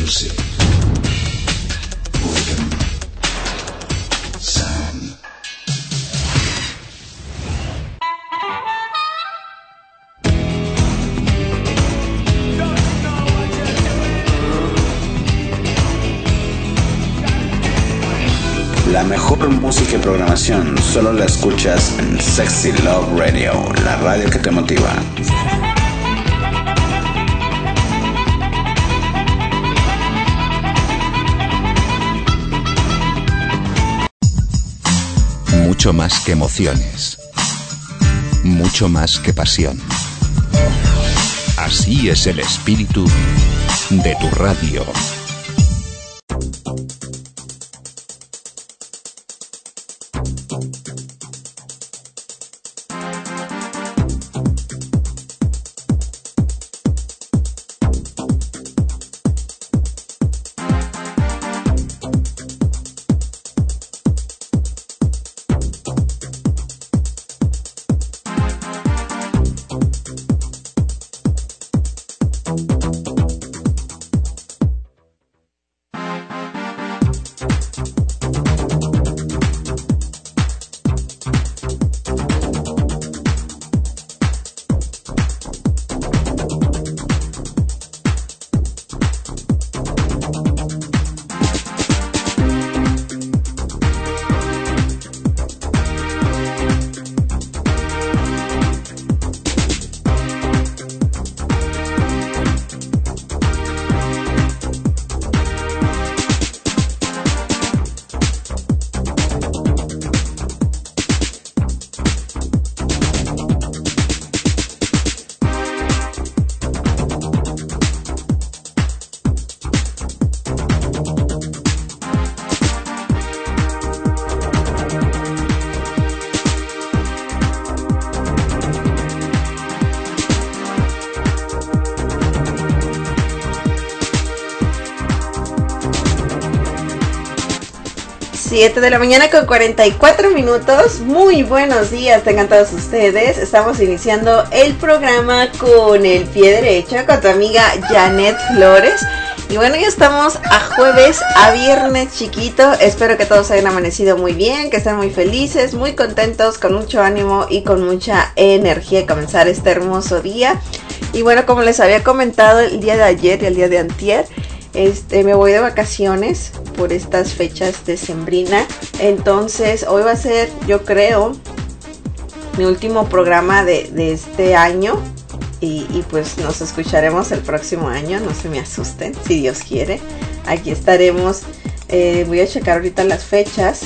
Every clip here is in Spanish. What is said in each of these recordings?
music, rhythm, sound. La mejor música y programación solo la escuchas en Sexy Love Radio, la radio que te motiva. Mucho más que emociones, mucho más que pasión. Así es el espíritu de tu radio. De la mañana con 44 minutos. Muy buenos días tengan todos ustedes. Estamos iniciando el programa con el pie derecho con tu amiga Janet Flores. Y bueno, ya estamos a jueves, a viernes chiquito. Espero que todos hayan amanecido muy bien, que estén muy felices, muy contentos, con mucho ánimo y con mucha energía de comenzar este hermoso día. Y bueno, como les había comentado el día de ayer y el día de antier, me voy de vacaciones por estas fechas decembrina. Entonces hoy va a ser, yo creo, mi último programa de este año. Y pues nos escucharemos el próximo año. No se me asusten, si Dios quiere. Aquí estaremos. Voy a checar ahorita las fechas.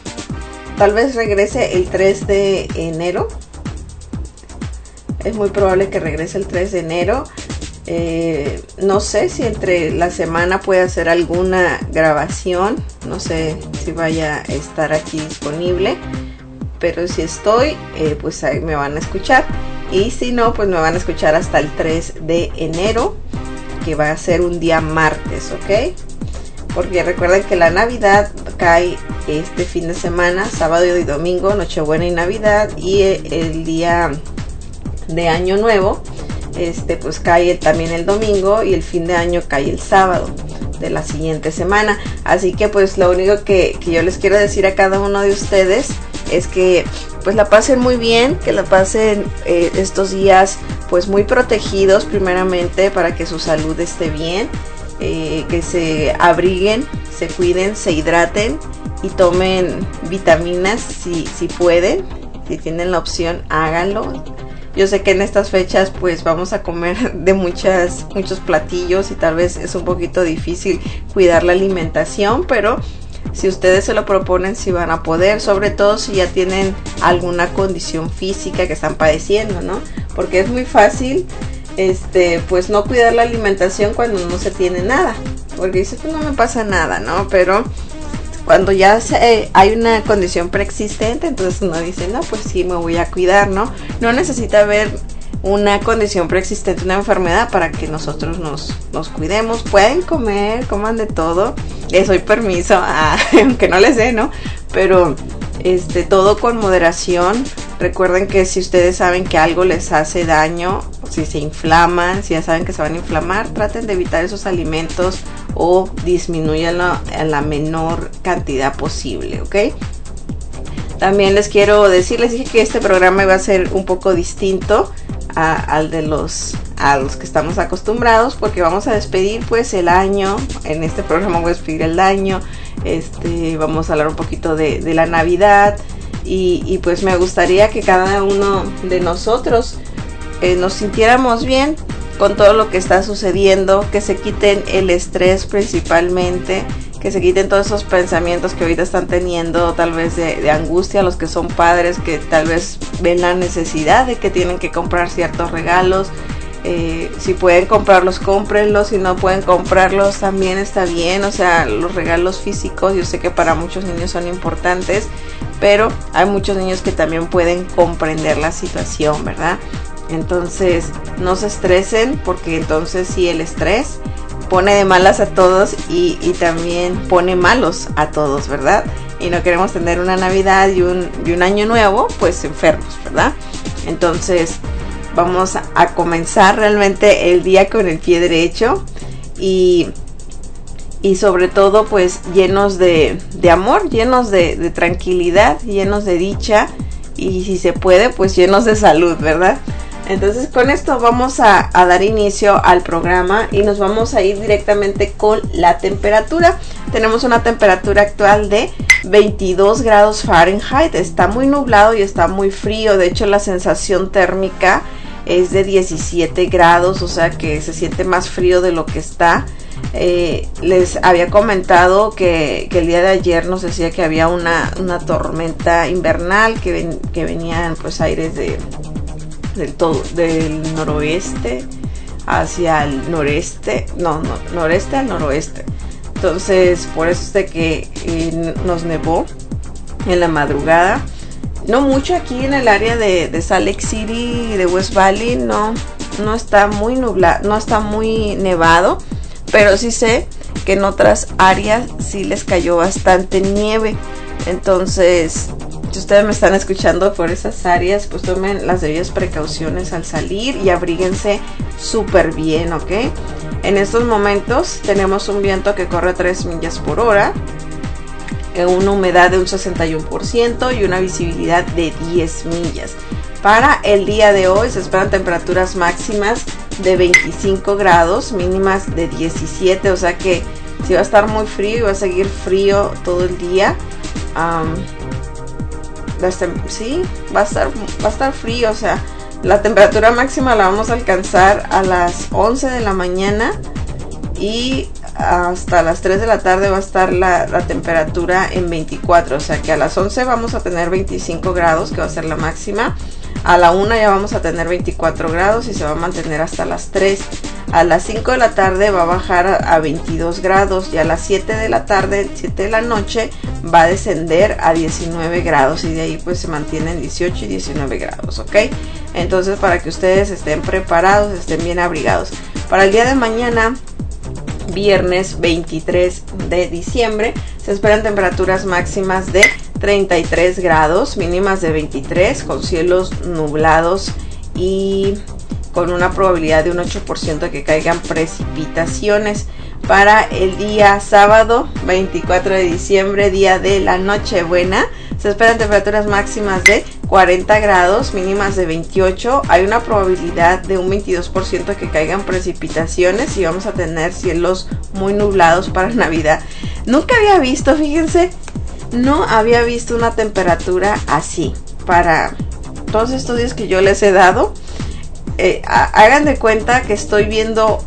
Tal vez regrese el 3 de enero. Es muy probable que regrese el 3 de enero. No sé si entre la semana puede hacer alguna grabación. No sé si vaya a estar aquí disponible, pero si estoy, pues ahí me van a escuchar. Y si no, pues me van a escuchar hasta el 3 de enero, que va a ser un día martes, ¿ok? Porque recuerden que la Navidad cae este fin de semana, sábado y domingo, Nochebuena y Navidad, y el día de Año Nuevo pues cae también el domingo, y el fin de año cae el sábado de la siguiente semana. Así que pues lo único que yo les quiero decir a cada uno de ustedes es que pues la pasen muy bien, que la pasen estos días pues muy protegidos, primeramente para que su salud esté bien, que se abriguen, se cuiden, se hidraten y tomen vitaminas si pueden, si tienen la opción, háganlo. Yo sé que en estas fechas pues vamos a comer de muchos platillos y tal vez es un poquito difícil cuidar la alimentación, pero si ustedes se lo proponen, sí van a poder, sobre todo si ya tienen alguna condición física que están padeciendo, ¿no? Porque es muy fácil pues no cuidar la alimentación cuando no se tiene nada, porque dices, pues no me pasa nada, ¿no? Pero cuando ya hay una condición preexistente, entonces uno dice, no, pues sí, me voy a cuidar, ¿no? No necesita haber una condición preexistente, una enfermedad, para que nosotros nos cuidemos. Pueden comer, coman de todo. Les doy permiso, aunque no les dé, ¿no? Pero todo con moderación. Recuerden que si ustedes saben que algo les hace daño, si se inflaman, si ya saben que se van a inflamar, traten de evitar esos alimentos o disminúyanlo en la menor cantidad posible, ¿ok? También les dije que este programa iba a ser un poco distinto a los que estamos acostumbrados, porque vamos a despedir pues el año. En este programa voy a despedir el año, vamos a hablar un poquito de la Navidad y pues me gustaría que cada uno de nosotros nos sintiéramos bien con todo lo que está sucediendo, que se quiten el estrés principalmente, que se quiten todos esos pensamientos que ahorita están teniendo, tal vez de angustia, los que son padres, que tal vez ven la necesidad de que tienen que comprar ciertos regalos. Si pueden comprarlos, cómprenlos. Si no pueden comprarlos, también está bien. O sea, los regalos físicos, yo sé que para muchos niños son importantes, pero hay muchos niños que también pueden comprender la situación, ¿verdad? Entonces, no se estresen, porque entonces sí, el estrés pone de malas a todos y también pone malos a todos, ¿verdad? Y no queremos tener una Navidad y un año nuevo pues enfermos, ¿verdad? Entonces vamos a comenzar realmente el día con el pie derecho y sobre todo pues llenos de amor, llenos de tranquilidad, llenos de dicha y si se puede pues llenos de salud, ¿verdad? Entonces con esto vamos a dar inicio al programa y nos vamos a ir directamente con la temperatura. Tenemos una temperatura actual de 22 grados Fahrenheit. Está muy nublado y está muy frío. De hecho, la sensación térmica es de 17 grados, o sea que se siente más frío de lo que está. Les había comentado que el día de ayer nos decía que había una tormenta invernal, que venían pues aires del noroeste hacia el noreste, noreste al noroeste. Entonces por eso es de que nos nevó en la madrugada. No mucho aquí en el área de Salt Lake City y de West Valley, no está muy nublado, no está muy nevado, pero sí sé que en otras áreas sí les cayó bastante nieve. Entonces, si ustedes me están escuchando por esas áreas, pues tomen las debidas precauciones al salir y abríguense súper bien, ¿ok? En estos momentos tenemos un viento que corre a 3 millas por hora, una humedad de un 61% y una visibilidad de 10 millas. Para el día de hoy se esperan temperaturas máximas de 25 grados, mínimas de 17, o sea que sí va a estar muy frío y va a seguir frío todo el día. Sí, va a estar frío, o sea, la temperatura máxima la vamos a alcanzar a las 11 de la mañana y hasta las 3 de la tarde va a estar la temperatura en 24, o sea que a las 11 vamos a tener 25 grados, que va a ser la máxima. A la 1 ya vamos a tener 24 grados y se va a mantener hasta las 3. A las 5 de la tarde va a bajar a 22 grados y a las 7 de la tarde, 7 de la noche, va a descender a 19 grados y de ahí pues se mantienen 18 y 19 grados, ¿ok? Entonces para que ustedes estén preparados, estén bien abrigados. Para el día de mañana, viernes 23 de diciembre, se esperan temperaturas máximas de 33 grados, mínimas de 23, con cielos nublados y con una probabilidad de un 8% de que caigan precipitaciones. Para el día sábado 24 de diciembre, día de la Nochebuena, se esperan temperaturas máximas de 40 grados, mínimas de 28. Hay una probabilidad de un 22% de que caigan precipitaciones y vamos a tener cielos muy nublados para Navidad. Nunca había visto, fíjense, no había visto una temperatura así para todos estos días que yo les he dado. Hagan de cuenta que estoy viendo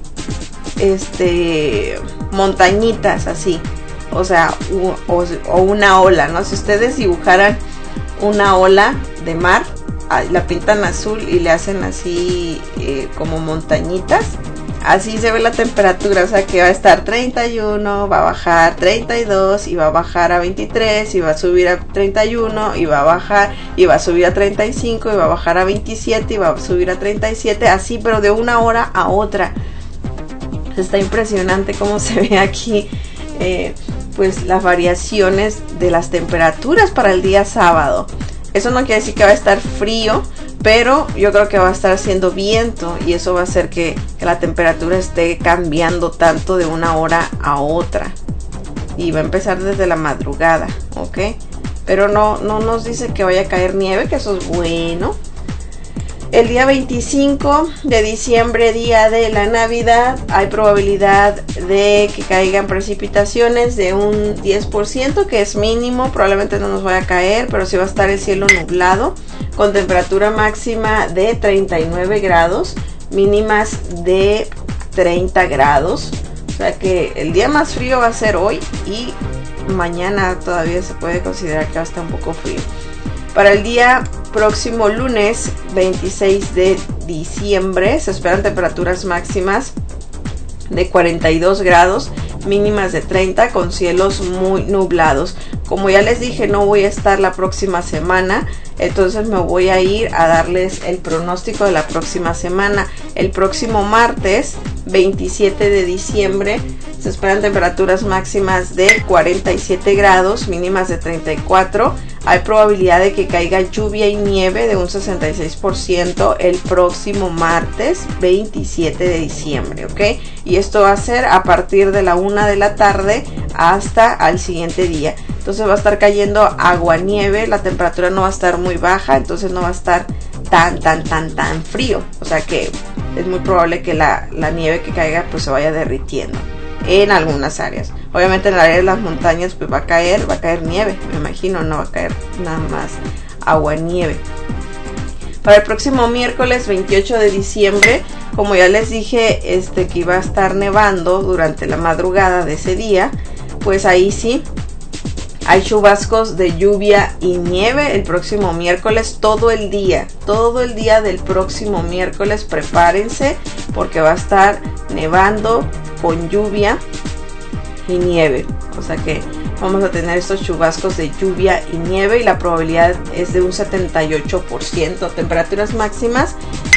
montañitas así, o sea, o una ola, ¿no? Si ustedes dibujaran una ola de mar, la pintan azul y le hacen así como montañitas, así se ve la temperatura, o sea que va a estar 31, va a bajar 32 y va a bajar a 23 y va a subir a 31 y va a bajar y va a subir a 35 y va a bajar a 27 y va a subir a 37, así pero de una hora a otra. Está impresionante cómo se ve aquí pues las variaciones de las temperaturas para el día sábado. Eso no quiere decir que va a estar frío, pero yo creo que va a estar haciendo viento y eso va a hacer que la temperatura esté cambiando tanto de una hora a otra, y va a empezar desde la madrugada, ¿ok? Pero no nos dice que vaya a caer nieve, que eso es bueno. El día 25 de diciembre, día de la Navidad, hay probabilidad de que caigan precipitaciones de un 10%, que es mínimo, probablemente no nos vaya a caer, pero sí va a estar el cielo nublado, con temperatura máxima de 39 grados, mínimas de 30 grados. O sea que el día más frío va a ser hoy, y mañana todavía se puede considerar que va a estar un poco frío. Para el día próximo lunes 26 de diciembre se esperan temperaturas máximas de 42 grados, mínimas de 30, con cielos muy nublados. Como ya les dije, no voy a estar la próxima semana, entonces me voy a ir a darles el pronóstico de la próxima semana. El próximo martes 27 de diciembre se esperan temperaturas máximas de 47 grados, mínimas de 34. Hay probabilidad de que caiga lluvia y nieve de un 66% el próximo martes 27 de diciembre, ¿ok? Y esto va a ser a partir de la 1 de la tarde hasta al siguiente día. Entonces va a estar cayendo agua-nieve, la temperatura no va a estar muy baja, entonces no va a estar tan frío. O sea que es muy probable que la nieve que caiga pues se vaya derritiendo en algunas áreas. Obviamente en el área de las montañas pues va a caer nieve, me imagino, no va a caer nada más agua-nieve. Para el próximo miércoles 28 de diciembre, como ya les dije, que iba a estar nevando durante la madrugada de ese día, pues ahí sí hay chubascos de lluvia y nieve el próximo miércoles, todo el día del próximo miércoles. Prepárense porque va a estar nevando con lluvia y nieve. O sea que vamos a tener estos chubascos de lluvia y nieve y la probabilidad es de un 78%. Temperaturas máximas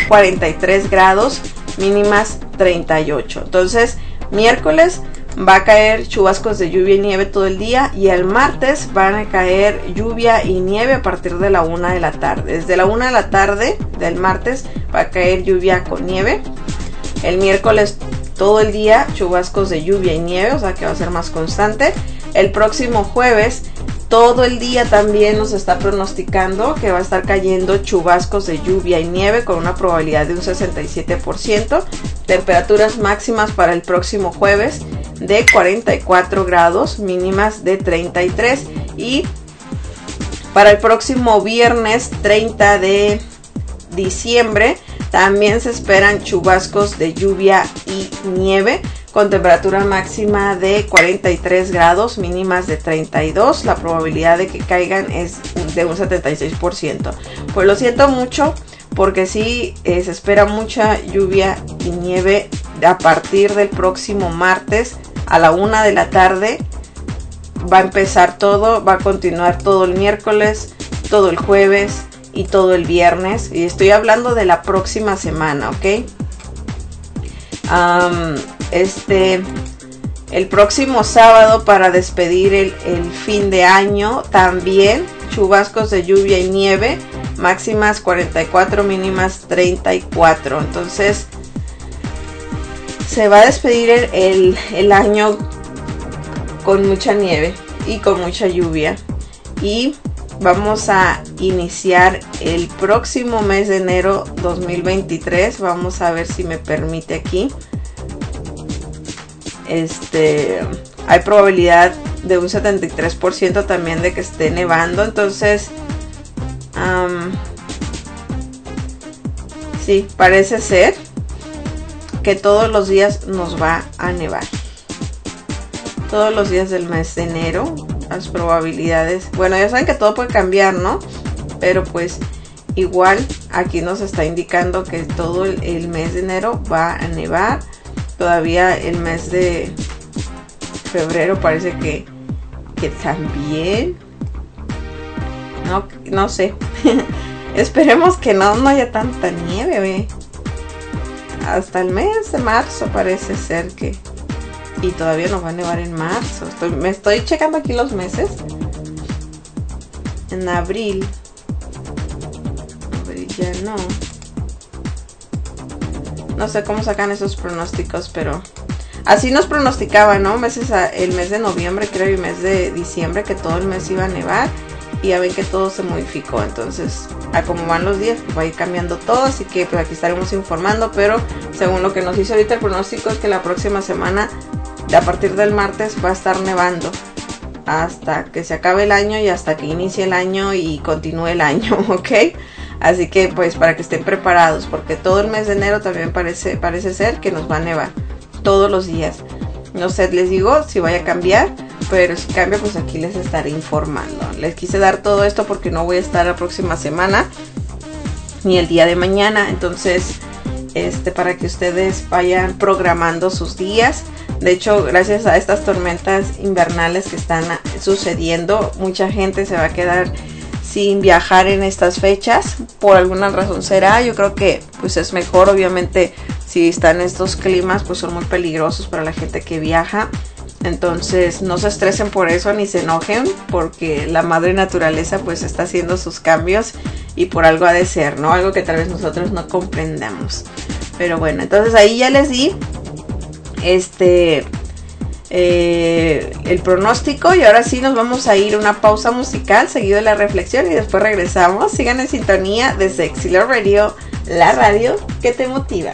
43 grados, mínimas 38. Entonces, miércoles va a caer chubascos de lluvia y nieve todo el día, y el martes van a caer lluvia y nieve a partir de la 1 de la tarde. Desde la 1 de la tarde del martes va a caer lluvia con nieve. El miércoles todo el día chubascos de lluvia y nieve, o sea que va a ser más constante. El próximo jueves todo el día también nos está pronosticando que va a estar cayendo chubascos de lluvia y nieve con una probabilidad de un 67%. Temperaturas máximas para el próximo jueves de 44 grados, mínimas de 33. Y para el próximo viernes 30 de diciembre también se esperan chubascos de lluvia y nieve con temperatura máxima de 43 grados, mínimas de 32. La probabilidad de que caigan es de un 76%. Pues lo siento mucho, porque sí se espera mucha lluvia y nieve a partir del próximo martes a la 1 de la tarde. Va a empezar todo, va a continuar todo el miércoles, todo el jueves y todo el viernes. Y estoy hablando de la próxima semana, ¿ok? El próximo sábado, para despedir el fin de año, también chubascos de lluvia y nieve, máximas 44, mínimas 34. Entonces se va a despedir el año con mucha nieve y con mucha lluvia, y vamos a iniciar el próximo mes de enero 2023. Vamos a ver si me permite aquí. Hay probabilidad de un 73% también de que esté nevando. Entonces, sí, parece ser que todos los días nos va a nevar. Todos los días del mes de enero. Las probabilidades, bueno, ya saben que todo puede cambiar, ¿no? Pero pues igual aquí nos está indicando que todo el mes de enero va a nevar. Todavía el mes de febrero parece que también. No sé. Esperemos que no haya tanta nieve, ¿ve? Hasta el mes de marzo parece ser que... Y todavía nos va a nevar en marzo. Me estoy checando aquí los meses. En abril ya no. No sé cómo sacan esos pronósticos, pero así nos pronosticaban, ¿no? El mes de noviembre, creo, y el mes de diciembre, que todo el mes iba a nevar. Y ya ven que todo se modificó. Entonces, a como van los días, pues va a ir cambiando todo. Así que pues aquí estaremos informando. Pero según lo que nos hizo ahorita el pronóstico, es que la próxima semana, a partir del martes, va a estar nevando hasta que se acabe el año y hasta que inicie el año y continúe el año, ¿ok? Así que pues para que estén preparados, porque todo el mes de enero también parece ser que nos va a nevar todos los días. No sé, les digo si vaya a cambiar, pero si cambia, pues aquí les estaré informando. Les quise dar todo esto porque no voy a estar la próxima semana ni el día de mañana. Entonces, para que ustedes vayan programando sus días. De hecho, gracias a estas tormentas invernales que están sucediendo, mucha gente se va a quedar sin viajar en estas fechas. Por alguna razón será. Yo creo que pues es mejor, obviamente, si están estos climas, pues son muy peligrosos para la gente que viaja. Entonces no se estresen por eso ni se enojen, porque la madre naturaleza pues está haciendo sus cambios y por algo ha de ser, ¿no? Algo que tal vez nosotros no comprendamos. Pero bueno, entonces ahí ya les di el pronóstico, y ahora sí nos vamos a ir a una pausa musical seguido de la reflexión y después regresamos. Sigan en sintonía de Sexy Love Radio, la radio que te motiva.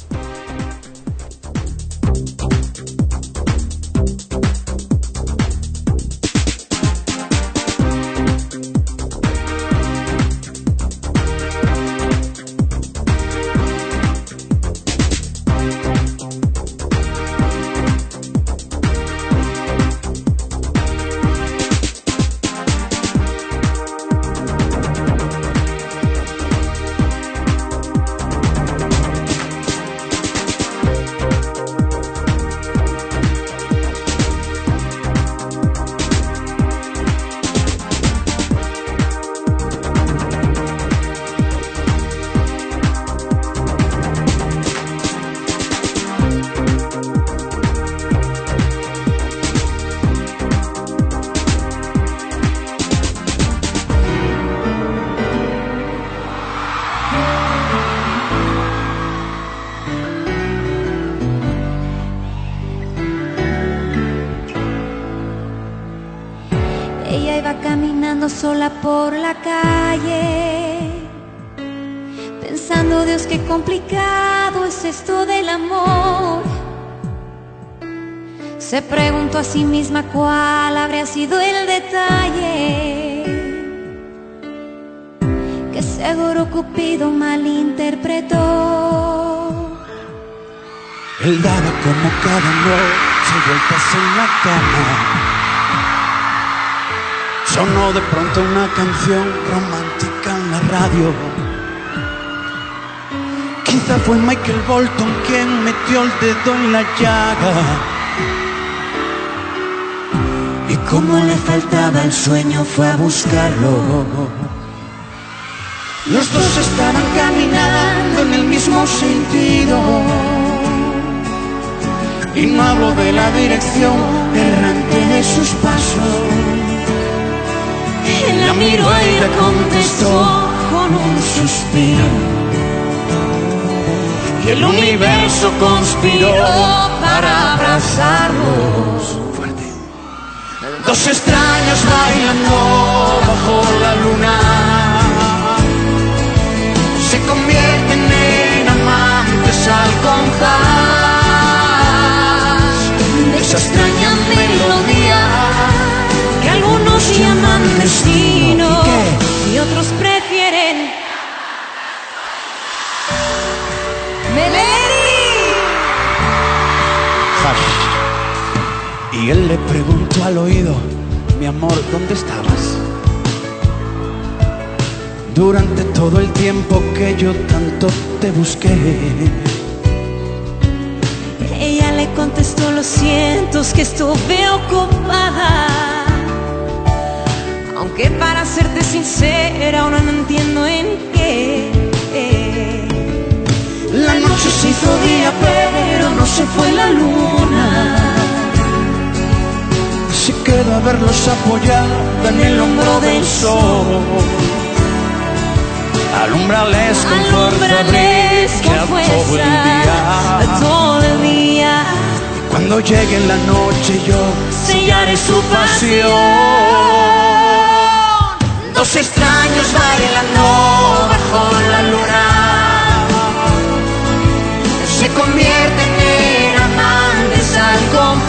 Sola por la calle, pensando, Dios, qué complicado es esto del amor. Se preguntó a sí misma cuál habría sido el detalle que seguro Cupido malinterpretó. Él daba como cada noche vueltas en la cama. Sonó de pronto una canción romántica en la radio. Quizá fue Michael Bolton quien metió el dedo en la llaga. Y como le faltaba el sueño fue a buscarlo. Los dos estaban caminando en el mismo sentido. Y no hablo de la dirección errante de sus pasos. Él la miró y le contestó con un suspiro. Y el universo conspiró para abrazarlos. Fuerte. Dos extraños bailando bajo la luna se convierten en amantes al compás de esa extraña melodía que algunos llaman destino y otros prefieren melody. Y él le preguntó al oído: mi amor, ¿dónde estabas? Durante todo el tiempo que yo tanto te busqué. Ella le contestó: lo siento, es que estuve ocupada. Aunque para serte sincera, ahora no entiendo en qué. La noche se hizo día, pero no se fue la luna. Se quedó a verlos apoyada en el hombro del sol. Alúmbrales con fuerza, brilla todo el día. Y cuando llegue la noche yo sellaré su pasión. Dos extraños bailando bajo la luna se convierten en amantes al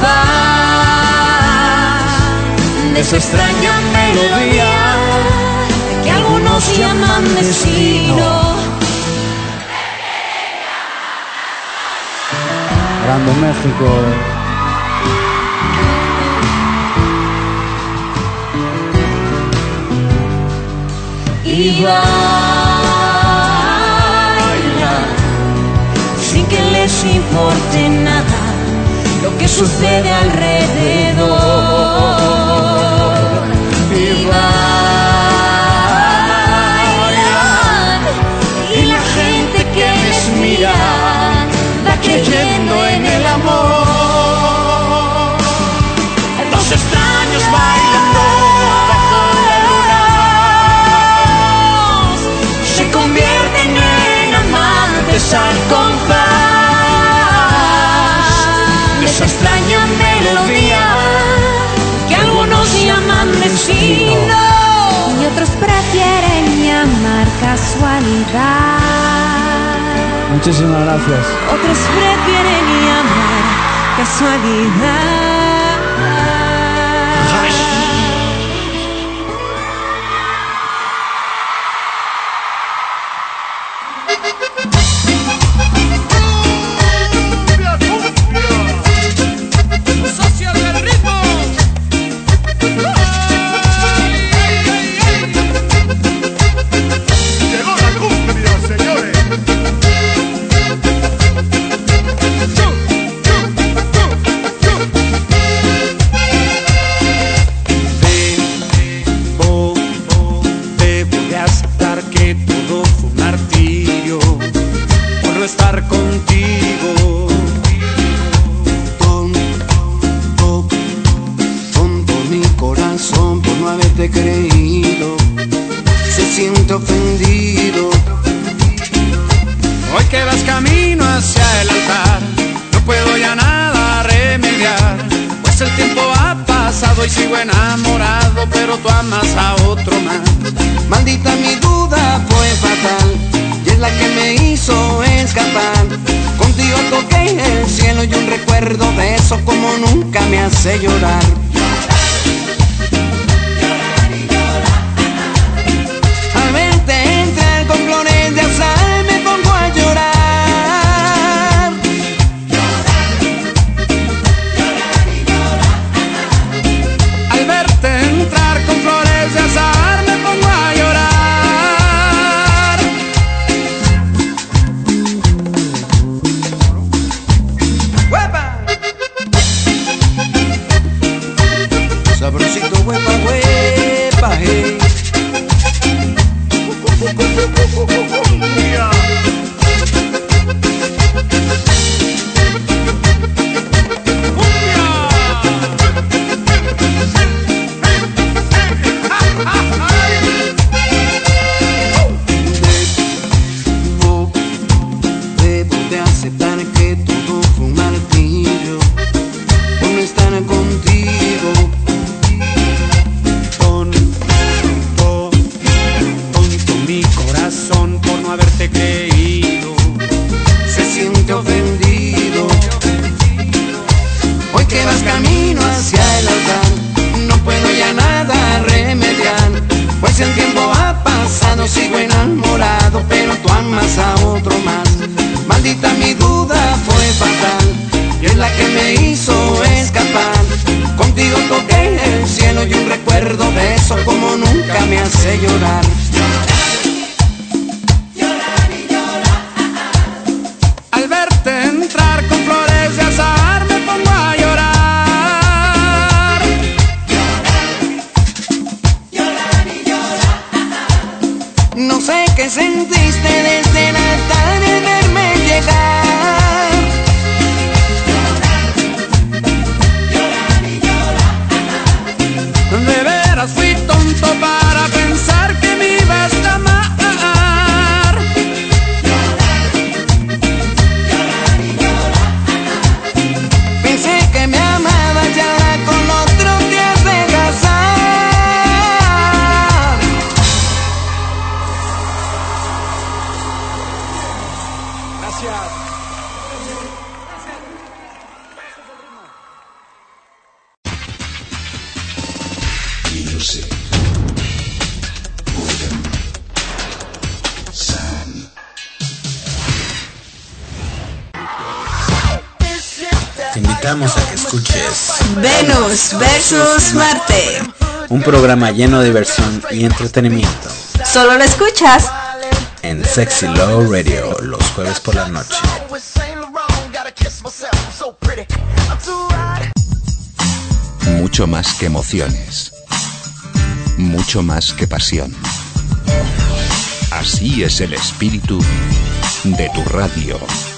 compás de esa extraña melodía que algunos llaman destino. Grande México. Y bailan sin que les importe nada lo que sucede alrededor. Y bailan y la gente que les mira va creyendo en el amor. Dos extraños bailando bajo la luna se convierten en amantes al compás de esa extraña melodía que algunos llaman destino y otros prefieren llamar casualidad. Muchísimas gracias. Otros prefieren llamar casualidad. Hace llorar. Al verte entrar con flores de azahar me pongo a llorar. Al verte entrar con flores de azahar me pongo a llorar. ¡Huepa! Sabrosito, huepa, huepa, hey. Debo de aceptar que todo fue un martirio por no estar contigo. Mi corazón por no haberte creído se siente ofendido. Hoy que vas camino hacia el altar no puedo ya nada remediar, pues el tiempo ha pasado, sigo enamorado, pero tú amas a otro más. Maldita mi duda fue fatal y es la que me hizo escapar. Contigo toqué el cielo y un recuerdo de eso como nunca me hace llorar. Entrar con flores de azahar me pongo a llorar. No sé qué sentiste desde el altar al verme llegar. De veras fui tonto para pensar que mi Music. Rhythm. Sound. Te invitamos a que escuches Venus versus Marte. un programa lleno de diversión y entretenimiento Solo lo escuchas en Sexy Love Radio los jueves por la noche. Mucho más que emociones. Mucho más que pasión. Así es el espíritu de tu radio.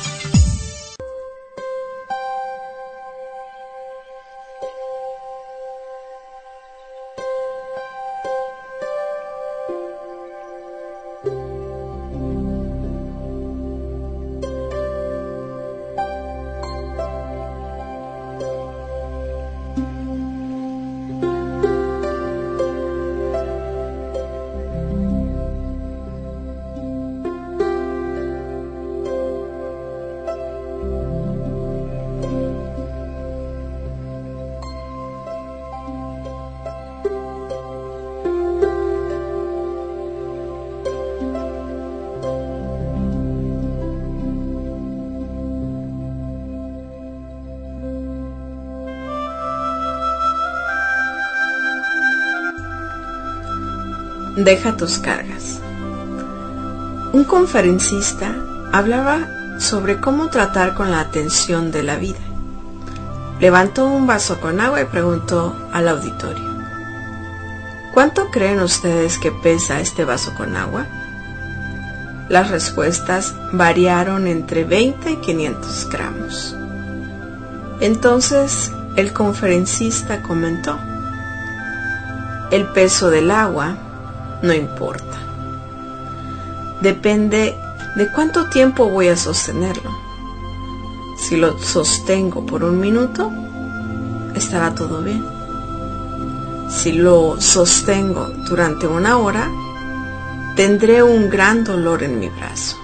Deja tus cargas. Un conferencista hablaba sobre cómo tratar con la tensión de la vida. Levantó un vaso con agua y preguntó al auditorio: ¿cuánto creen ustedes que pesa este vaso con agua? Las respuestas variaron entre 20 y 500 gramos. Entonces el conferencista comentó: el peso del agua no importa. Depende de cuánto tiempo voy a sostenerlo. Si lo sostengo por 1 minuto, estará todo bien. Si lo sostengo durante 1 hora, tendré un gran dolor en mi brazo.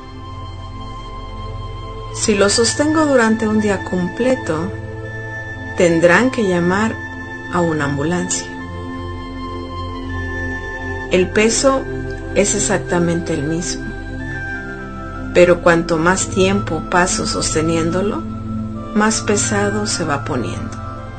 Si lo sostengo durante un día completo, tendrán que llamar a una ambulancia. El peso es exactamente el mismo, pero cuanto más tiempo paso sosteniéndolo, más pesado se va poniendo.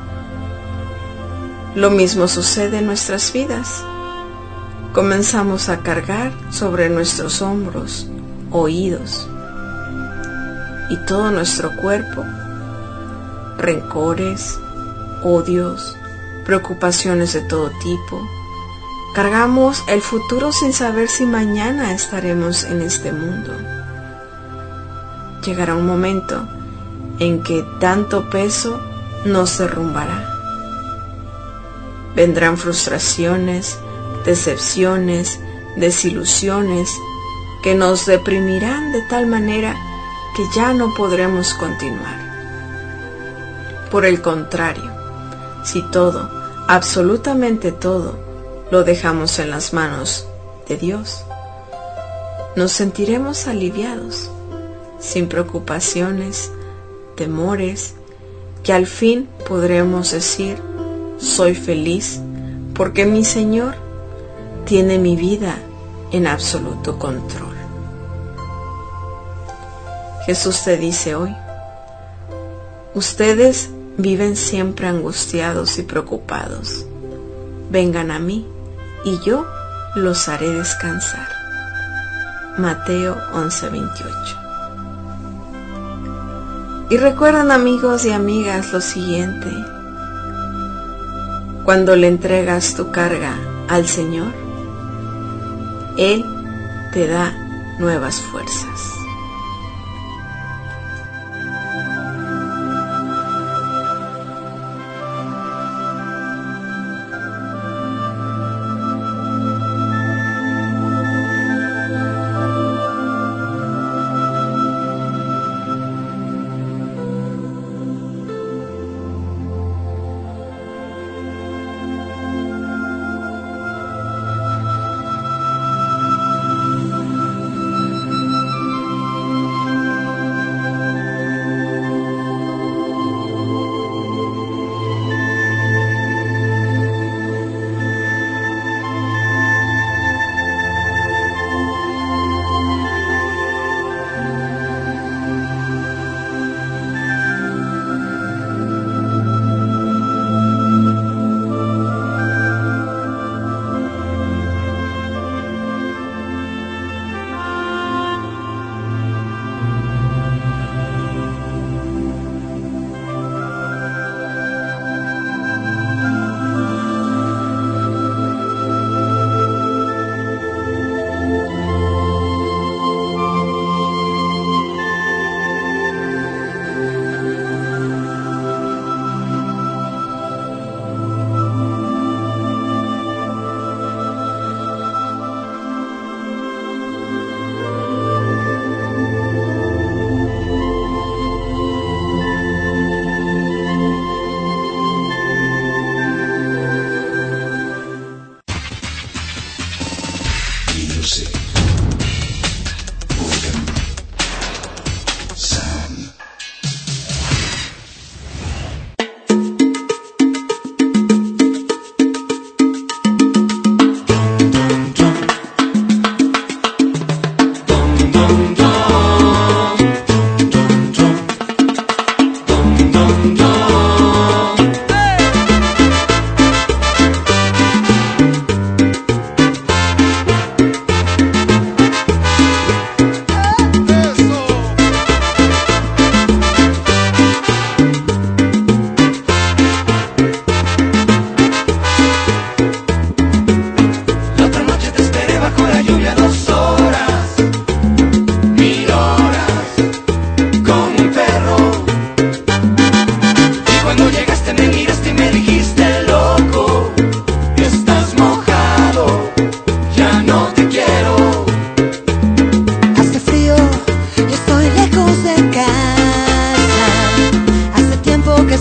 Lo mismo sucede en nuestras vidas. Comenzamos a cargar sobre nuestros hombros, oídos y todo nuestro cuerpo rencores, odios, preocupaciones de todo tipo. Cargamos el futuro sin saber si mañana estaremos en este mundo. Llegará un momento en que tanto peso nos derrumbará. Vendrán frustraciones, decepciones, desilusiones que nos deprimirán de tal manera que ya no podremos continuar. Por el contrario, si todo, absolutamente todo, lo dejamos en las manos de Dios, nos sentiremos aliviados, sin preocupaciones, temores, que al fin podremos decir: soy feliz porque mi Señor tiene mi vida en absoluto control. Jesús te dice hoy: ustedes viven siempre angustiados y preocupados. Vengan a mí y yo los haré descansar. Mateo 11:28. Y recuerden, amigos y amigas, lo siguiente: cuando le entregas tu carga al Señor, Él te da nuevas fuerzas.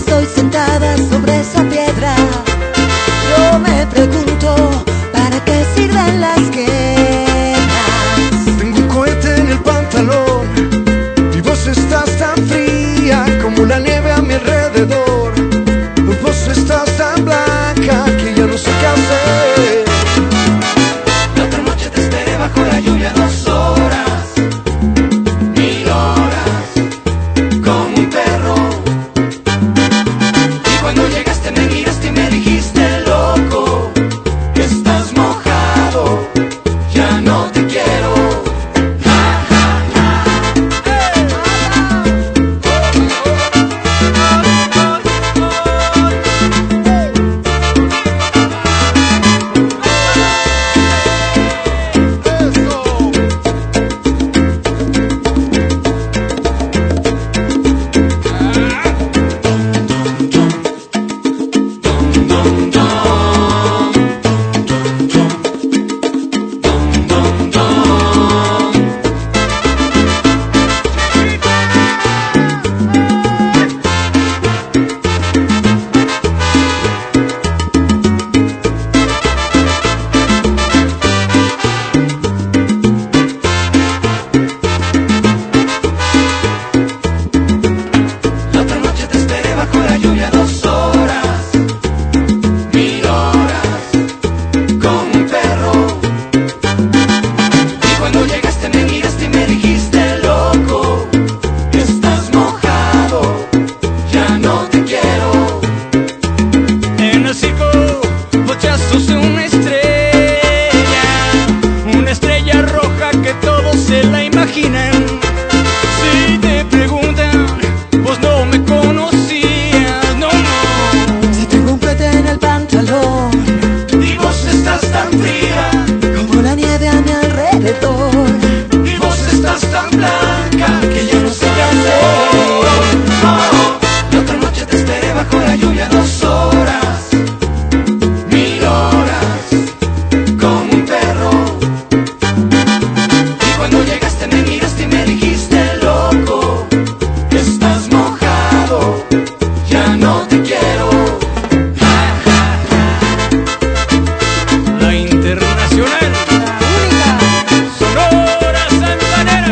estoy sentada sobre esa piedra, yo me pregunto, ¿para qué sirven las guerras? Tengo un cohete en el pantalón, mi voz estás tan fría como la nieve a mi alrededor. Vos estás tan blanca que ya no sé qué hacer. La otra noche te esperé bajo la lluvia 2 horas, 1000 horas, como un perro. Y cuando llegaste me miraste y me dijiste, loco, que estás mojado, ya no te quiero. Ja, ja, ja. La otra noche te esperé bajo la lluvia 2 horas, 1000 horas, como un perro. Y cuando llegaste me miraste y me dijiste, loco, que estás mojado, ya no te quiero. En el circo, vos ya sos una estrella roja que todos se la imaginan. Si te preguntan, vos no me conocías, no, no. Si tengo un cohete en el pantalón, Y vos estás tan fría, como la nieve a mi alrededor. y vos estás tan blanca que ya no sé qué hacer. Oh, la otra noche te esperé bajo la lluvia 2 horas, 1000 horas, como un perro. Y cuando llegaste me miraste y me dijiste, loco, que estás mojado, ya no te quiero. Ja, ja, ja. La internacional, Sonora Santanera.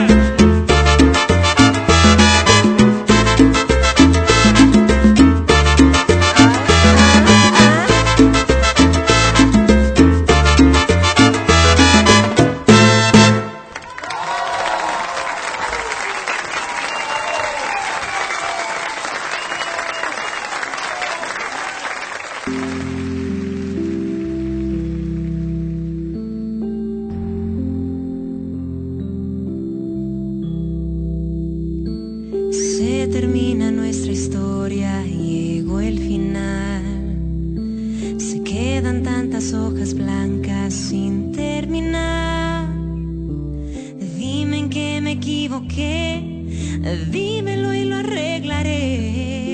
Se termina nuestra historia, llegó el final. Se quedan tantas hojas blancas sin terminar. Dime en qué me equivoqué, dímelo y lo arreglaré.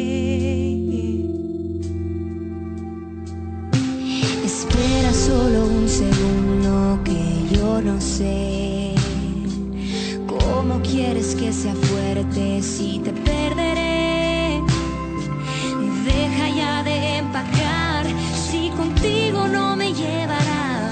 Espera solo un segundo que yo no sé cómo quieres que sea fuerte si te perderé. Deja ya de empacar si contigo no me llevarás.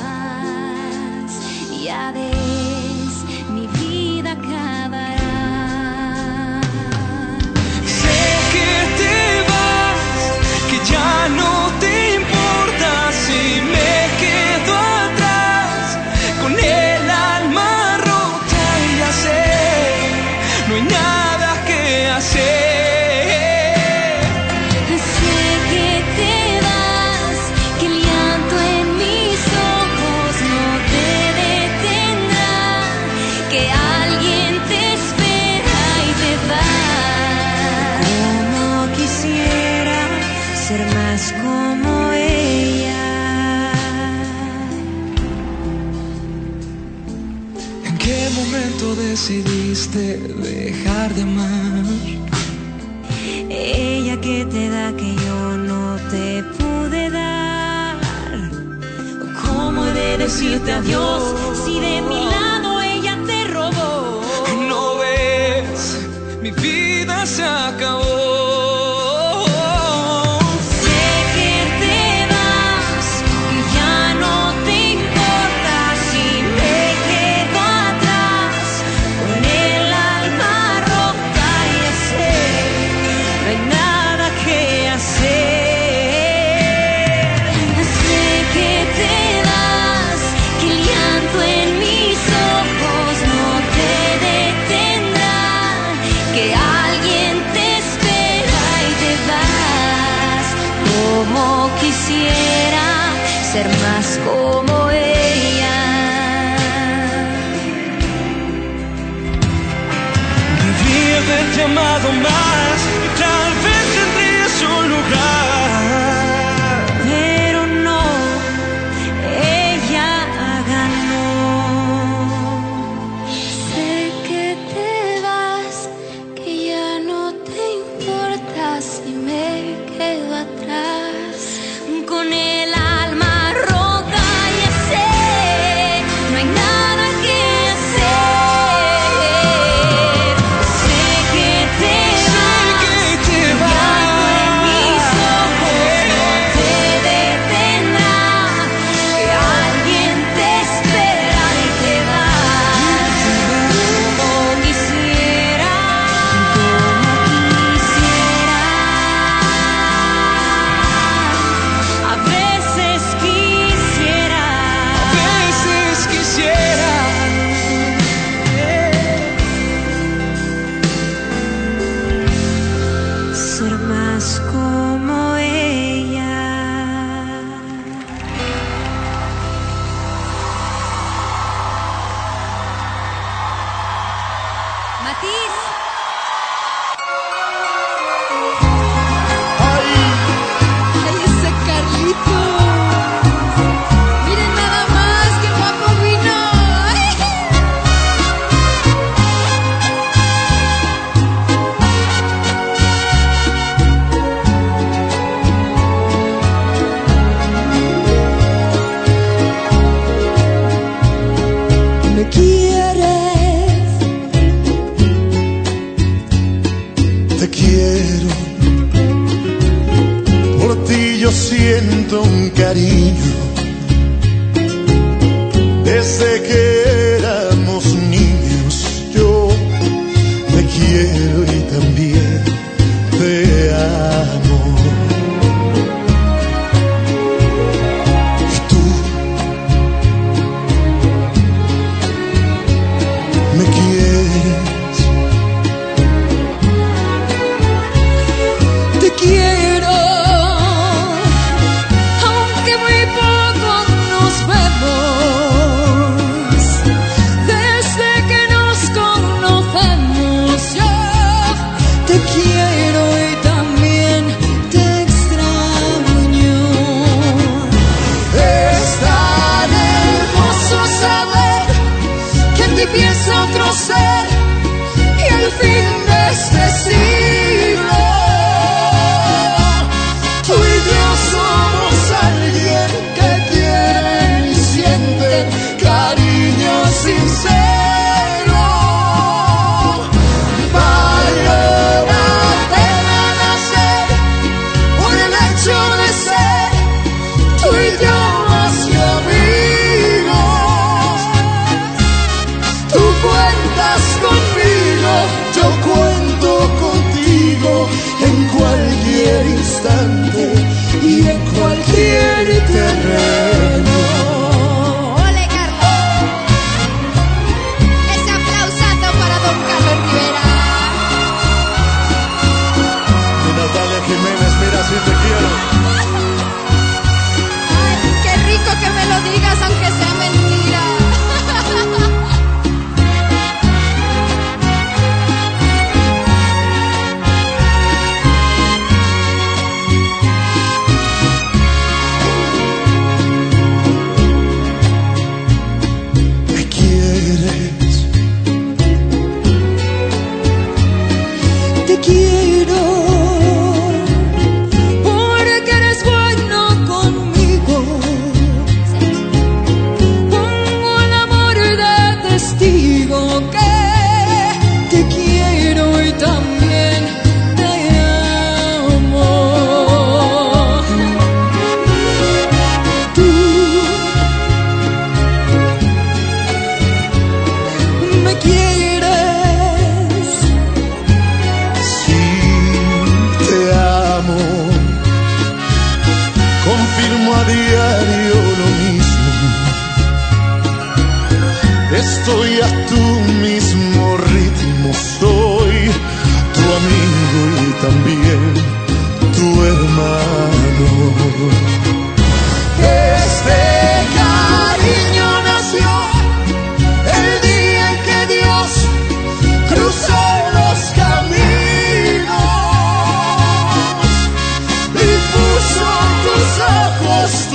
Ya ves, mi vida acabará. Sé que te vas, que ya no te importa si me quedo atrás con el alma rota y ya sé, no hay nada que hacer. Sé que te vas, que el llanto en mis ojos no te detendrá, que alguien te espera y te va. Como quisiera ser más como ella. ¿En qué momento decidiste dejar de amar? Ella que te da que yo no te pude dar. ¿Cómo he de decirte adiós si de mi lado ella te robó? No ves, mi vida se acabó. quisiera ser más como ella. Debí haberte amado más y tal vez tendrías un lugar. Pero no, ella ganó. Sé que te vas, que ya no te importa si me quedo atrás. Con el alma rota ya sé, no hay nada que hacer. Sé que te vas, en mis ojos no te detendrá, que alguien te espera y te vas. Como quisiera, a veces quisiera, ser más como ella. Matiz. Ay, ese Carlitos. Miren nada más que guapo vino. Ay. Me quieres, te quiero, por ti yo siento un cariño, desde que éramos niños yo te quiero y también te amo. Y tú me quieres, te quiero, aunque muy poco nos vemos. Desde que nos conocemos yo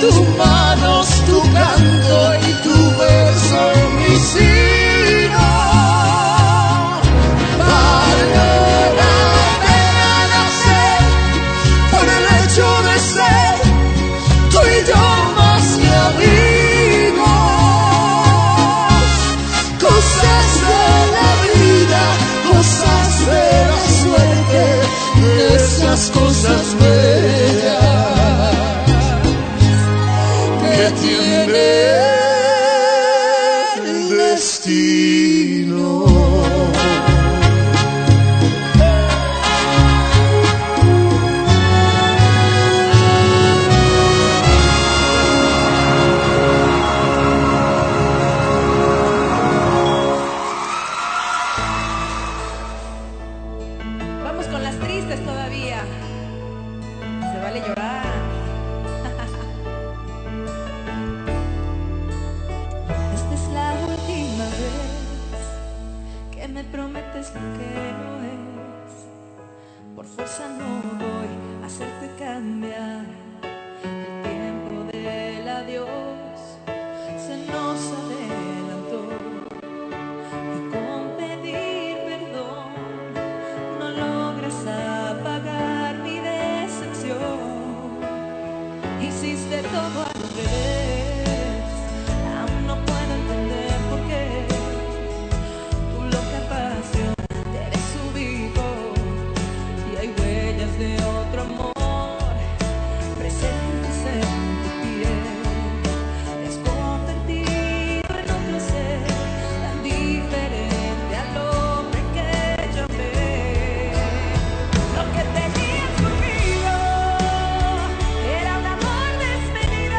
tus manos, tu canto y tu beso en mi sino. Vale la pena nacer por el hecho de ser tú y yo más que amigos. Cosas de la vida, cosas de la suerte, esas cosas bellas que tiene el destino. Vamos con las tristes todavía. Se vale llorar. Esta es la última vez que me prometes lo que no es. Por fuerza no voy a hacerte cambiar. El tiempo del adiós se nos adelantó. Y con pedir perdón no logras apagar mi decepción. Hiciste todo al revés. Aún no puedo entender por qué tu loca pasión te desubicó. Y hay huellas de otro amor presentes en tu piel. Te has convertido en otro ser tan diferente al hombre que yo amé. Lo que tenías conmigo era un amor desmedido.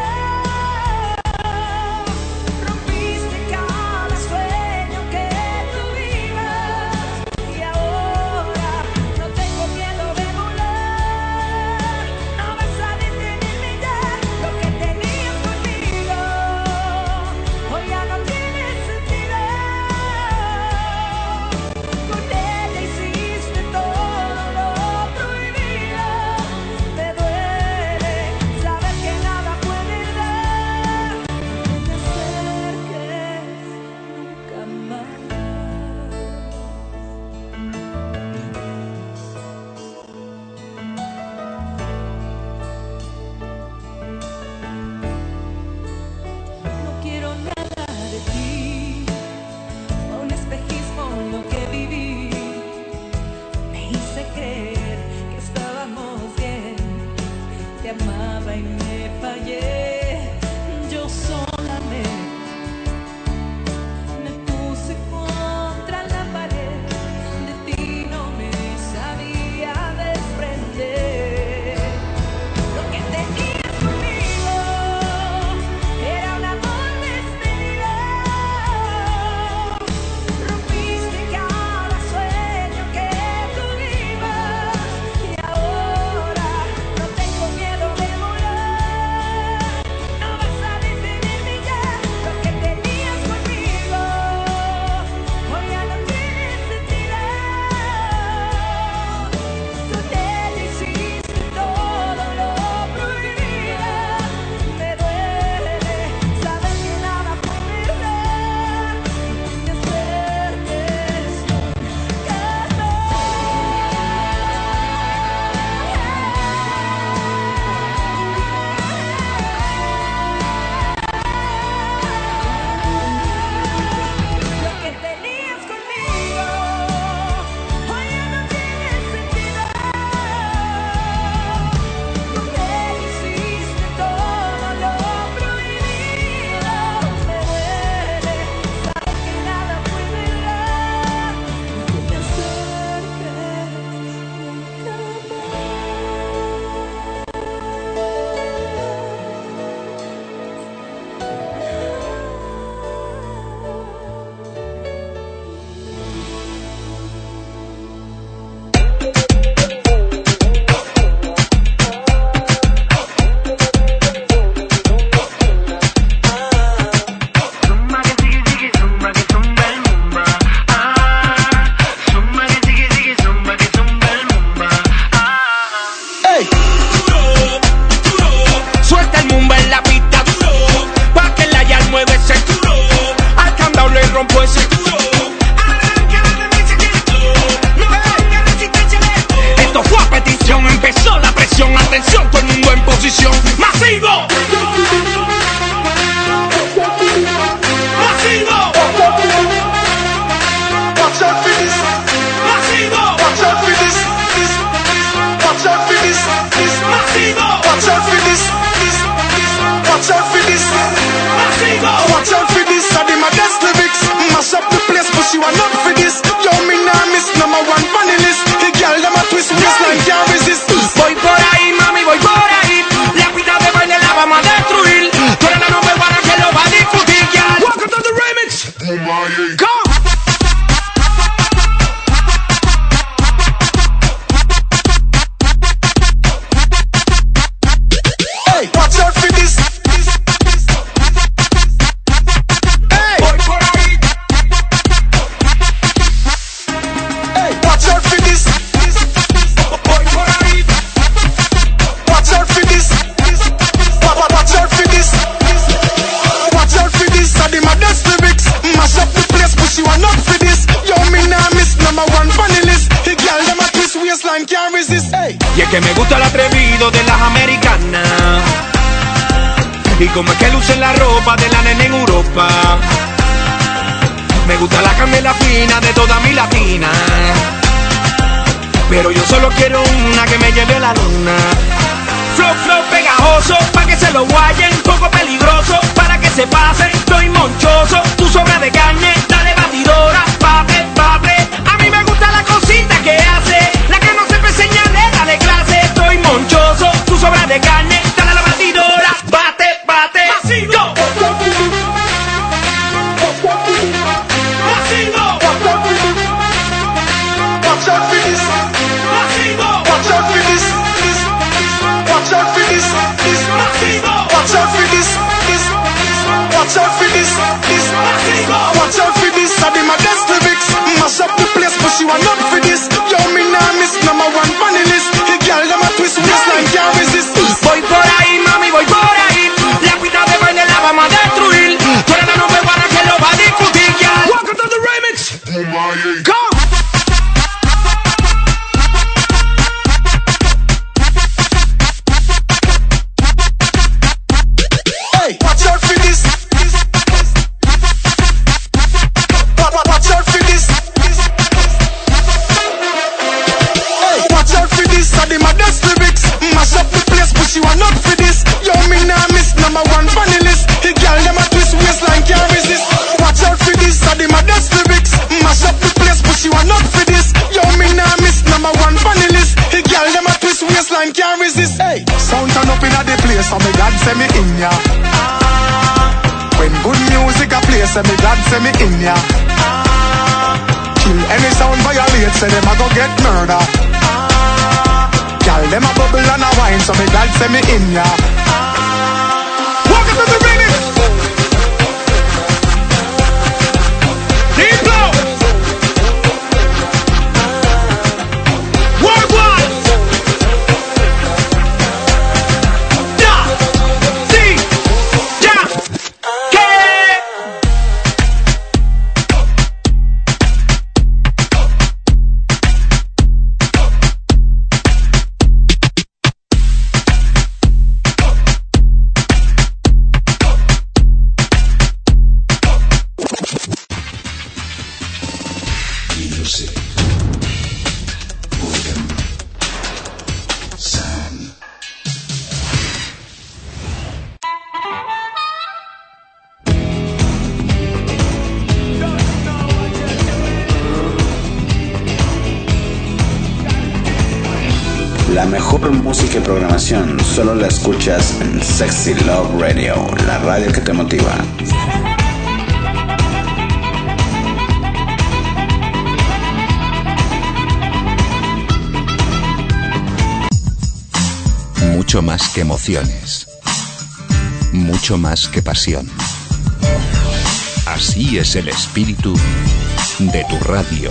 Rompiste cada sueño que tuvimos. Y ahora no tengo miedo de volar. No vas a detenerme ya. Lo que tenías conmigo hoy ya no tiene sentido. Con ella hiciste todo lo prohibido. Me duele saber que nada puede dar. No te acerques nunca más. No quiero nada de ti. Fue un espejismo lo que viví. Me hice creer que estábamos bien. Te amaba y me fallé. Yo sola me puse contra la pared. De ti no me sabía desprender. Lo que tenías conmigo era un amor desmedido. Rompiste cada sueño que tuvimos. Y ahora no tengo miedo de volar. Y como es que lucen la ropa de la nena en Europa. Me gusta la canela fina de toda mi latina. Pero yo solo quiero una que me lleve a la luna. Flow, flow pegajoso, pa' que se lo guayen. Poco peligroso, para que se pasen. Estoy monchoso, tú sobra de carne. Dale batidora, bate, bate. A mí me gusta la cosita que hace. La que no se señale, dale clase. Estoy monchoso, tú sobra de carne. Dale la batidora, bate, bate. ¡Go! Watch out for this. Watch out for this. I did my best lyrics. Mash up the place, but she want not for this. Yo, me nah miss number one funny list. The girl them a twist waistline can't resist. Voy por ahí, mami, voy por ahí. La pista de baile la vamos a destruir. Fuera la nube guarda que lo va a discutir, ya. Welcome to the remix. Go. She want not for this. Yo, me nah miss number one funny list. The girl them a twist waistline can't resist. Watch out for this, I did my best lyrics. Mash up the place, but she want not for this. Yo, me nah miss number one funny list. The girl them a twist waistline can't resist. Hey, sound turn up inna the place, so me glad say me in ya. When good music a play, say me glad say me in ya. Kill any sound violate, say them a go get murder. Y'all them a bubble and a wine, so me glad say me in ya. Welcome to the remix. Deep blow. Worldwide. Da. Si. Ya. Que. La mejor música y programación solo la escuchas en Sexy Love Radio, la radio que te motiva. Mucho más que emociones. Mucho más que pasión. Así es el espíritu de tu radio.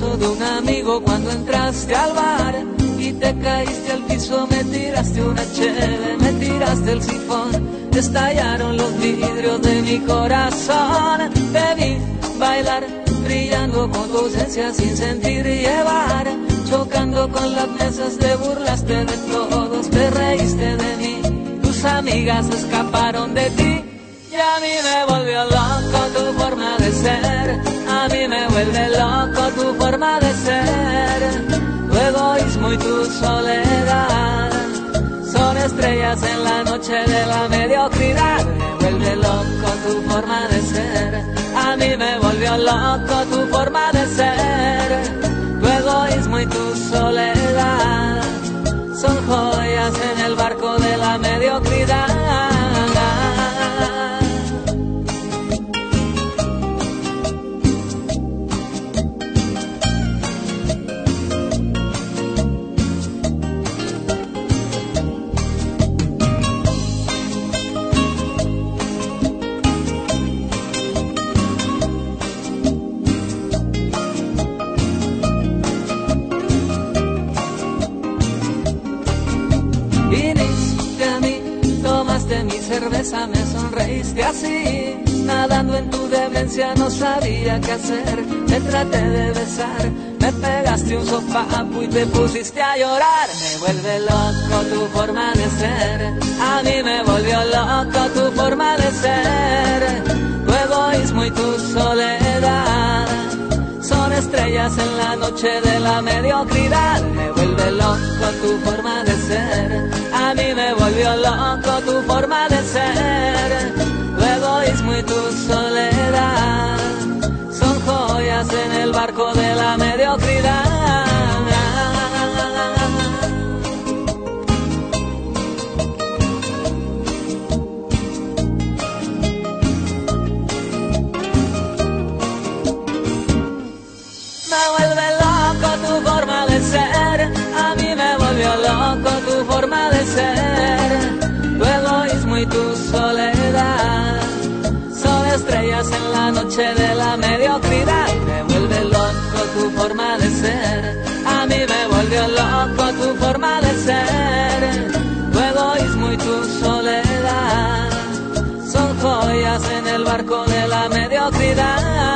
beso de un amigo cuando entraste al bar y te caíste al piso, me tiraste una cheve, me tiraste el sifón, estallaron los vidrios de mi corazón. Te vi bailar, brillando con tu ausencia sin sentir llevar, chocando con las mesas, te burlaste de todos, te reíste de mí, tus amigas escaparon de ti. Y a mí me volvió loco tu forma de ser, a mí me vuelve loco tu forma de ser. Tu egoísmo y tu soledad son estrellas en la noche de la mediocridad. Me vuelve loco tu forma de ser, a mí me volvió loco tu forma de ser. Tu egoísmo y tu soledad son joyas en el barco de la mediocridad. Cerveza, me sonreíste así, nadando en tu demencia, no sabía qué hacer, te traté de besar, me pegaste un sopapo y te pusiste a llorar. Me vuelve loco tu forma de ser, a mí me volvió loco tu forma de ser. Tu egoísmo y tu soledad son estrellas en la noche de la mediocridad. Me vuelve loco tu forma de ser, a mí me volvió loco tu forma de ser. Tu egoísmo y tu soledad son joyas en el barco de la mediocridad. Loco tu forma de ser, tu egoísmo y tu soledad son estrellas en la noche de la mediocridad. Me vuelve loco tu forma de ser, a mí me volvió loco tu forma de ser. Tu egoísmo y tu soledad son joyas en el barco de la mediocridad.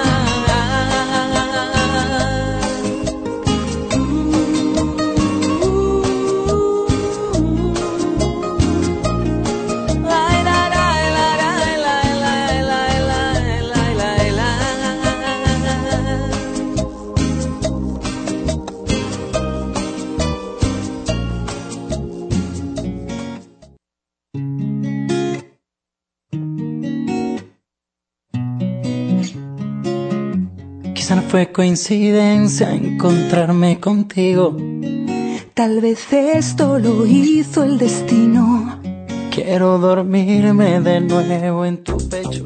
Quizá no fue coincidencia encontrarme contigo, tal vez esto lo hizo el destino. Quiero dormirme de nuevo en tu pecho.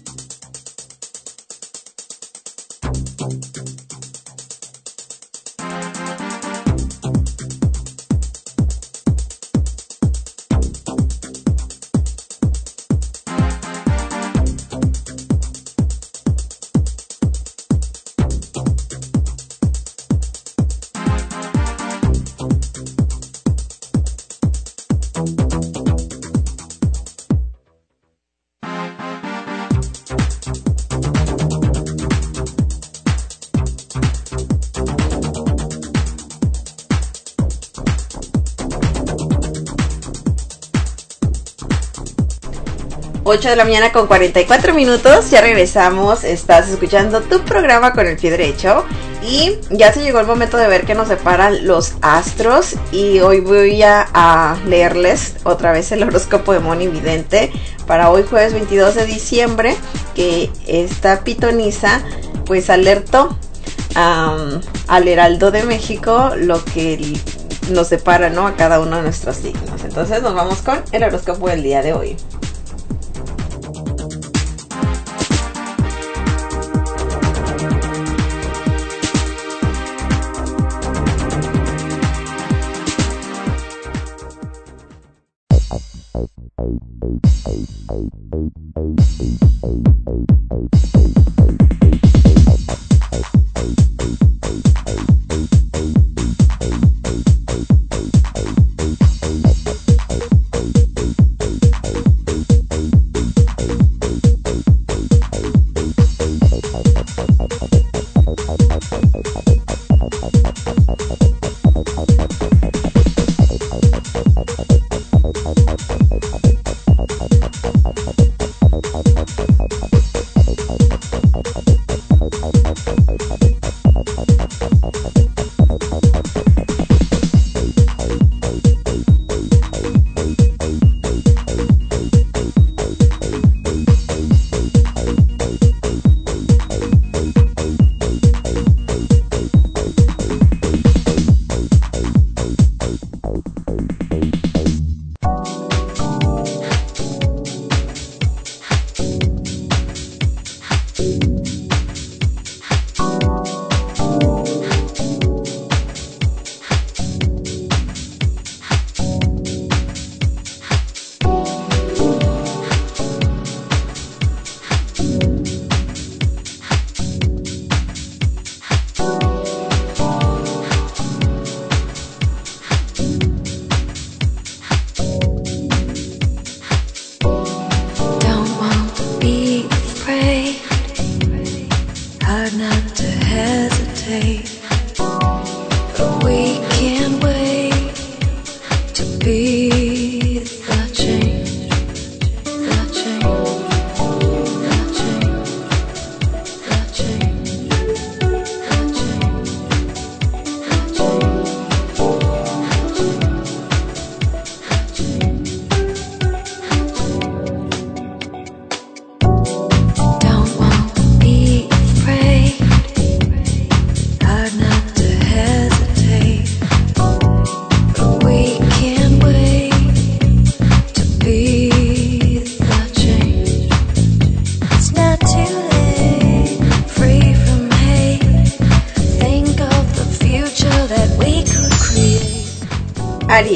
Ocho de la mañana con 44 minutos, ya regresamos, estás escuchando tu programa con el pie derecho y ya se llegó el momento de ver qué nos separan los astros y hoy voy a leerles otra vez el horóscopo de Moni Vidente para hoy jueves 22 de diciembre, que esta pitonisa pues alertó al Heraldo de México lo que nos separa, ¿no?, a cada uno de nuestros signos. Entonces nos vamos con el horóscopo del día de hoy.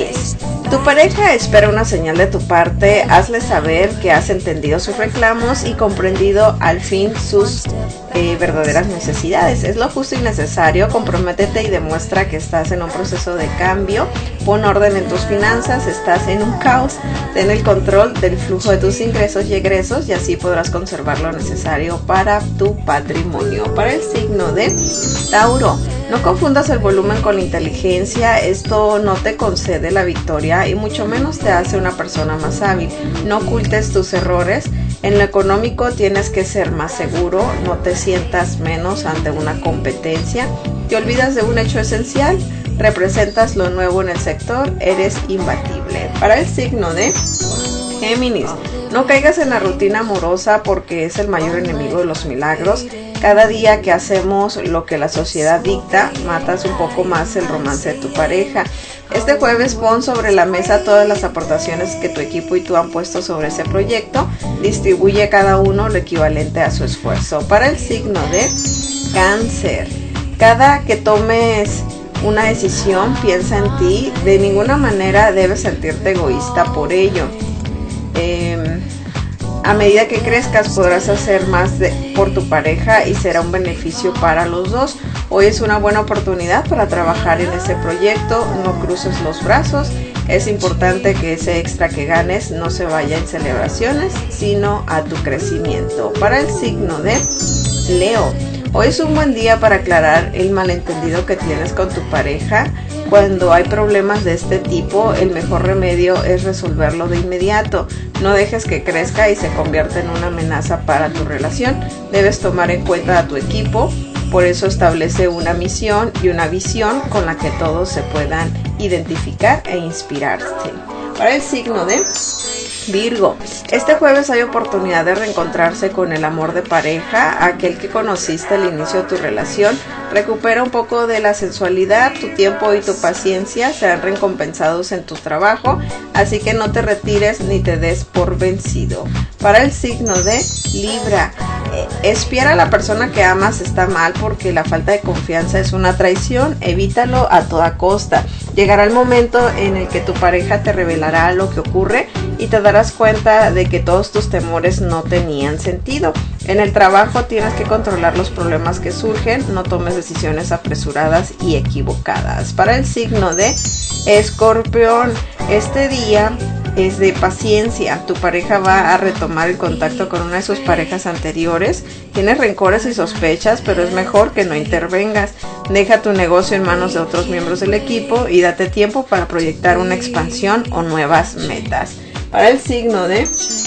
10. Tu pareja espera una señal de tu parte, hazle saber que has entendido sus reclamos y comprendido al fin sus verdaderas necesidades. Es lo justo y necesario, comprométete y demuestra que estás en un proceso de cambio, pon orden en tus finanzas, estás en un caos, ten el control del flujo de tus ingresos y egresos y así podrás conservar lo necesario para tu patrimonio. Para el signo de Tauro, no confundas el volumen con la inteligencia, esto no te concede la victoria y mucho menos te hace una persona más hábil. No ocultes tus errores. En lo económico tienes que ser más seguro, no te sientas menos ante una competencia. Te olvidas de un hecho esencial, representas lo nuevo en el sector, eres imbatible. Para el signo de Géminis, no caigas en la rutina amorosa porque es el mayor enemigo de los milagros. Cada día que hacemos lo que la sociedad dicta, matas un poco más el romance de tu pareja. Este jueves pon sobre la mesa todas las aportaciones que tu equipo y tú han puesto sobre ese proyecto. Distribuye cada uno lo equivalente a su esfuerzo. Para el signo de Cáncer, cada que tomes una decisión, piensa en ti. De ninguna manera debes sentirte egoísta por ello. A medida que crezcas podrás hacer más por tu pareja y será un beneficio para los dos. Hoy es una buena oportunidad para trabajar en ese proyecto, no cruces los brazos. Es importante que ese extra que ganes no se vaya en celebraciones, sino a tu crecimiento. Para el signo de Leo, hoy es un buen día para aclarar el malentendido que tienes con tu pareja. Cuando hay problemas de este tipo, el mejor remedio es resolverlo de inmediato. No dejes que crezca y se convierta en una amenaza para tu relación. Debes tomar en cuenta a tu equipo, por eso establece una misión y una visión con la que todos se puedan identificar e inspirarse. Para el signo de Virgo, este jueves hay oportunidad de reencontrarse con el amor de pareja, aquel que conociste al inicio de tu relación. Recupera un poco de la sensualidad, tu tiempo y tu paciencia serán recompensados en tu trabajo, así que no te retires ni te des por vencido. Para el signo de Libra, espiar a la persona que amas está mal porque la falta de confianza es una traición, evítalo a toda costa. Llegará el momento en el que tu pareja te revelará lo que ocurre y te darás cuenta de que todos tus temores no tenían sentido. En el trabajo tienes que controlar los problemas que surgen, no tomes decisiones apresuradas y equivocadas. Para el signo de Escorpión, este día es de paciencia. Tu pareja va a retomar el contacto con una de sus parejas anteriores. Tienes rencores y sospechas, pero es mejor que no intervengas. Deja tu negocio en manos de otros miembros del equipo y date tiempo para proyectar una expansión o nuevas metas. Para el signo de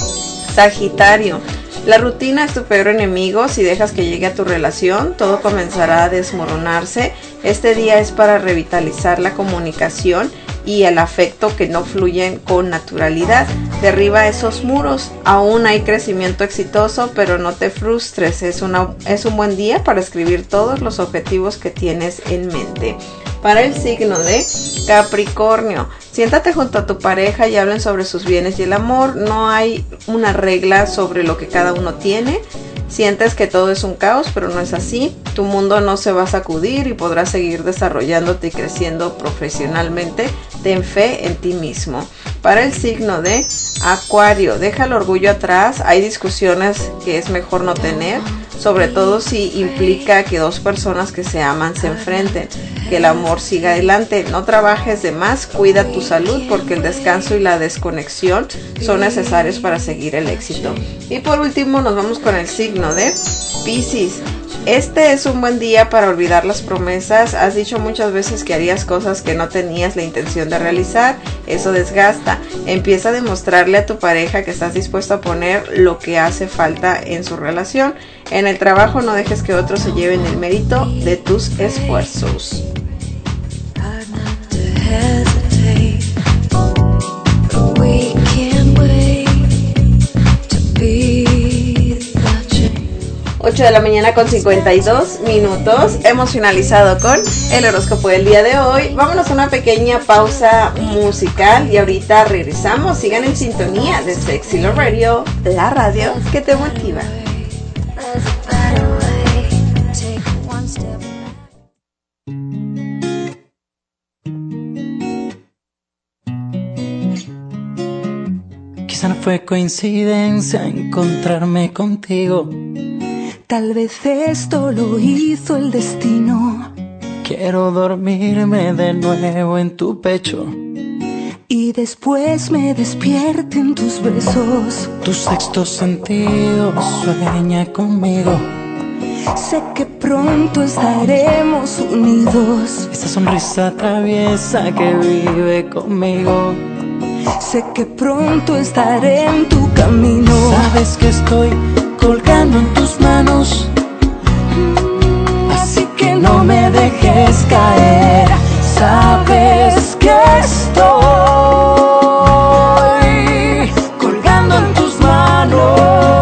Sagitario, la rutina es tu peor enemigo. Si dejas que llegue a tu relación, todo comenzará a desmoronarse. Este día es para revitalizar la comunicación y el afecto que no fluyen con naturalidad. Derriba esos muros. Aún hay crecimiento exitoso, pero no te frustres. Es un buen día para escribir todos los objetivos que tienes en mente. Para el signo de Capricornio, siéntate junto a tu pareja y hablen sobre sus bienes y el amor. No hay una regla sobre lo que cada uno tiene. Sientes que todo es un caos, pero no es así. Tu mundo no se va a sacudir y podrás seguir desarrollándote y creciendo profesionalmente. Ten fe en ti mismo. Para el signo de Acuario, deja el orgullo atrás. Hay discusiones que es mejor no tener, sobre todo si implica que dos personas que se aman se enfrenten. Que el amor siga adelante. No trabajes de más, cuida tu salud porque el descanso y la desconexión son necesarios para seguir el éxito. Y por último nos vamos con el signo de Piscis. Este es un buen día para olvidar las promesas. Has dicho muchas veces que harías cosas que no tenías la intención de realizar. Eso desgasta. Empieza a demostrarle a tu pareja que estás dispuesto a poner lo que hace falta en su relación. En el trabajo no dejes que otros se lleven el mérito de tus esfuerzos. 8 de la mañana con 52 minutos. Hemos finalizado con el horóscopo del día de hoy. Vámonos a una pequeña pausa musical y ahorita regresamos. Sigan en sintonía de Sexy Love Radio, la radio que te motiva. 8 Quizá no fue coincidencia encontrarme contigo. Tal vez esto lo hizo el destino. Quiero dormirme de nuevo en tu pecho y después me despierte en tus besos. Tu sexto sentido sueña conmigo. Sé que pronto estaremos unidos. Esa sonrisa traviesa que vive conmigo. Sé que pronto estaré en tu camino. Sabes que estoy colgando en tus manos, así que no me dejes caer. Sabes que estoy colgando en tus manos.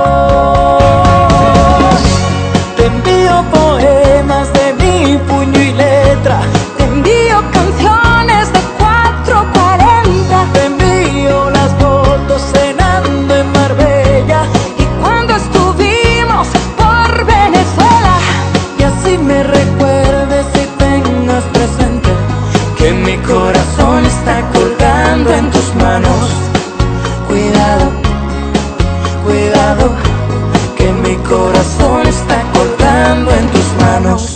Te envío poemas de mi puño y letra. Te envío canciones de 440. Te envío las fotos cenando en Marbella y cuando estuvimos por Venezuela. Y así me recuerdes y tengas presente que mi corazón está colgando en tus manos. Cuidado, cuidado, que mi corazón está colgando en tus manos.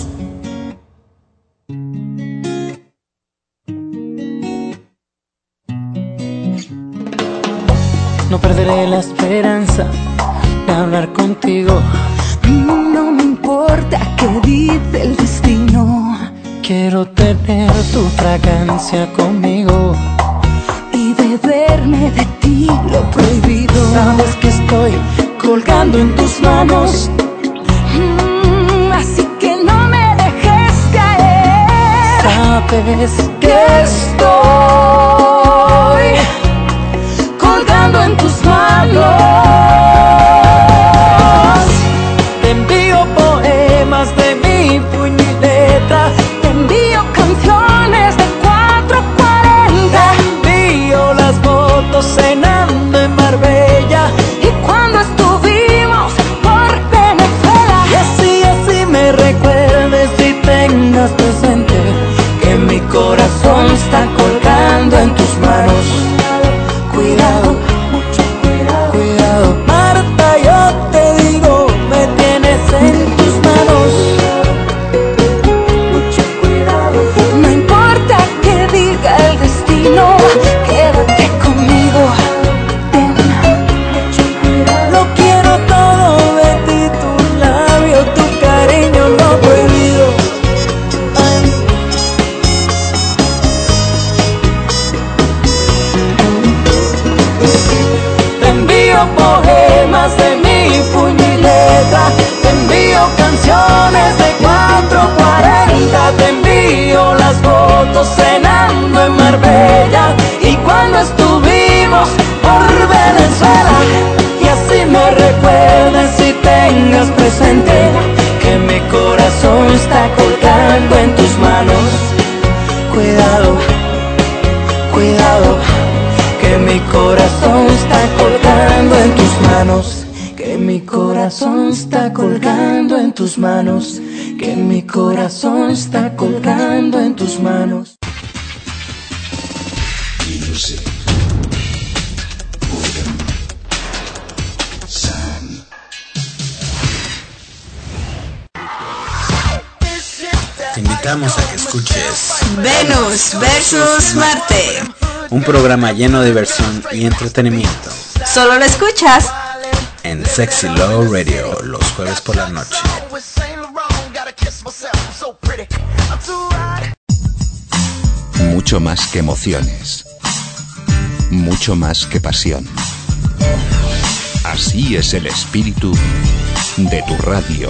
No perderé la esperanza de hablar contigo. No me importa qué dice el destino. Quiero tener tu fragancia conmigo y beberme de ti lo prohibido. Sabes que estoy colgando en tus manos, así que no me dejes caer. Sabes que estoy colgando en tus manos. Te envío poemas de mi puño y letra. Te envío canciones de 440. Te envío las fotos cenando en Marbella y cuando estuvimos por Venezuela. Y así me recuerdes y tengas presente que mi corazón está colgando en tus manos. Cuidado, mucho cuidado, cuidado. Marta, yo te digo, me tienes en tus manos. Mucho cuidado. No importa que diga el destino, quédate conmigo. Ten mucho cuidado. Lo quiero todo de ti, tu labio, tu cariño no prohibido. Ay. Te envío poemas de mi puño y letra. Te envío canciones de 440. Te envío las fotos cenando en Marbella y cuando estuvimos por Venezuela. Y así me recuerdes y tengas presente que mi corazón está colgando en tus manos. Cuidado, cuidado, que mi corazón está colgando en tus manos. Que mi corazón está colgando en tus manos. Que mi corazón está colgando en tus manos. Te invitamos a que escuches Venus versus Marte. un programa lleno de diversión y entretenimiento Solo lo escuchas en Sexy Love Radio los jueves por la noche. Mucho más que emociones. Mucho más que pasión. Así es el espíritu de tu radio.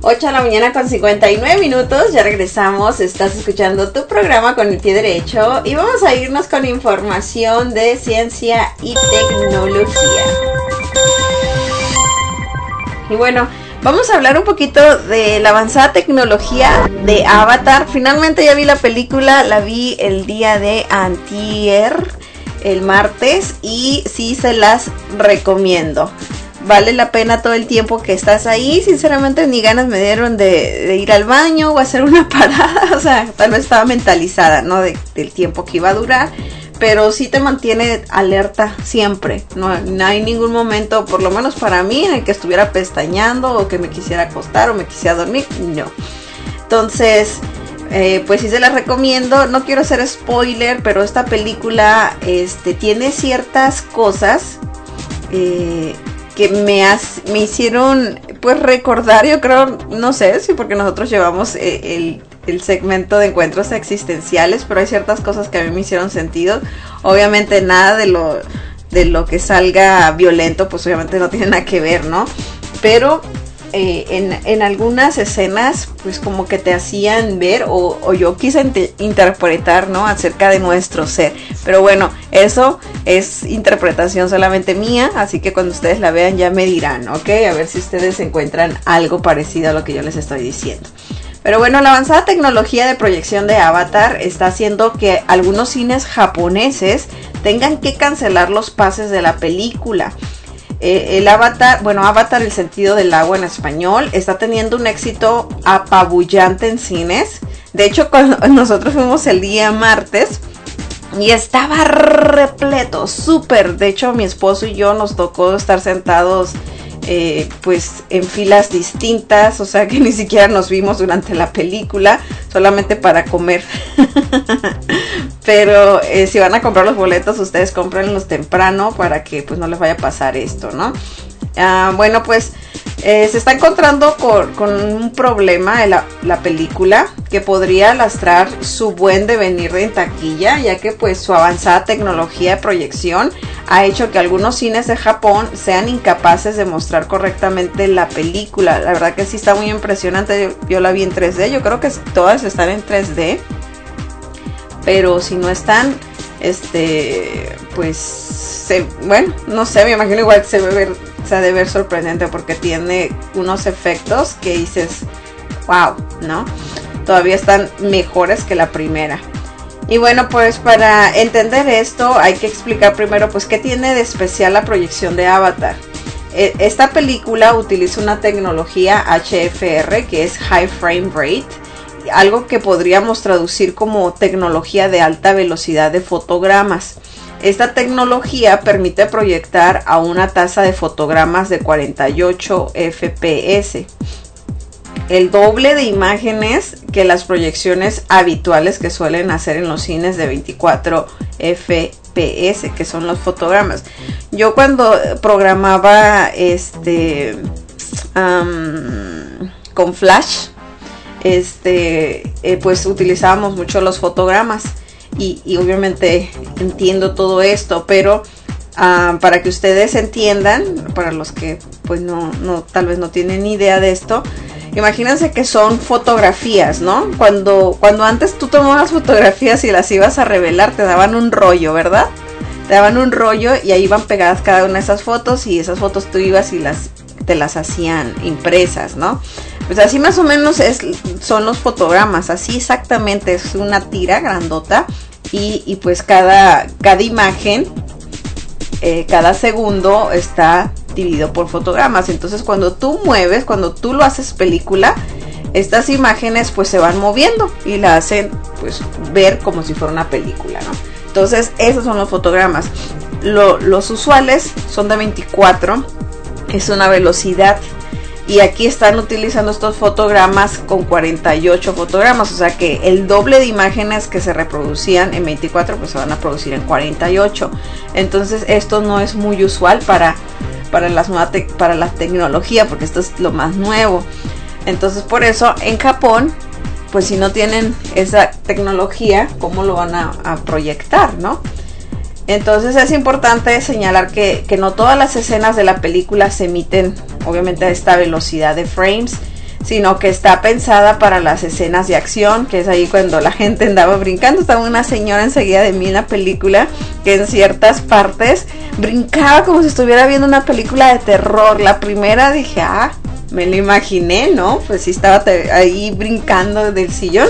8 de la mañana con 59 minutos, ya regresamos, estás escuchando tu programa Con el Pie Derecho y vamos a irnos con información de ciencia y tecnología. Y bueno, vamos a hablar un poquito de la avanzada tecnología de Avatar. Finalmente ya vi la película, la vi el día de antier, el martes, y sí se las recomiendo. Vale la pena todo el tiempo que estás ahí. Sinceramente ni ganas me dieron de ir al baño o hacer una parada. O sea, tal vez estaba mentalizada, ¿no? Del tiempo que iba a durar. Pero sí te mantiene alerta siempre. No hay ningún momento, por lo menos para mí, en el que estuviera pestañeando o que me quisiera acostar o me quisiera dormir. No. Entonces, pues sí se las recomiendo. No quiero hacer spoiler, pero esta película tiene ciertas cosas que me hicieron pues recordar, yo creo, no sé si porque nosotros llevamos el segmento de encuentros existenciales, pero hay ciertas cosas que a mí me hicieron sentido. Obviamente nada de lo que salga violento, pues obviamente no tiene nada que ver, ¿no? Pero en algunas escenas pues como que te hacían ver o yo quise interpretar, ¿no? Acerca de nuestro ser. Pero bueno, eso es interpretación solamente mía, así que cuando ustedes la vean ya me dirán, ¿ok? A ver si ustedes encuentran algo parecido a lo que yo les estoy diciendo. Pero bueno, la avanzada tecnología de proyección de Avatar está haciendo que algunos cines japoneses tengan que cancelar los pases de la película. El Avatar, el sentido del agua en español, está teniendo un éxito apabullante en cines. De hecho, cuando nosotros fuimos el día martes y estaba repleto, súper. De hecho, mi esposo y yo nos tocó estar sentados pues en filas distintas, o sea que ni siquiera nos vimos durante la película, solamente para comer. Pero si van a comprar los boletos, ustedes cómprenlos temprano para que pues no les vaya a pasar esto, ¿no? Bueno, pues se está encontrando con un problema en la película que podría lastrar su buen devenir en taquilla, ya que pues su avanzada tecnología de proyección ha hecho que algunos cines de Japón sean incapaces de mostrar correctamente la película. La verdad que sí está muy impresionante. Yo la vi en 3D, yo creo que todas están en 3D, pero si no están, pues bueno, no sé, me imagino igual que se ha de ver sorprendente porque tiene unos efectos que dices, wow, ¿no? Todavía están mejores que la primera. Y bueno, pues para entender esto hay que explicar primero pues qué tiene de especial la proyección de Avatar. Esta película utiliza una tecnología HFR, que es High Frame Rate, algo que podríamos traducir como tecnología de alta velocidad de fotogramas. Esta tecnología permite proyectar a una tasa de fotogramas de 48 FPS, el doble de imágenes que las proyecciones habituales que suelen hacer en los cines de 24 FPS, que son los fotogramas. Yo cuando programaba con Flash, pues utilizábamos mucho los fotogramas y obviamente entiendo todo esto, pero para que ustedes entiendan, para los que pues no tal vez no tienen ni idea de esto, imagínense que son fotografías, ¿no? Cuando antes tú tomabas fotografías y las ibas a revelar, te daban un rollo, ¿verdad? Te daban un rollo y ahí iban pegadas cada una de esas fotos, y esas fotos tú ibas y te las hacían impresas, ¿no? Pues así más o menos son los fotogramas, así exactamente, es una tira grandota y pues cada imagen, cada segundo está dividido por fotogramas. Entonces cuando tú lo haces película, estas imágenes pues se van moviendo y la hacen pues ver como si fuera una película, ¿no? Entonces esos son los fotogramas. Los usuales son de 24, es una velocidad, y aquí están utilizando estos fotogramas con 48 fotogramas, o sea que el doble de imágenes que se reproducían en 24 pues se van a producir en 48. Entonces esto no es muy usual para la tecnología, porque esto es lo más nuevo. Entonces por eso en Japón pues si no tienen esa tecnología, ¿cómo lo van a proyectar, no? Entonces es importante señalar que no todas las escenas de la película se emiten obviamente a esta velocidad de frames, sino que está pensada para las escenas de acción, que es ahí cuando la gente andaba brincando. Estaba una señora enseguida de mí en la película que en ciertas partes brincaba como si estuviera viendo una película de terror. La primera dije, me lo imaginé, ¿no? Pues sí estaba ahí brincando del sillón.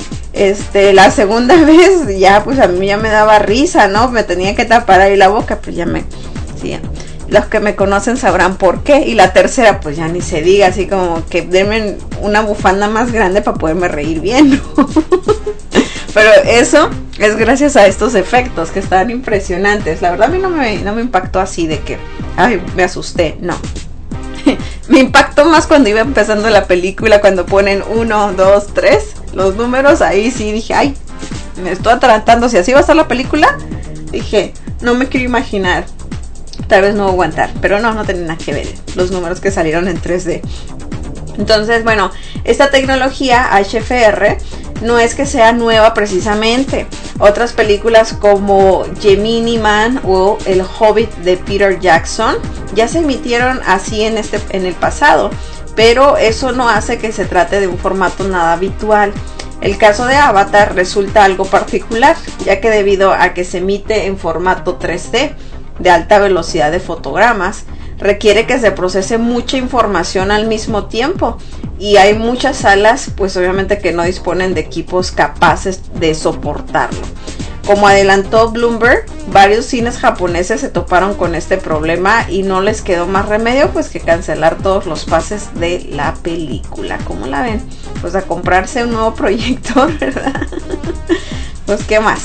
La segunda vez ya pues a mí ya me daba risa, ¿no? Me tenía que tapar ahí la boca, pues ya sí, los que me conocen sabrán por qué. Y la tercera pues ya ni se diga, así como que denme una bufanda más grande para poderme reír bien, ¿no? Pero eso es gracias a estos efectos que están impresionantes. La verdad a mí no me impactó así de que, me asusté, no. Me impactó más cuando iba empezando la película, cuando ponen 1, 2, 3, los números, ahí sí dije, me estoy atragantando. Si así va a estar la película, dije, no me quiero imaginar, tal vez no voy a aguantar, pero no tenía nada que ver los números que salieron en 3D. Entonces, bueno, esta tecnología HFR no es que sea nueva precisamente. Otras películas como Gemini Man o El Hobbit de Peter Jackson ya se emitieron así en el pasado, pero eso no hace que se trate de un formato nada habitual. El caso de Avatar resulta algo particular, ya que debido a que se emite en formato 3D de alta velocidad de fotogramas, requiere que se procese mucha información al mismo tiempo, y hay muchas salas pues obviamente que no disponen de equipos capaces de soportarlo. Como adelantó Bloomberg, varios cines japoneses se toparon con este problema y no les quedó más remedio pues que cancelar todos los pases de la película. ¿Cómo la ven? Pues a comprarse un nuevo proyector, ¿verdad? Pues ¿qué más?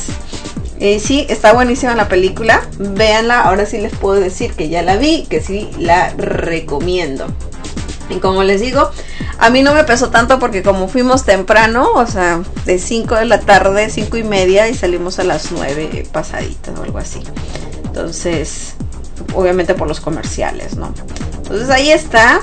Sí, está buenísima la película, véanla. Ahora sí les puedo decir que ya la vi, que sí la recomiendo. Y como les digo, a mí no me pesó tanto porque como fuimos temprano, o sea, de 5 de la tarde, 5:30, y salimos a las 9 pasaditas o algo así. Entonces, obviamente por los comerciales, ¿no? Entonces ahí está.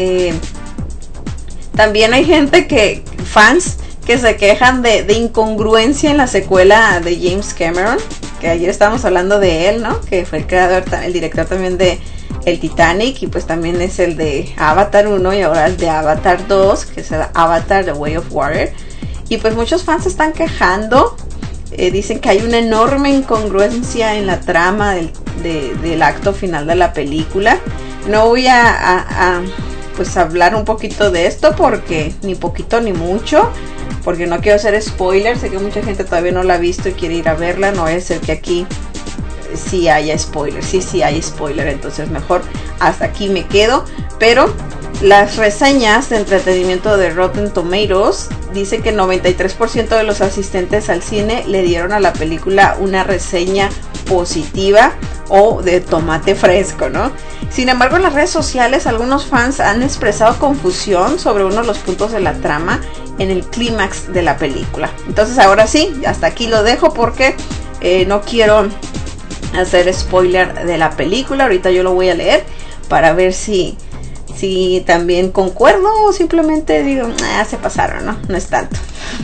También hay gente fans que se quejan de incongruencia en la secuela de James Cameron, que ayer estábamos hablando de él, ¿no? Que fue el director también de el Titanic, y pues también es el de Avatar 1 y ahora el de Avatar 2, que es Avatar The Way of Water. Y pues muchos fans se están quejando, dicen que hay una enorme incongruencia en la trama del acto final de la película. No voy a pues hablar un poquito de esto, porque ni poquito ni mucho, porque no quiero hacer spoilers. Sé que mucha gente todavía no la ha visto y quiere ir a verla. No vaya a ser que aquí sí haya spoiler. Sí hay spoiler, entonces mejor hasta aquí me quedo. Pero las reseñas de entretenimiento de Rotten Tomatoes dice que el 93% de los asistentes al cine le dieron a la película una reseña positiva o de tomate fresco, ¿no? Sin embargo, en las redes sociales algunos fans han expresado confusión sobre uno de los puntos de la trama en el clímax de la película. Entonces ahora sí, hasta aquí lo dejo porque no quiero hacer spoiler de la película. Ahorita yo lo voy a leer para ver si también concuerdo o simplemente digo, se pasaron, ¿no? No es tanto.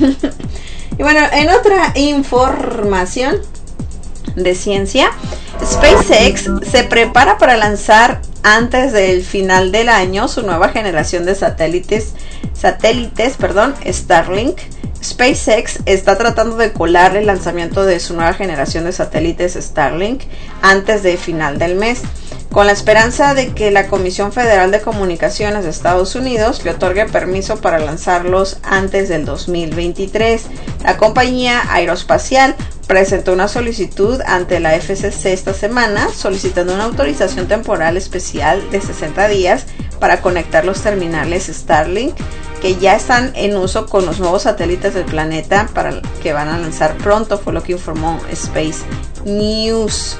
Y bueno, en otra información de ciencia, SpaceX se prepara para lanzar antes del final del año su nueva generación de satélites, Starlink. SpaceX está tratando de colar el lanzamiento de su nueva generación de satélites Starlink antes del final del mes, con la esperanza de que la Comisión Federal de Comunicaciones de Estados Unidos le otorgue permiso para lanzarlos antes del 2023. La compañía aeroespacial presentó una solicitud ante la FCC esta semana solicitando una autorización temporal especial de 60 días para conectar los terminales Starlink que ya están en uso con los nuevos satélites del planeta para que van a lanzar pronto, fue lo que informó Space News.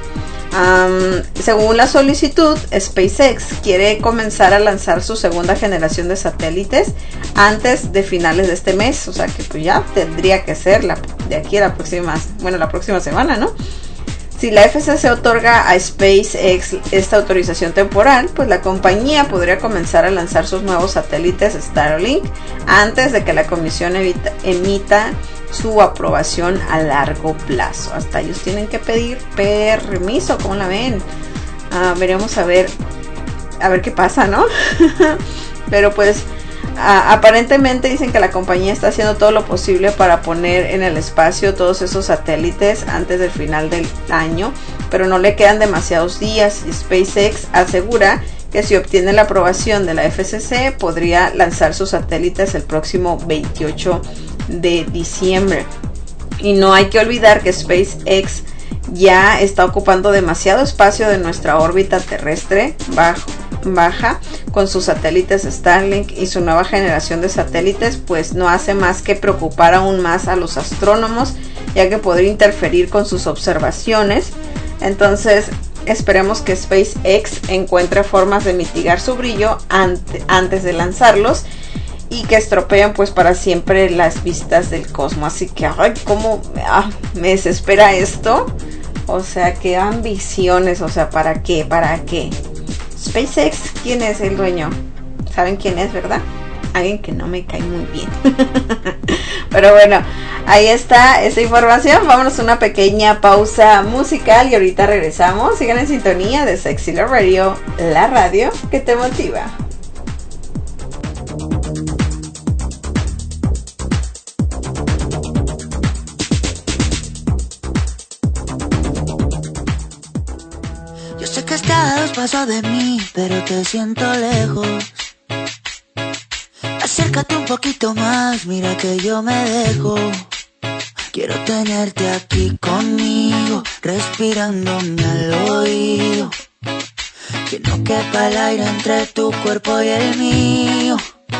Según la solicitud, SpaceX quiere comenzar a lanzar su segunda generación de satélites antes de finales de este mes, o sea que pues ya tendría que ser de aquí a la próxima semana, ¿no? Si la FCC otorga a SpaceX esta autorización temporal, pues la compañía podría comenzar a lanzar sus nuevos satélites Starlink antes de que la comisión emita su aprobación a largo plazo. Hasta ellos tienen que pedir permiso, ¿cómo la ven? Veremos a ver qué pasa, ¿no? Pero pues Aparentemente dicen que la compañía está haciendo todo lo posible para poner en el espacio todos esos satélites antes del final del año, pero no le quedan demasiados días, y SpaceX asegura que si obtiene la aprobación de la FCC podría lanzar sus satélites el próximo 28 de diciembre. Y no hay que olvidar que SpaceX ya está ocupando demasiado espacio de nuestra órbita terrestre baja con sus satélites Starlink, y su nueva generación de satélites pues no hace más que preocupar aún más a los astrónomos, ya que podría interferir con sus observaciones. Entonces esperemos que SpaceX encuentre formas de mitigar su brillo antes de lanzarlos y que estropeen pues para siempre las vistas del cosmos. Así que ay, cómo me desespera esto. O sea, qué ambiciones, o sea, ¿para qué? SpaceX, ¿quién es el dueño? ¿Saben quién es, verdad? Alguien que no me cae muy bien. Pero bueno, ahí está esa información. Vámonos a una pequeña pausa musical y ahorita regresamos. Sigan en sintonía de Sexy Love Radio, la radio que te motiva. Sé que estás paso de mí, pero te siento lejos. Acércate un poquito más, mira que yo me dejo. Quiero tenerte aquí conmigo, respirándome al oído. Que no quepa el aire entre tu cuerpo y el mío.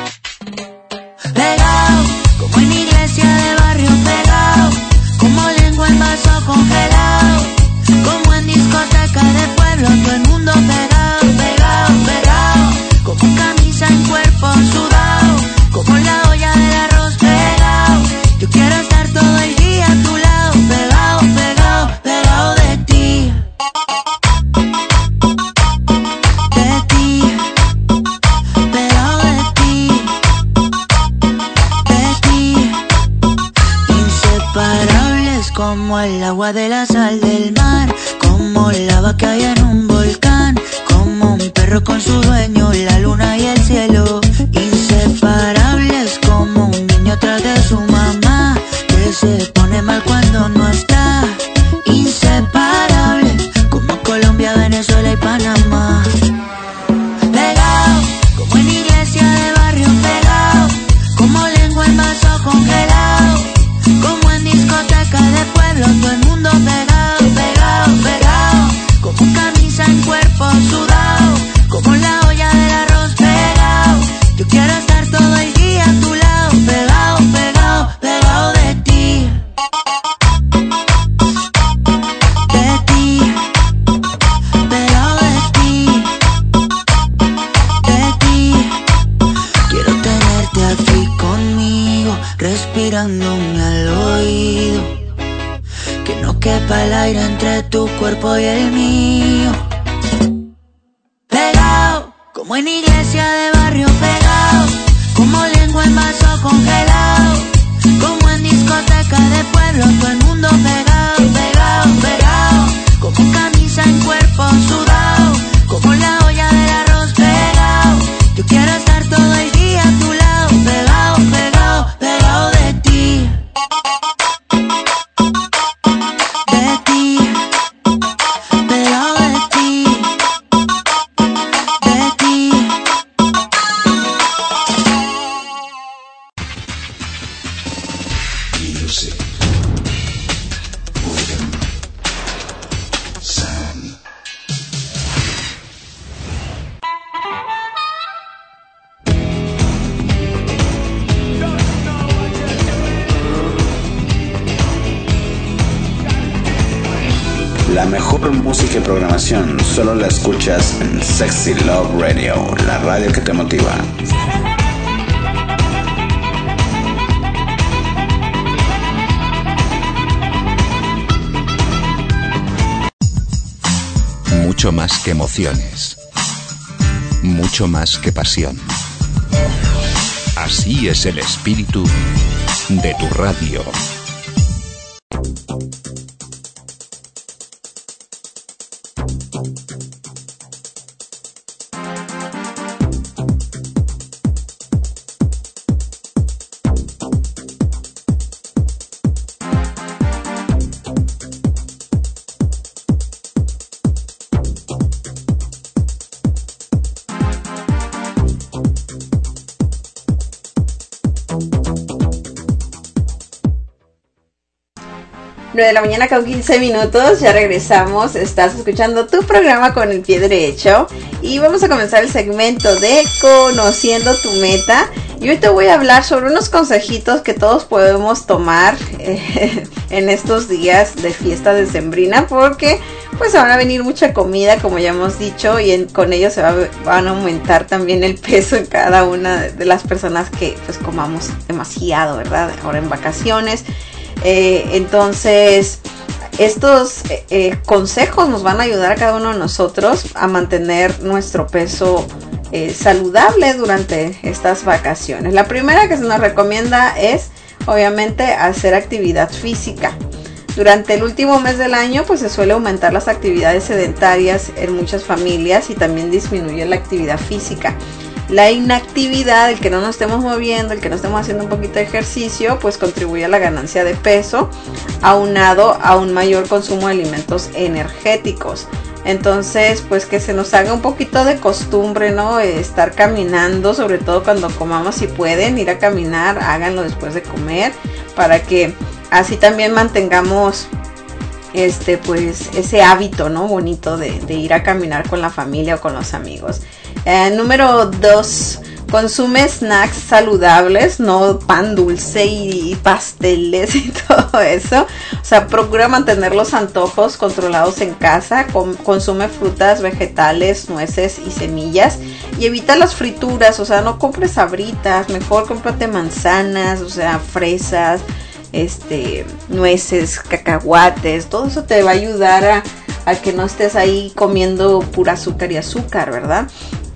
Pegado, como en iglesia de barrio pegado. Como lengua en vaso congelado. Como en discoteca de pueblo, todo el mundo pegado, pegado, pegado. Como camisa en cuerpo sudado, como la olla del arroz pegado. Yo quiero estar todo el día a tu lado, pegado, pegado, pegado de ti. De ti, pegado de ti. De ti, inseparables como el agua de la sal del mar. Como lava que hay en un volcán, como un perro con su dueño, la luna y el cielo. Inseparables como un niño tras de su mamá, que se pone mal cuando no está. Inseparables como Colombia, Venezuela y Panamá. Pegado, como en iglesia de barrio pegado. Como lengua en vaso congelado. Como en discoteca de pueblo, todo el mundo pegado, pegado, pegado. Como camisa en cuerpo sudado, como la olla del arroz pegado. Yo quiero estar todo el día a tu lado, pegado, pegado, pegado de ti. De ti, pegado de ti. De ti, quiero tenerte aquí conmigo, respirándome al oído. Que no quepa el aire entre tu cuerpo y el mío. Pegado, como en iglesia de barrio pegado. Como lengua en vaso congelado. Como en discoteca de pueblo, todo el mundo pegado, pegado, pegado. Como camisa en cuerpo sudado. Como la olla del arroz pegado. Yo quiero estar todo el día a tu lado, pegado, pegado, pegado de ti. De ti, pegado de ti. De ti. Music, rhythm, sound. La mejor música y programación solo la escuchas en Sexy Love Radio, la radio que te motiva. Mucho más que emociones. Mucho más que pasión. Así es el espíritu de tu radio. 9 de la mañana con 15 minutos, ya regresamos, estás escuchando tu programa con el pie derecho y vamos a comenzar el segmento de Conociendo tu Meta y hoy te voy a hablar sobre unos consejitos que todos podemos tomar en estos días de fiesta decembrina porque pues van a venir mucha comida como ya hemos dicho y con ello van a aumentar también el peso en cada una de las personas que pues comamos demasiado, ¿verdad? Ahora en vacaciones. Entonces estos consejos nos van a ayudar a cada uno de nosotros a mantener nuestro peso saludable durante estas vacaciones. La primera que se nos recomienda es obviamente hacer actividad física. Durante el último mes del año pues se suele aumentar las actividades sedentarias en muchas familias y también disminuye la actividad física. La inactividad, el que no nos estemos moviendo, el que no estemos haciendo un poquito de ejercicio, pues contribuye a la ganancia de peso, aunado a un mayor consumo de alimentos energéticos. Entonces, pues que se nos haga un poquito de costumbre, ¿no? Estar caminando, sobre todo cuando comamos, si pueden ir a caminar, háganlo después de comer, para que así también mantengamos pues ese hábito, ¿no? Bonito de ir a caminar con la familia o con los amigos. Número 2, consume snacks saludables, no pan dulce y pasteles y todo eso. O sea, procura mantener los antojos controlados en casa. Consume frutas, vegetales, nueces y semillas. Y evita las frituras, o sea, no compres sabritas, mejor cómprate manzanas, o sea, fresas, nueces, cacahuates. Todo eso te va a ayudar a que no estés ahí comiendo pura azúcar y azúcar, ¿verdad?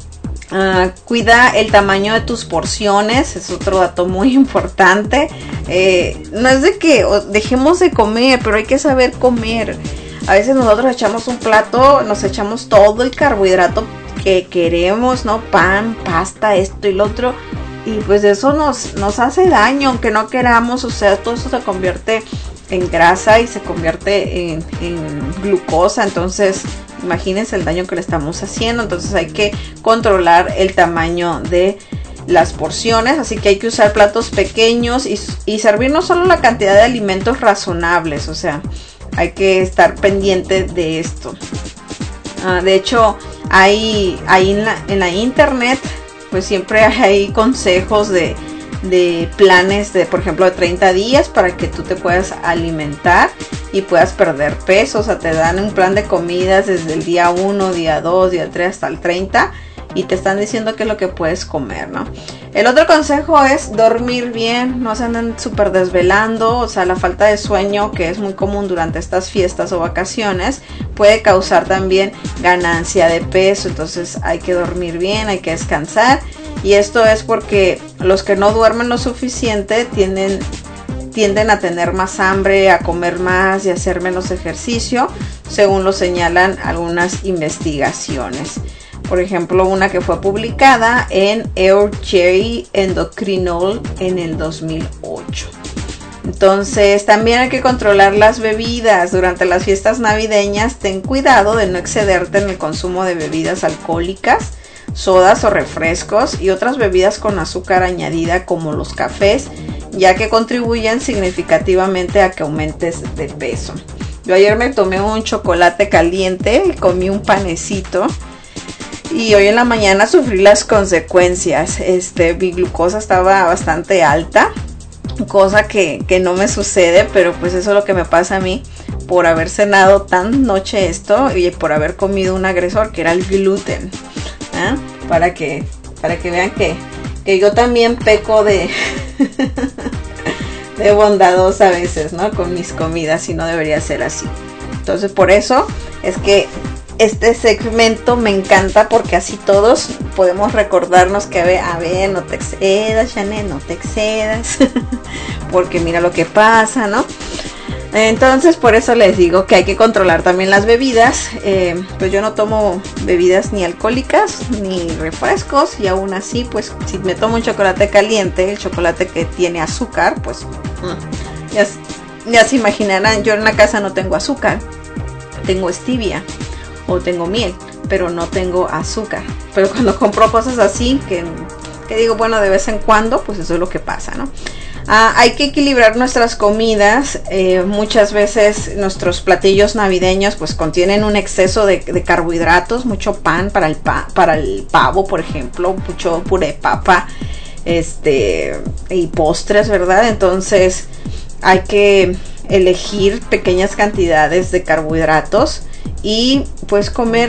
Cuida el tamaño de tus porciones, es otro dato muy importante. No es de que dejemos de comer, pero hay que saber comer. A veces nosotros echamos un plato, nos echamos todo el carbohidrato que queremos, ¿no? Pan, pasta, esto y lo otro. Y pues eso nos hace daño, aunque no queramos. O sea, todo eso se convierte en grasa y se convierte en glucosa. Entonces imagínense el daño que le estamos haciendo. Entonces hay que controlar el tamaño de las porciones, así que hay que usar platos pequeños y servirnos solo la cantidad de alimentos razonables. O sea, hay que estar pendiente de esto. De hecho, en la internet pues siempre hay consejos de planes de, por ejemplo, de 30 días para que tú te puedas alimentar y puedas perder peso. O sea, te dan un plan de comidas desde el día 1, día 2, día 3 hasta el 30 y te están diciendo qué es lo que puedes comer, ¿no? El otro consejo es dormir bien, no se anden súper desvelando. O sea, la falta de sueño, que es muy común durante estas fiestas o vacaciones, puede causar también ganancia de peso. Entonces hay que dormir bien, hay que descansar. Y esto es porque los que no duermen lo suficiente tienden a tener más hambre, a comer más y a hacer menos ejercicio, según lo señalan algunas investigaciones. Por ejemplo, una que fue publicada en EURJ Endocrinol en el 2008. Entonces, también hay que controlar las bebidas. Durante las fiestas navideñas, ten cuidado de no excederte en el consumo de bebidas alcohólicas, sodas o refrescos y otras bebidas con azúcar añadida como los cafés, ya que contribuyen significativamente a que aumentes de peso. Yo ayer me tomé un chocolate caliente y comí un panecito y hoy en la mañana sufrí las consecuencias. Mi glucosa estaba bastante alta, cosa que no me sucede, pero pues eso es lo que me pasa a mí por haber cenado tan noche esto y por haber comido un agresor que era el gluten. Para que vean que yo también peco de bondadosa a veces, ¿no? Con mis comidas, y no debería ser así. Entonces, por eso es que este segmento me encanta, porque así todos podemos recordarnos que a ver, no te excedas, Janet, no te excedas, porque mira lo que pasa, ¿no? Entonces, por eso les digo que hay que controlar también las bebidas. Pues yo no tomo bebidas ni alcohólicas ni refrescos, y aún así, pues si me tomo un chocolate caliente, el chocolate que tiene azúcar, pues ya se imaginarán, yo en la casa no tengo azúcar, tengo stevia o tengo miel, pero no tengo azúcar. Pero cuando compro cosas así que que digo, bueno, de vez en cuando, pues eso es lo que pasa, ¿no? Hay que equilibrar nuestras comidas. Muchas veces nuestros platillos navideños pues contienen un exceso de carbohidratos, mucho pan para el pavo, por ejemplo, mucho puré de papa, y postres, ¿verdad? Entonces hay que elegir pequeñas cantidades de carbohidratos y pues comer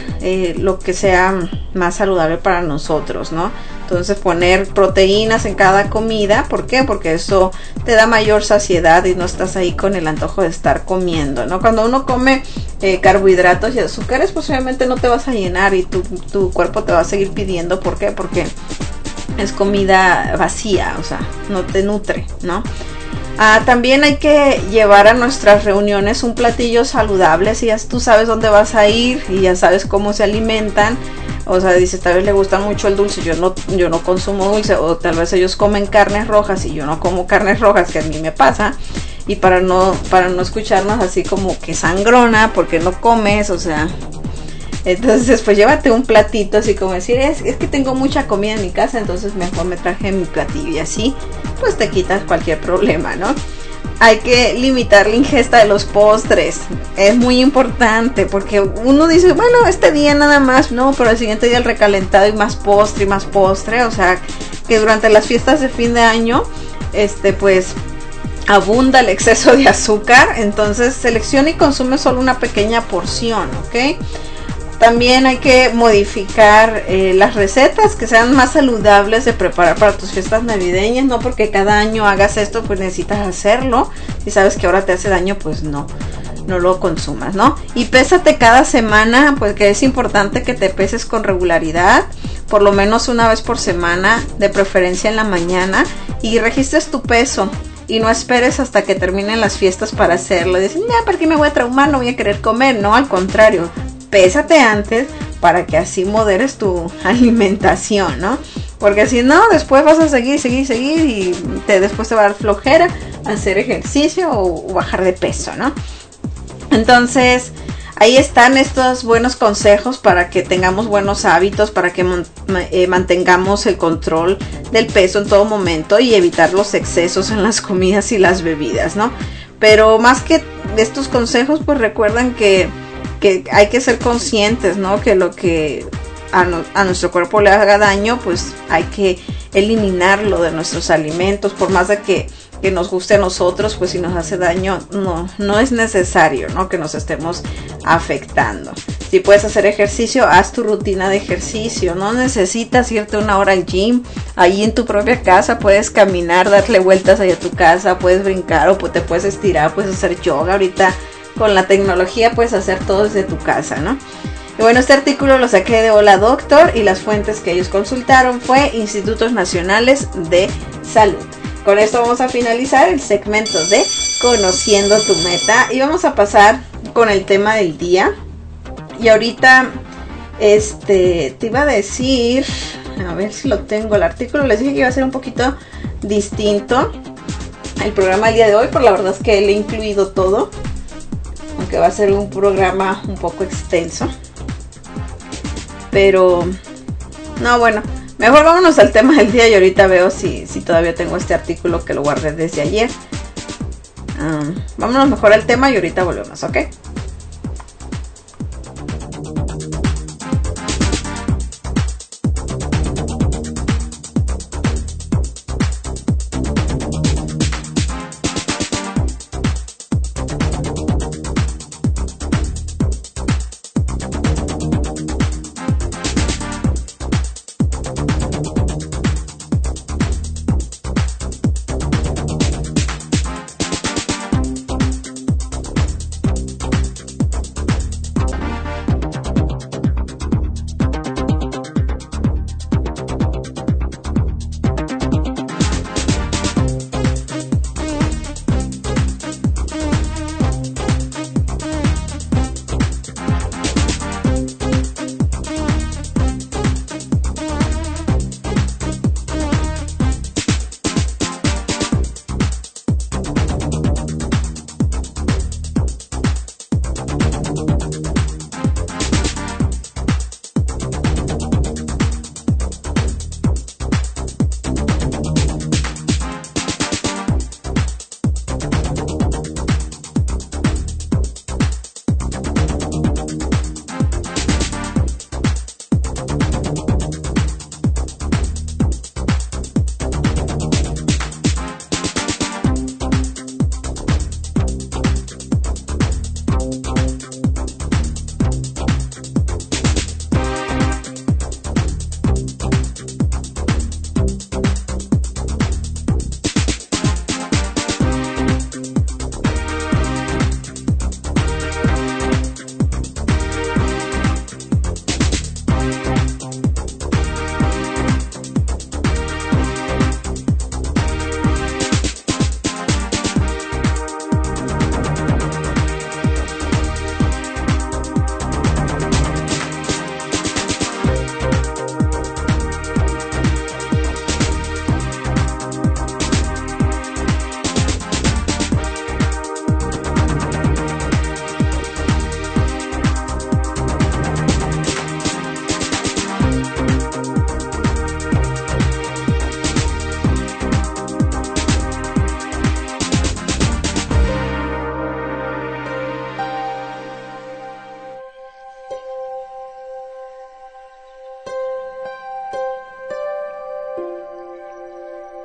lo que sea más saludable para nosotros, ¿no? Entonces poner proteínas en cada comida. ¿Por qué? Porque eso te da mayor saciedad y no estás ahí con el antojo de estar comiendo, ¿no? Cuando uno come carbohidratos y azúcares, pues obviamente no te vas a llenar y tu cuerpo te va a seguir pidiendo. ¿Por qué? Porque es comida vacía, o sea, no te nutre, ¿no? También hay que llevar a nuestras reuniones un platillo saludable. Si ya tú sabes dónde vas a ir y ya sabes cómo se alimentan, o sea, dices, tal vez le gusta mucho el dulce, yo no consumo dulce, o tal vez ellos comen carnes rojas y yo no como carnes rojas, que a mí me pasa, y para no escucharnos así como que sangrona porque no comes, o sea, entonces pues llévate un platito, así como decir, es que tengo mucha comida en mi casa, entonces mejor me traje mi platillo, y así pues te quitas cualquier problema, ¿no? Hay que limitar la ingesta de los postres, es muy importante, porque uno dice, bueno, este día nada más, no, pero el siguiente día el recalentado y más postre, o sea, que durante las fiestas de fin de año, pues abunda el exceso de azúcar, entonces selecciona y consume solo una pequeña porción, ¿ok? También hay que modificar las recetas que sean más saludables de preparar para tus fiestas navideñas. No porque cada año hagas esto, pues necesitas hacerlo. Si sabes que ahora te hace daño, pues no lo consumas, ¿no? Y pésate cada semana, pues que es importante que te peses con regularidad, por lo menos una vez por semana, de preferencia en la mañana, y registres tu peso. Y no esperes hasta que terminen las fiestas para hacerlo. Dices, ya, ¿para qué me voy a traumar? No voy a querer comer. No, al contrario, pésate antes para que así moderes tu alimentación, ¿no? Porque si no, después vas a seguir y después te va a dar flojera hacer ejercicio o bajar de peso, ¿no? Entonces, ahí están estos buenos consejos para que tengamos buenos hábitos, para que mantengamos el control del peso en todo momento y evitar los excesos en las comidas y las bebidas, ¿no? Pero más que estos consejos, pues recuerden que hay que ser conscientes, ¿no? Que lo que a nuestro cuerpo le haga daño, pues hay que eliminarlo de nuestros alimentos. Por más de que nos guste a nosotros, pues si nos hace daño, no es necesario, ¿no? Que nos estemos afectando. Si puedes hacer ejercicio, haz tu rutina de ejercicio. No necesitas irte una hora al gym. Ahí en tu propia casa puedes caminar, darle vueltas ahí a tu casa, puedes brincar o te puedes estirar, puedes hacer yoga. Ahorita con la tecnología puedes hacer todo desde tu casa, ¿no? Y bueno, este artículo lo saqué de Hola Doctor y las fuentes que ellos consultaron fue Institutos Nacionales de Salud. Con esto vamos a finalizar el segmento de Conociendo tu Meta y vamos a pasar con el tema del día. Y ahorita te iba a decir, a ver si lo tengo, el artículo les dije que iba a ser un poquito distinto el programa del día de hoy, pero la verdad es que le he incluido todo, aunque va a ser un programa un poco extenso. Pero no, bueno, mejor vámonos al tema del día y ahorita veo si todavía tengo este artículo que lo guardé desde ayer. Vámonos mejor al tema y ahorita volvemos, ¿ok?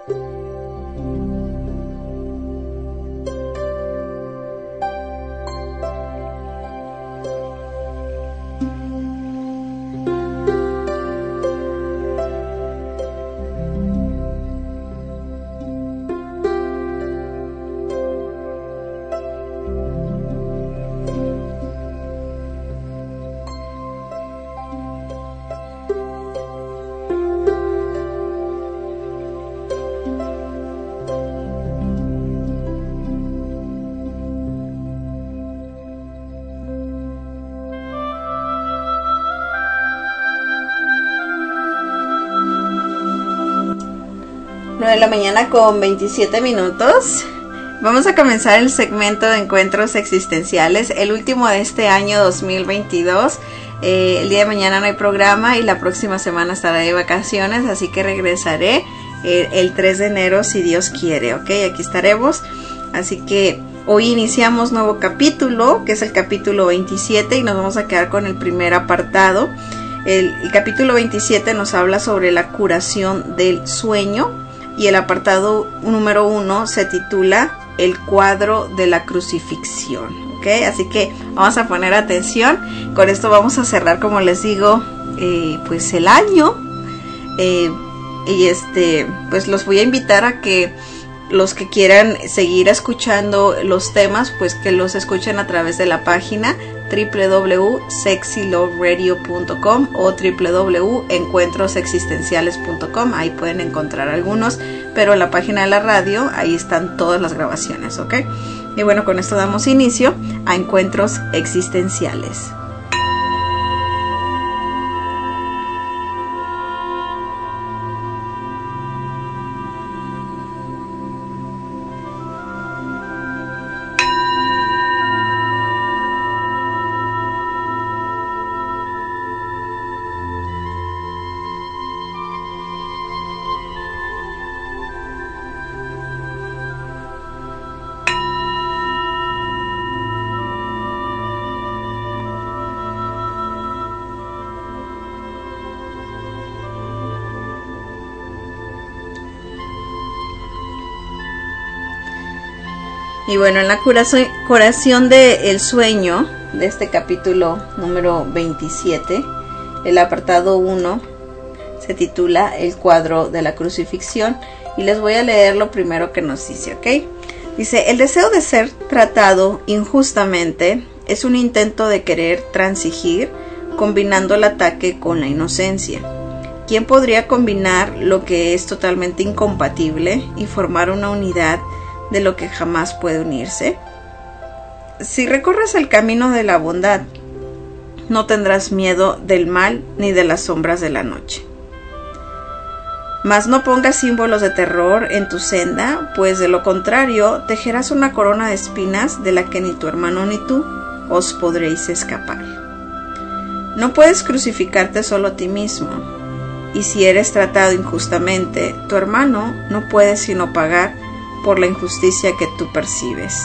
De la mañana con 27 minutos. Vamos a comenzar el segmento de encuentros existenciales, el último de este año 2022. El día de mañana no hay programa y la próxima semana estaré de vacaciones, así que regresaré el 3 de enero si Dios quiere, ¿ok? Aquí estaremos. Así que hoy iniciamos nuevo capítulo, que es el capítulo 27, y nos vamos a quedar con el primer apartado. El capítulo 27 nos habla sobre la curación del sueño. Y el apartado número 1 se titula El cuadro de la crucifixión, ¿ok? Así que vamos a poner atención. Con esto vamos a cerrar, como les digo, pues el año. Pues los voy a invitar a que los que quieran seguir escuchando los temas, pues que los escuchen a través de la página www.sexyloveradio.com o www.encuentrosexistenciales.com. Ahí pueden encontrar algunos, pero en la página de la radio ahí están todas las grabaciones, ¿ok? Y bueno, con esto damos inicio a Encuentros Existenciales. Y bueno, en la curación del sueño, de este capítulo número 27, el apartado 1 se titula El cuadro de la crucifixión. Y les voy a leer lo primero que nos dice, ¿ok? Dice: el deseo de ser tratado injustamente es un intento de querer transigir, combinando el ataque con la inocencia. ¿Quién podría combinar lo que es totalmente incompatible y formar una unidad de lo que jamás puede unirse? Si recorres el camino de la bondad, no tendrás miedo del mal ni de las sombras de la noche. Mas no pongas símbolos de terror en tu senda, pues de lo contrario tejerás una corona de espinas de la que ni tu hermano ni tú os podréis escapar. No puedes crucificarte solo a ti mismo, y si eres tratado injustamente, tu hermano no puede sino pagar por la injusticia que tú percibes.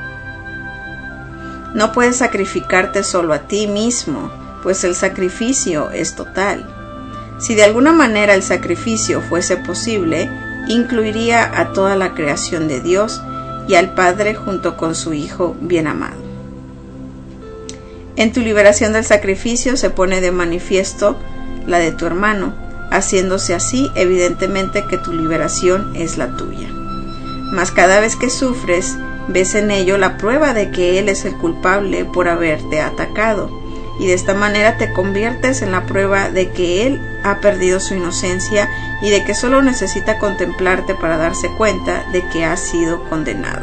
No puedes sacrificarte solo a ti mismo, pues el sacrificio es total. Si de alguna manera el sacrificio fuese posible, incluiría a toda la creación de Dios y al Padre junto con su Hijo bien amado. En tu liberación del sacrificio se pone de manifiesto la de tu hermano, haciéndose así evidentemente que tu liberación es la tuya. Mas cada vez que sufres, ves en ello la prueba de que él es el culpable por haberte atacado, y de esta manera te conviertes en la prueba de que él ha perdido su inocencia y de que solo necesita contemplarte para darse cuenta de que ha sido condenado.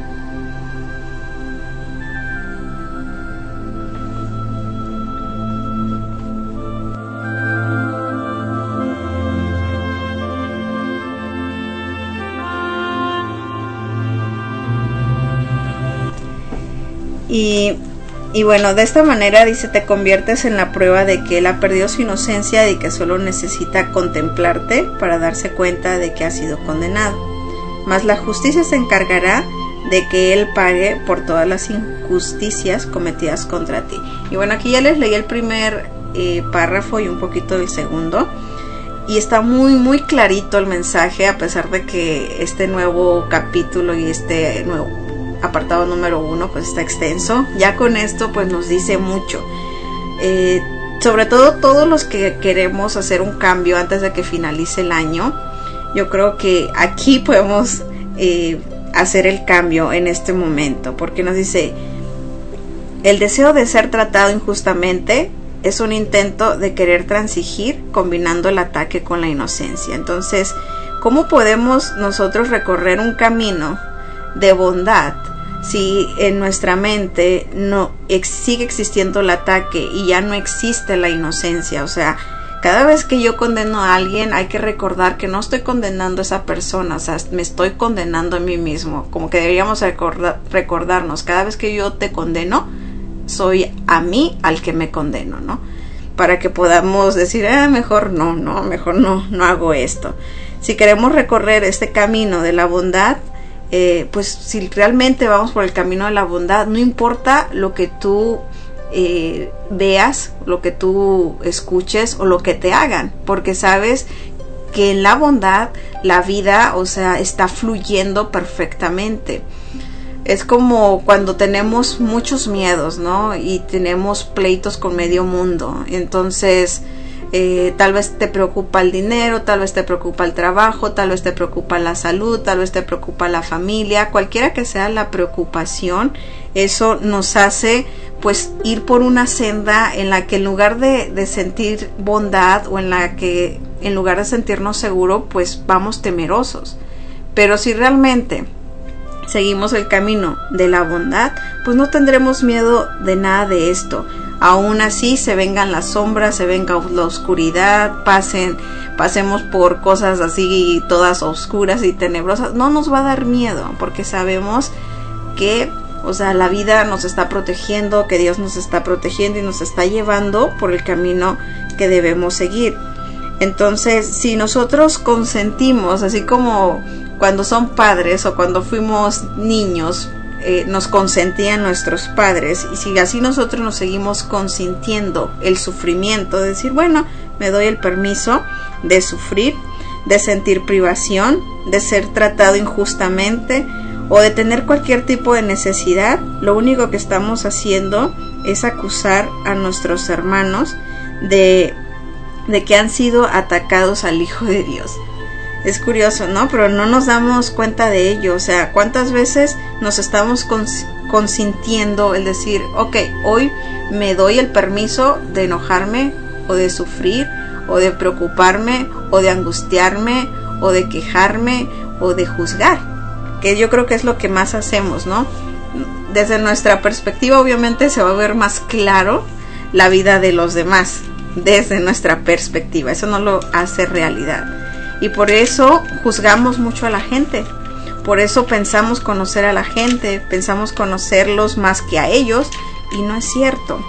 Y bueno, de esta manera dice, te conviertes en la prueba de que él ha perdido su inocencia y que solo necesita contemplarte para darse cuenta de que ha sido condenado. Mas la justicia se encargará de que él pague por todas las injusticias cometidas contra ti. Y bueno, aquí ya les leí el primer párrafo y un poquito del segundo. y está muy muy clarito el mensaje, a pesar de que este nuevo capítulo y este nuevo apartado número 1 pues está extenso. Ya con esto pues nos dice mucho, sobre todo todos los que queremos hacer un cambio antes de que finalice el año. Yo creo que aquí podemos hacer el cambio en este momento, porque nos dice: el deseo de ser tratado injustamente es un intento de querer transigir, combinando el ataque con la inocencia. Entonces, ¿cómo podemos nosotros recorrer un camino de bondad si en nuestra mente no sigue existiendo el ataque y ya no existe la inocencia? O sea, cada vez que yo condeno a alguien, hay que recordar que no estoy condenando a esa persona, o sea, me estoy condenando a mí mismo. Como que deberíamos recordarnos, cada vez que yo te condeno, soy a mí al que me condeno, ¿no? Para que podamos decir, mejor no hago esto. Si queremos recorrer este camino de la bondad, pues si realmente vamos por el camino de la bondad, no importa lo que tú veas, lo que tú escuches o lo que te hagan, porque sabes que en la bondad la vida, o sea, está fluyendo perfectamente. Es como cuando tenemos muchos miedos, ¿no? Y tenemos pleitos con medio mundo. Entonces, tal vez te preocupa el dinero, tal vez te preocupa el trabajo, tal vez te preocupa la salud, tal vez te preocupa la familia. Cualquiera que sea la preocupación, eso nos hace pues ir por una senda en la que en lugar de sentir bondad, o en la que en lugar de sentirnos seguros, pues vamos temerosos. Pero si realmente seguimos el camino de la bondad, pues no tendremos miedo de nada de esto. Aún así se vengan las sombras, se venga la oscuridad, pasemos por cosas así todas oscuras y tenebrosas, no nos va a dar miedo, porque sabemos que, o sea, la vida nos está protegiendo, que Dios nos está protegiendo y nos está llevando por el camino que debemos seguir. Entonces, si nosotros consentimos, así como cuando son padres o cuando fuimos niños, nos consentían nuestros padres, y si así nosotros nos seguimos consintiendo el sufrimiento, de decir, bueno, me doy el permiso de sufrir, de sentir privación, de ser tratado injustamente o de tener cualquier tipo de necesidad, lo único que estamos haciendo es acusar a nuestros hermanos de que han sido atacados al Hijo de Dios. Es curioso, ¿no? Pero no nos damos cuenta de ello. O sea, ¿cuántas veces nos estamos consintiendo el decir, ok, hoy me doy el permiso de enojarme, o de sufrir, o de preocuparme, o de angustiarme, o de quejarme, o de juzgar? Que yo creo que es lo que más hacemos, ¿no? Desde nuestra perspectiva, obviamente, se va a ver más claro la vida de los demás, desde nuestra perspectiva. Eso no lo hace realidad. Y por eso juzgamos mucho a la gente. Por eso pensamos conocer a la gente, pensamos conocerlos más que a ellos, y no es cierto.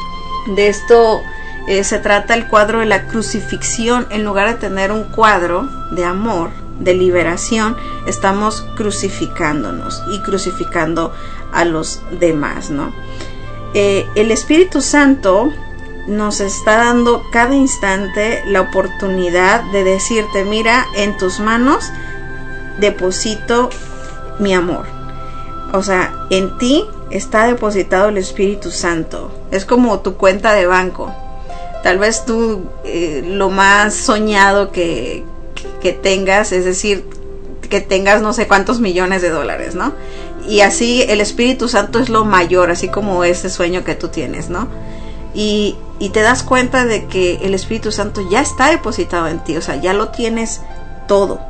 De esto se trata el cuadro de la crucifixión. En lugar de tener un cuadro de amor, de liberación, estamos crucificándonos y crucificando a los demás, ¿no? El Espíritu Santo nos está dando cada instante la oportunidad de decirte, mira, en tus manos deposito mi amor. O sea, en ti está depositado el Espíritu Santo. Es como tu cuenta de banco. Tal vez tú lo más soñado que tengas, es decir, que tengas no sé cuántos millones de dólares, ¿no? Y así el Espíritu Santo es lo mayor, así como ese sueño que tú tienes, ¿no? Y te das cuenta de que el Espíritu Santo ya está depositado en ti, o sea, ya lo tienes todo,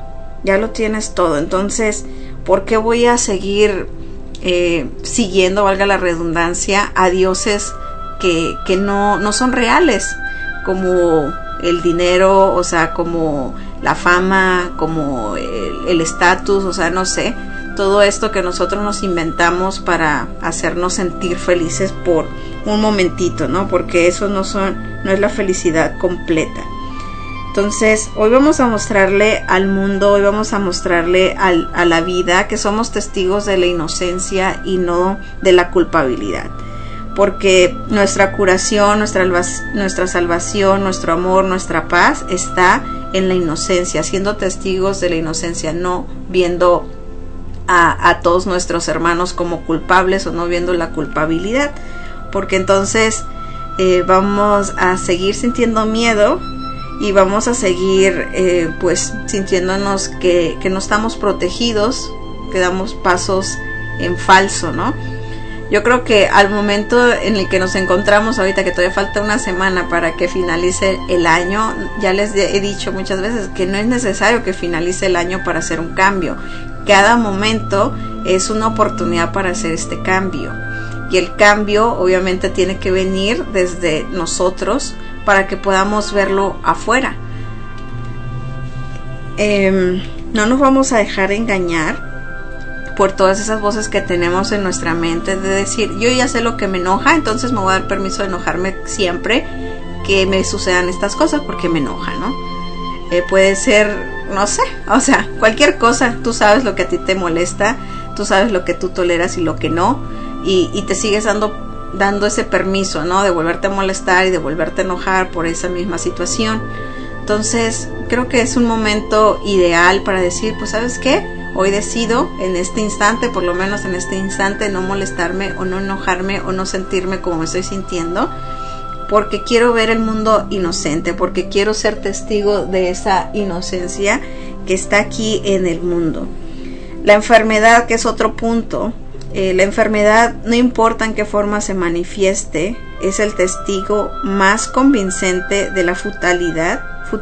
entonces, ¿por qué voy a seguir siguiendo, valga la redundancia, a dioses que no son reales, como el dinero, o sea, como la fama, como el estatus, o sea, no sé, todo esto que nosotros nos inventamos para hacernos sentir felices por un momentito, ¿no? Porque eso no es la felicidad completa. Entonces, hoy vamos a mostrarle al mundo, hoy vamos a mostrarle a la vida que somos testigos de la inocencia y no de la culpabilidad. Porque nuestra curación, nuestra salvación, nuestro amor, nuestra paz está en la inocencia, siendo testigos de la inocencia, no viendo a todos nuestros hermanos como culpables o no viendo la culpabilidad, porque entonces vamos a seguir sintiendo miedo y vamos a seguir pues sintiéndonos que no estamos protegidos, que damos pasos en falso, ¿no? Yo creo que al momento en el que nos encontramos ahorita, que todavía falta una semana para que finalice el año, ya les he dicho muchas veces que no es necesario que finalice el año para hacer un cambio. Cada momento es una oportunidad para hacer este cambio. Y el cambio obviamente tiene que venir desde nosotros para que podamos verlo afuera. No nos vamos a dejar engañar por todas esas voces que tenemos en nuestra mente de decir, yo ya sé lo que me enoja, entonces me voy a dar permiso de enojarme siempre que me sucedan estas cosas porque me enoja, ¿no? Puede ser, no sé, o sea, cualquier cosa. Tú sabes lo que a ti te molesta, tú sabes lo que tú toleras y lo que no, y te sigues dando ese permiso, ¿no? De volverte a molestar y de volverte a enojar por esa misma situación. Entonces, creo que es un momento ideal para decir, pues, ¿sabes qué? Hoy decido en este instante, por lo menos en este instante, no molestarme o no enojarme o no sentirme como me estoy sintiendo, porque quiero ver el mundo inocente, porque quiero ser testigo de esa inocencia que está aquí en el mundo. La enfermedad, que es otro punto, la enfermedad, no importa en qué forma se manifieste, es el testigo más convincente de la futilidad,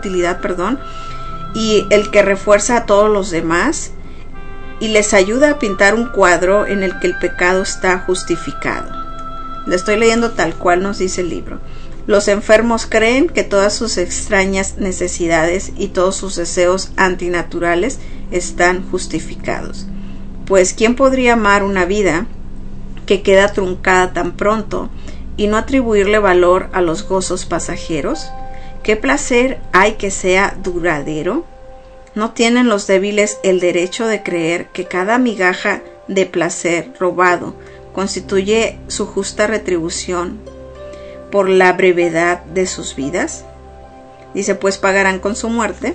y el que refuerza a todos los demás y les ayuda a pintar un cuadro en el que el pecado está justificado. Le estoy leyendo tal cual nos dice el libro. Los enfermos creen que todas sus extrañas necesidades y todos sus deseos antinaturales están justificados. Pues ¿quién podría amar una vida que queda truncada tan pronto y no atribuirle valor a los gozos pasajeros? ¿Qué placer hay que sea duradero? ¿No tienen los débiles el derecho de creer que cada migaja de placer robado constituye su justa retribución por la brevedad de sus vidas? Dice, pues pagarán con su muerte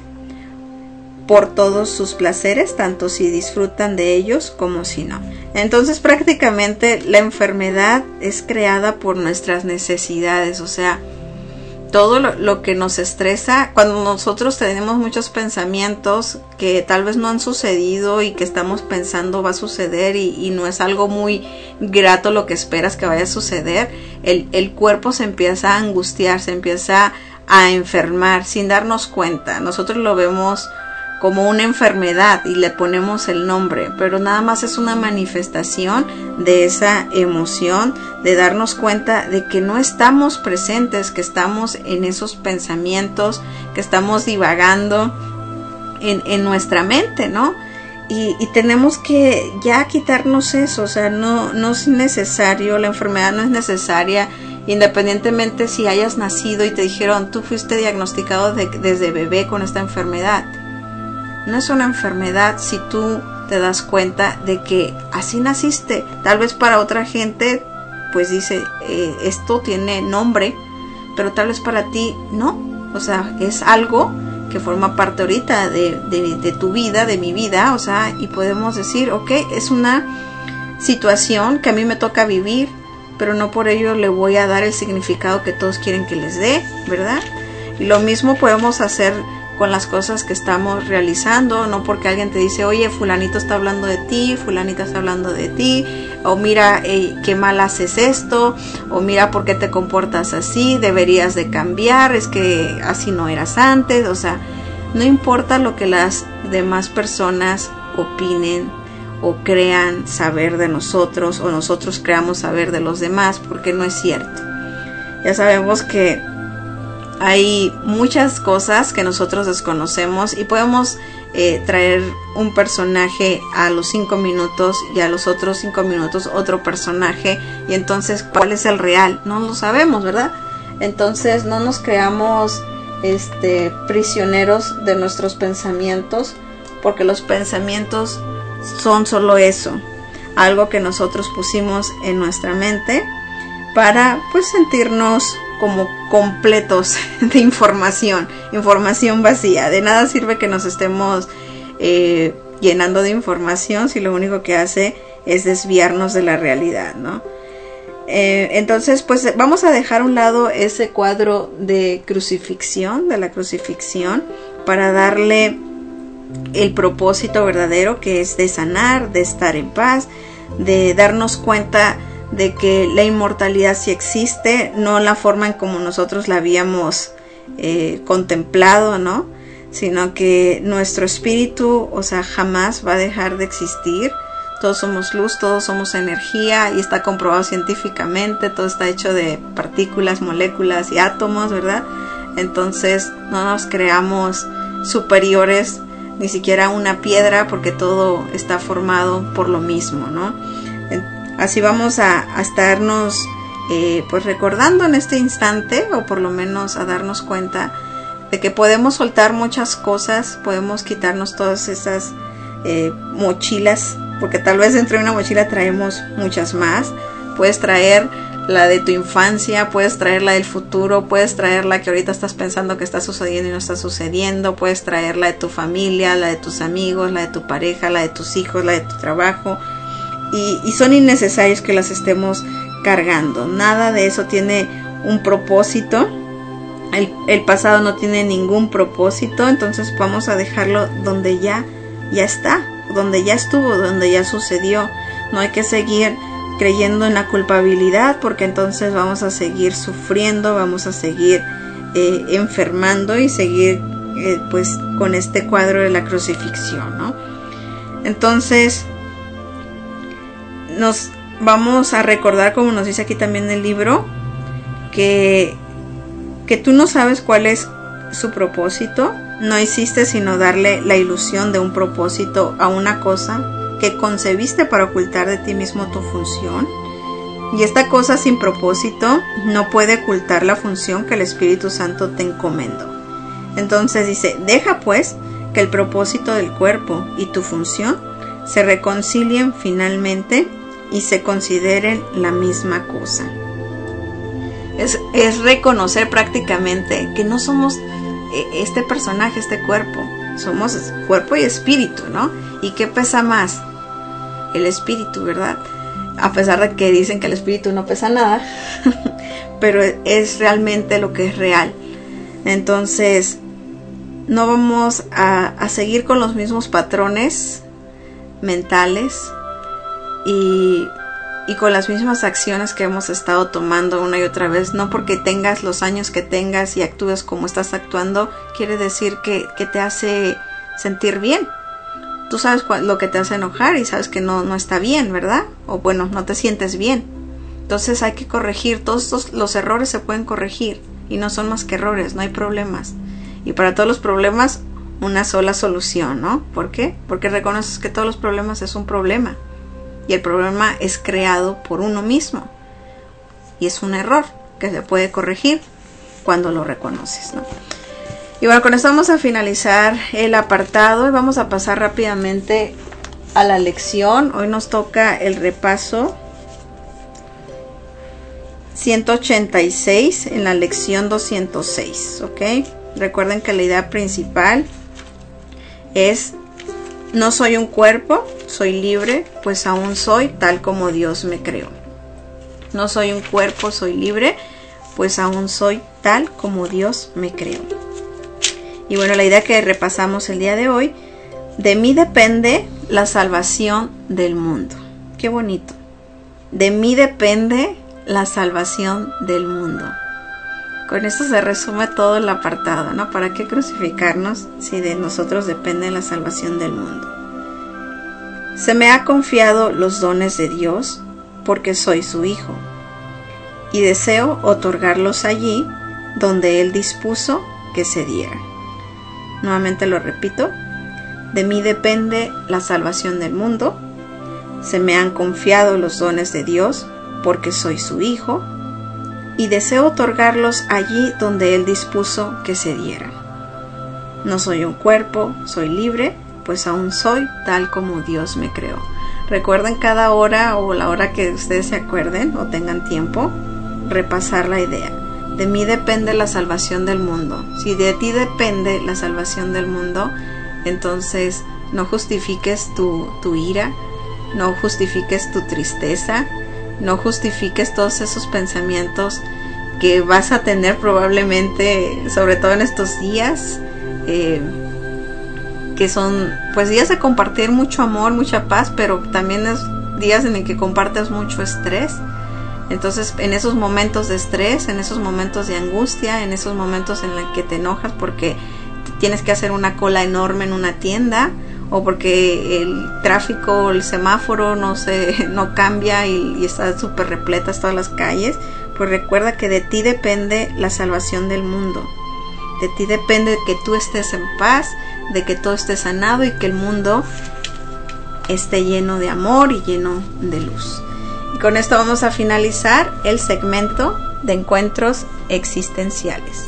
por todos sus placeres, tanto si disfrutan de ellos como si no. Entonces prácticamente la enfermedad es creada por nuestras necesidades, o sea, todo lo que nos estresa, cuando nosotros tenemos muchos pensamientos que tal vez no han sucedido y que estamos pensando va a suceder y no es algo muy grato lo que esperas que vaya a suceder, el cuerpo se empieza a angustiar, se empieza a enfermar sin darnos cuenta. Nosotros lo vemos como una enfermedad y le ponemos el nombre, pero nada más es una manifestación de esa emoción, de darnos cuenta de que no estamos presentes, que estamos en esos pensamientos, que estamos divagando en nuestra mente, ¿no? Y tenemos que ya quitarnos eso, o sea, no es necesario, la enfermedad no es necesaria, independientemente si hayas nacido y te dijeron, tú fuiste diagnosticado desde bebé con esta enfermedad. No es una enfermedad si tú te das cuenta de que así naciste. Tal vez para otra gente pues dice esto tiene nombre, pero tal vez para ti no. O sea, es algo que forma parte ahorita de tu vida, de mi vida. O sea, y podemos decir, ok, es una situación que a mí me toca vivir, pero no por ello le voy a dar el significado que todos quieren que les dé, ¿verdad? Y lo mismo podemos hacer con las cosas que estamos realizando, no porque alguien te dice, oye, fulanito está hablando de ti, fulanita está hablando de ti, o mira, qué mal haces esto, o mira por qué te comportas así, deberías de cambiar, es que así no eras antes. O sea, no importa lo que las demás personas opinen o crean saber de nosotros, o nosotros creamos saber de los demás, porque no es cierto. Ya sabemos que hay muchas cosas que nosotros desconocemos y podemos traer un personaje a los 5 minutos y a los otros 5 minutos otro personaje, y entonces ¿cuál es el real? No lo sabemos, ¿verdad? Entonces no nos creamos prisioneros de nuestros pensamientos, porque los pensamientos son solo eso, algo que nosotros pusimos en nuestra mente para pues sentirnos como completos de información vacía. De nada sirve que nos estemos llenando de información si lo único que hace es desviarnos de la realidad, ¿no? Entonces, pues vamos a dejar a un lado ese cuadro de la crucifixión, para darle el propósito verdadero, que es de sanar, de estar en paz, de darnos cuenta de que la inmortalidad sí existe, no la forma en como nosotros la habíamos contemplado, ¿no? Sino que nuestro espíritu, o sea, jamás va a dejar de existir. Todos somos luz, todos somos energía, y está comprobado científicamente. Todo está hecho de partículas, moléculas y átomos, ¿verdad? Entonces no nos creamos superiores, ni siquiera una piedra, porque todo está formado por lo mismo, ¿no? Así vamos a estarnos pues recordando en este instante, o por lo menos a darnos cuenta de que podemos soltar muchas cosas, podemos quitarnos todas esas mochilas, porque tal vez dentro de una mochila traemos muchas más. Puedes traer la de tu infancia, puedes traer la del futuro, puedes traer la que ahorita estás pensando que está sucediendo y no está sucediendo, puedes traer la de tu familia, la de tus amigos, la de tu pareja, la de tus hijos, la de tu trabajo, y son innecesarios que las estemos cargando. Nada de eso tiene un propósito. El pasado no tiene ningún propósito, entonces vamos a dejarlo donde ya está, donde ya estuvo, donde ya sucedió. No hay que seguir creyendo en la culpabilidad, porque entonces vamos a seguir sufriendo, vamos a seguir enfermando y seguir pues con este cuadro de la crucifixión, ¿no? Entonces nos vamos a recordar, como nos dice aquí también el libro, que tú no sabes cuál es su propósito. No hiciste sino darle la ilusión de un propósito a una cosa que concebiste para ocultar de ti mismo tu función. Y esta cosa sin propósito no puede ocultar la función que el Espíritu Santo te encomendó. Entonces dice, deja pues que el propósito del cuerpo y tu función se reconcilien finalmente y se consideren la misma cosa. Es reconocer prácticamente que no somos este personaje, este cuerpo. Somos cuerpo y espíritu, ¿no? ¿Y qué pesa más? El espíritu, ¿verdad? A pesar de que dicen que el espíritu no pesa nada, pero es realmente lo que es real. Entonces, no vamos a seguir con los mismos patrones mentales y con las mismas acciones que hemos estado tomando una y otra vez. No porque tengas los años que tengas y actúes como estás actuando, quiere decir que te hace sentir bien. Tú sabes lo que te hace enojar y sabes que no está bien, ¿verdad? O bueno, no te sientes bien. Entonces hay que corregir. Todos los errores se pueden corregir y no son más que errores, no hay problemas. Y para todos los problemas, una sola solución, ¿no? ¿Por qué? Porque reconoces que todos los problemas es un problema. Y el problema es creado por uno mismo. Y es un error que se puede corregir cuando lo reconoces, ¿no? Y bueno, con esto vamos a finalizar el apartado y vamos a pasar rápidamente a la lección. Hoy nos toca el repaso 186 en la lección 206, ¿ok? Recuerden que la idea principal es: no soy un cuerpo, soy libre, pues aún soy tal como Dios me creó. No soy un cuerpo, soy libre, pues aún soy tal como Dios me creó. Y bueno, la idea que repasamos el día de hoy: de mí depende la salvación del mundo. Qué bonito. De mí depende la salvación del mundo. Con esto se resume todo el apartado, ¿no? ¿Para qué crucificarnos si de nosotros depende la salvación del mundo? Se me ha confiado los dones de Dios porque soy su hijo y deseo otorgarlos allí donde Él dispuso que se dieran. Nuevamente lo repito: de mí depende la salvación del mundo. Se me han confiado los dones de Dios porque soy su hijo y deseo otorgarlos allí donde Él dispuso que se dieran. No soy un cuerpo, soy libre, pues aún soy tal como Dios me creó. Recuerden cada hora o la hora que ustedes se acuerden o tengan tiempo, repasar la idea. de mí depende la salvación del mundo. Si de ti depende la salvación del mundo, entonces no justifiques tu ira, no justifiques tu tristeza, no justifiques todos esos pensamientos que vas a tener probablemente, sobre todo en estos días, que son pues días de compartir mucho amor, mucha paz, pero también es días en el que compartes mucho estrés. Entonces, en esos momentos de estrés, en esos momentos de angustia, en esos momentos en los que te enojas porque tienes que hacer una cola enorme en una tienda, o porque el tráfico, el semáforo no cambia y está súper repletas todas las calles, pues recuerda que de ti depende la salvación del mundo. De ti depende que tú estés en paz, de que todo esté sanado y que el mundo esté lleno de amor y lleno de luz. Y con esto vamos a finalizar el segmento de encuentros existenciales.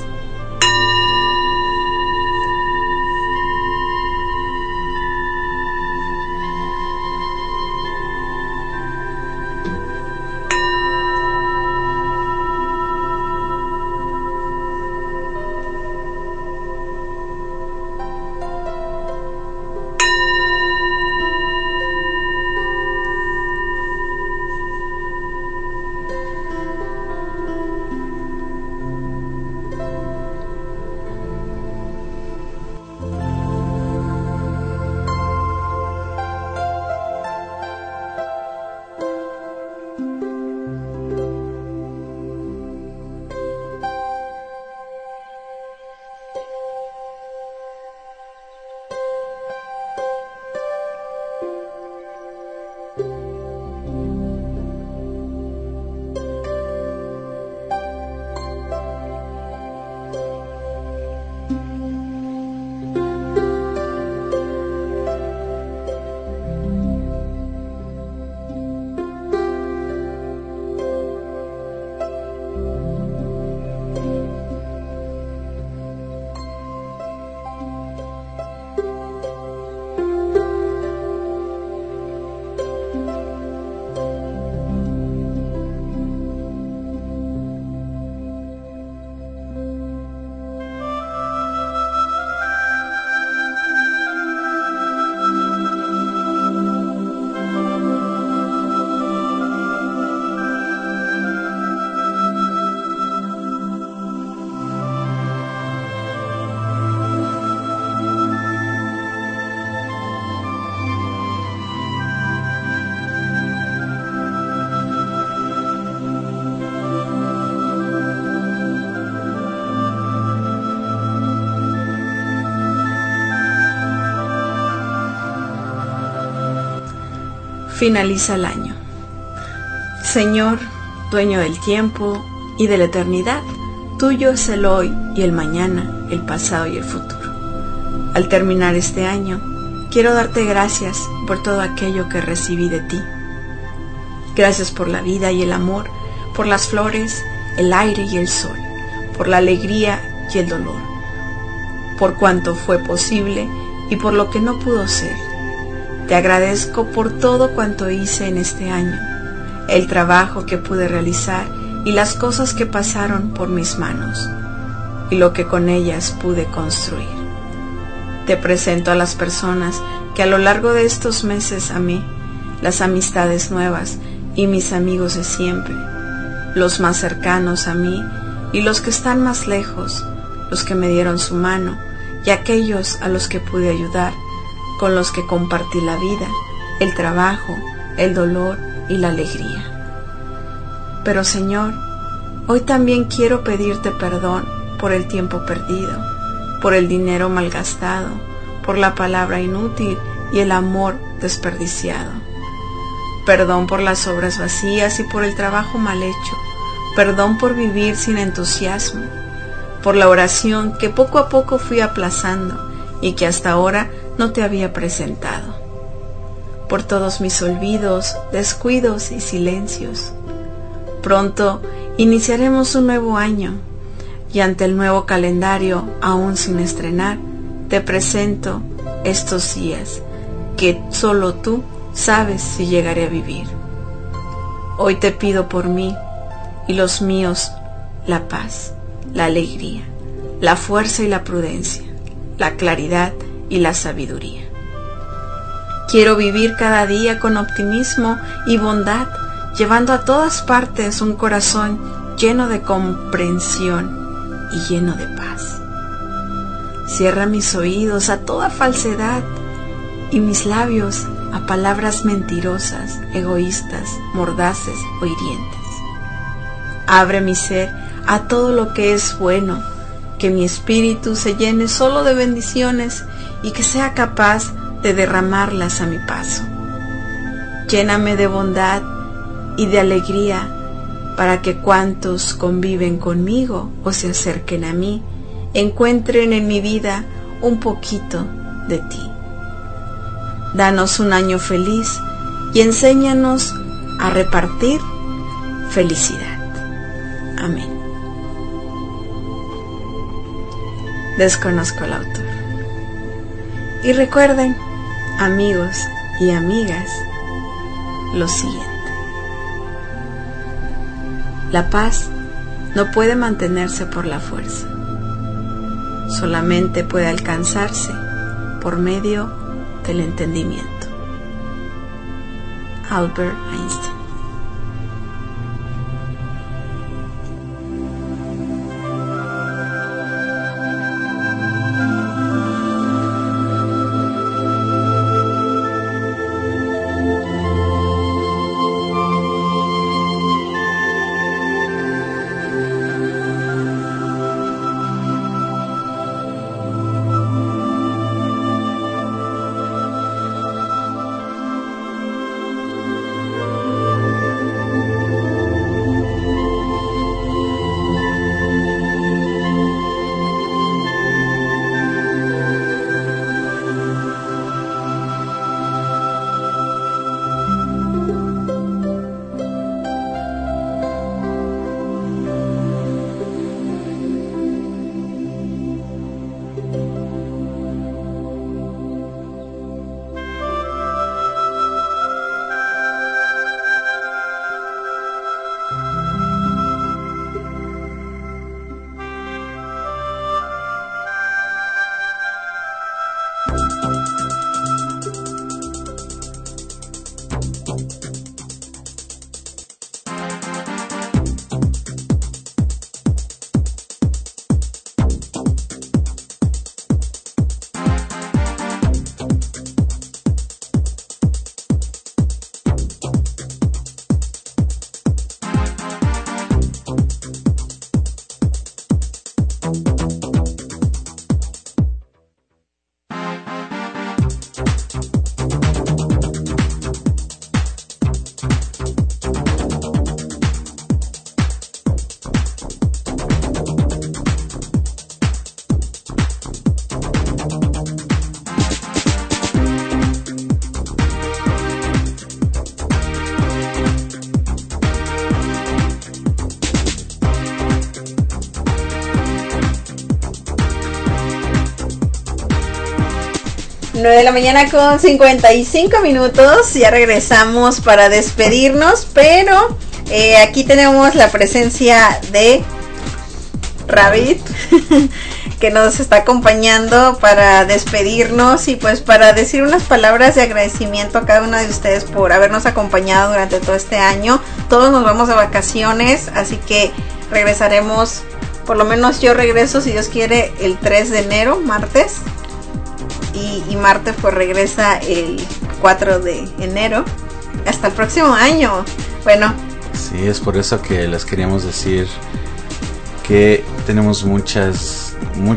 Finaliza el año. Señor, dueño del tiempo y de la eternidad, tuyo es el hoy y el mañana, el pasado y el futuro. Al terminar este año, quiero darte gracias por todo aquello que recibí de ti. Gracias por la vida y el amor, por las flores, el aire y el sol, por la alegría y el dolor, por cuanto fue posible y por lo que no pudo ser. Te agradezco por todo cuanto hice en este año, el trabajo que pude realizar y las cosas que pasaron por mis manos, y lo que con ellas pude construir. Te presento a las personas que a lo largo de estos meses amé, las amistades nuevas y mis amigos de siempre, los más cercanos a mí y los que están más lejos, los que me dieron su mano y aquellos a los que pude ayudar, con los que compartí la vida, el trabajo, el dolor y la alegría. Pero Señor, hoy también quiero pedirte perdón por el tiempo perdido, por el dinero malgastado, por la palabra inútil y el amor desperdiciado. Perdón por las obras vacías y por el trabajo mal hecho. Perdón por vivir sin entusiasmo, por la oración que poco a poco fui aplazando y que hasta ahora no te había presentado, por todos mis olvidos, descuidos y silencios. Pronto iniciaremos un nuevo año y ante el nuevo calendario aún sin estrenar, te presento estos días que solo tú sabes si llegaré a vivir. Hoy te pido por mí y los míos la paz, la alegría, la fuerza y la prudencia, la claridad y la sabiduría. Quiero vivir cada día con optimismo y bondad, llevando a todas partes un corazón lleno de comprensión y lleno de paz. Cierra mis oídos a toda falsedad y mis labios a palabras mentirosas, egoístas, mordaces o hirientes. Abre mi ser a todo lo que es bueno, que mi espíritu se llene solo de bendiciones y que sea capaz de derramarlas a mi paso. Lléname de bondad y de alegría para que cuantos conviven conmigo o se acerquen a mí encuentren en mi vida un poquito de ti. Danos un año feliz y enséñanos a repartir felicidad. Amén. Desconozco el autor. Y recuerden, amigos y amigas, lo siguiente. La paz no puede mantenerse por la fuerza. Solamente puede alcanzarse por medio del entendimiento. Albert Einstein. De la mañana con 55 minutos, ya regresamos para despedirnos, pero aquí tenemos la presencia de Rabbit que nos está acompañando para despedirnos y pues para decir unas palabras de agradecimiento a cada una de ustedes por habernos acompañado durante todo este año. Todos nos vamos de vacaciones, así que regresaremos, por lo menos yo regreso, si Dios quiere, el 3 de enero, martes. Y Marte pues regresa el 4 de enero. Hasta el próximo año. Bueno. Sí, es por eso que les queríamos decir que tenemos muchos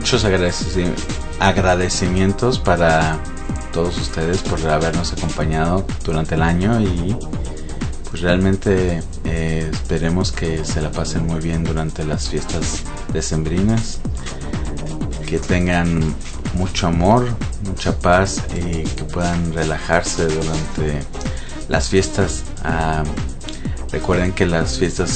agradecimientos para todos ustedes por habernos acompañado durante el año y pues realmente esperemos que se la pasen muy bien durante las fiestas decembrinas, que tengan mucho amor, mucha paz y que puedan relajarse durante las fiestas. Recuerden que las fiestas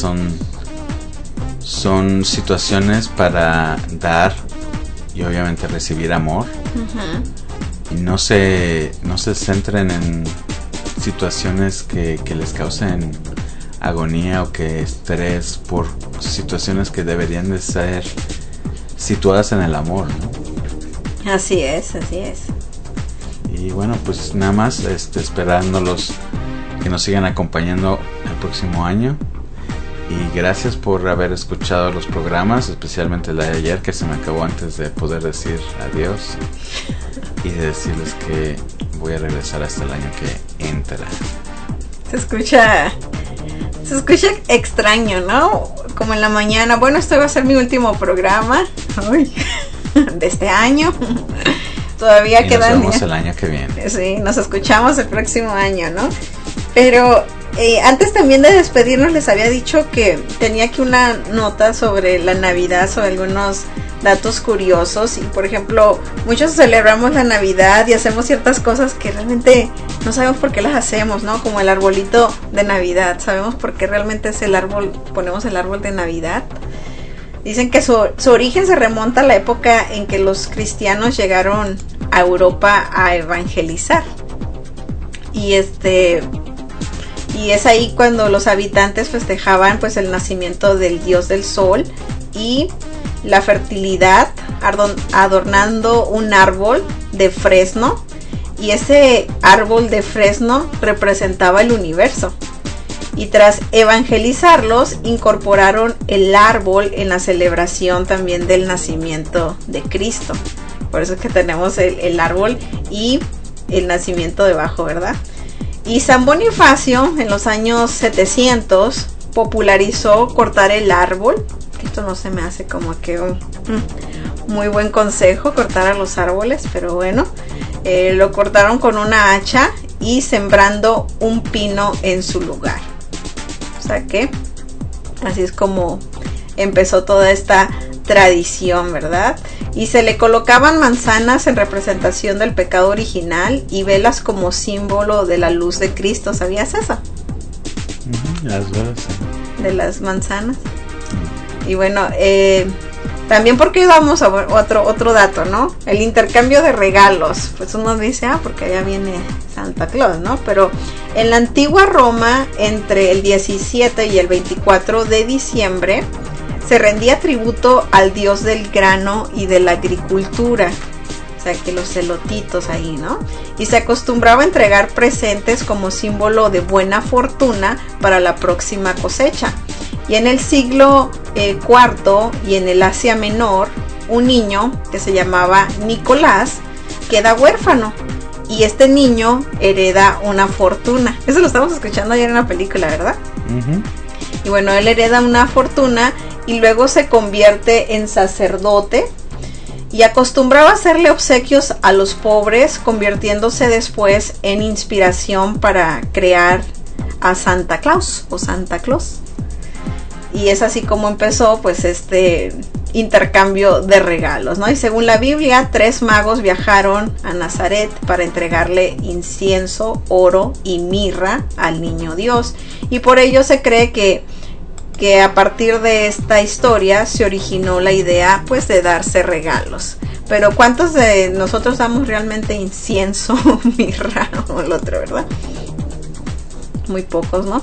son situaciones para dar y obviamente recibir amor. Uh-huh. Y no se centren en situaciones que les causen agonía o que estrés por situaciones que deberían de ser situadas en el amor, ¿no? Así es, así es. Y bueno, pues nada más esperándolos que nos sigan acompañando el próximo año. Y gracias por haber escuchado los programas, especialmente el de ayer, que se me acabó antes de poder decir adiós. Y de decirles que voy a regresar hasta el año que entra. Se escucha extraño, ¿no? Como en la mañana. Bueno, este va a ser mi último programa de este año. Todavía quedan. Nos vemos el año que viene. Sí, nos escuchamos el próximo año, ¿no? Pero antes también de despedirnos les había dicho que tenía aquí una nota sobre la Navidad, sobre algunos datos curiosos. Y por ejemplo, muchos celebramos la Navidad y hacemos ciertas cosas que realmente no sabemos por qué las hacemos, ¿no? Como el arbolito de Navidad. ¿Sabemos por qué realmente es el árbol, ponemos el árbol de Navidad? Dicen que su origen se remonta a la época en que los cristianos llegaron a Europa a evangelizar. Y es ahí cuando los habitantes festejaban pues el nacimiento del dios del sol y la fertilidad, adornando un árbol de fresno, y ese árbol de fresno representaba el universo. Y tras evangelizarlos, incorporaron el árbol en la celebración también del nacimiento de Cristo. Por eso es que tenemos el árbol y el nacimiento debajo, ¿verdad? Y San Bonifacio en los años 700 popularizó cortar el árbol. Esto no se me hace como que un muy buen consejo, cortar a los árboles, pero bueno, lo cortaron con una hacha y sembrando un pino en su lugar. O sea que así es como empezó toda esta tradición, ¿verdad? Y se le colocaban manzanas en representación del pecado original y velas como símbolo de la luz de Cristo. ¿Sabías eso? Las velas, sí. De las manzanas. Y bueno, también porque vamos a ver otro dato, ¿no? El intercambio de regalos. Pues uno dice, porque allá viene Santa Claus, ¿no? Pero en la antigua Roma, entre el 17 y el 24 de diciembre, se rendía tributo al dios del grano y de la agricultura. O sea, que los elotitos ahí, ¿no? Y se acostumbraba a entregar presentes como símbolo de buena fortuna para la próxima cosecha. Y en el siglo IV y en el Asia Menor, un niño que se llamaba Nicolás queda huérfano. Y este niño hereda una fortuna. Eso lo estamos escuchando ayer en la película, ¿verdad? Y bueno, él hereda una fortuna y luego se convierte en sacerdote. Y acostumbraba a hacerle obsequios a los pobres, convirtiéndose después en inspiración para crear a Santa Claus o Santa Claus. Y es así como empezó pues este intercambio de regalos, ¿no? Y según la Biblia, 3 magos viajaron a Nazaret para entregarle incienso, oro y mirra al niño Dios. Y por ello se cree que a partir de esta historia se originó la idea pues de darse regalos. Pero ¿cuántos de nosotros damos realmente incienso, mirra o el otro, verdad? Muy pocos, ¿no?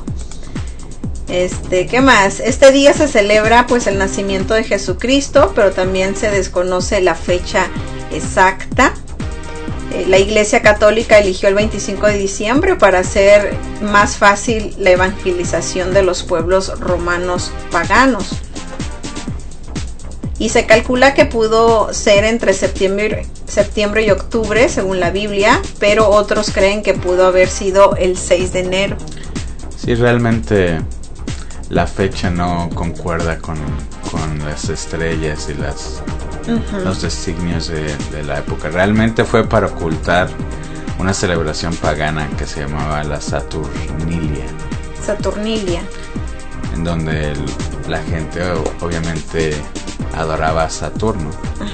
¿Qué más? Este día se celebra pues el nacimiento de Jesucristo, pero también se desconoce la fecha exacta. La Iglesia Católica eligió el 25 de diciembre para hacer más fácil la evangelización de los pueblos romanos paganos. Y se calcula que pudo ser entre septiembre y octubre, según la Biblia, pero otros creen que pudo haber sido el 6 de enero. Sí, realmente la fecha no concuerda con las estrellas y los designios de la época. Realmente fue para ocultar una celebración pagana que se llamaba la Saturnilia. En donde la gente obviamente adoraba a Saturno.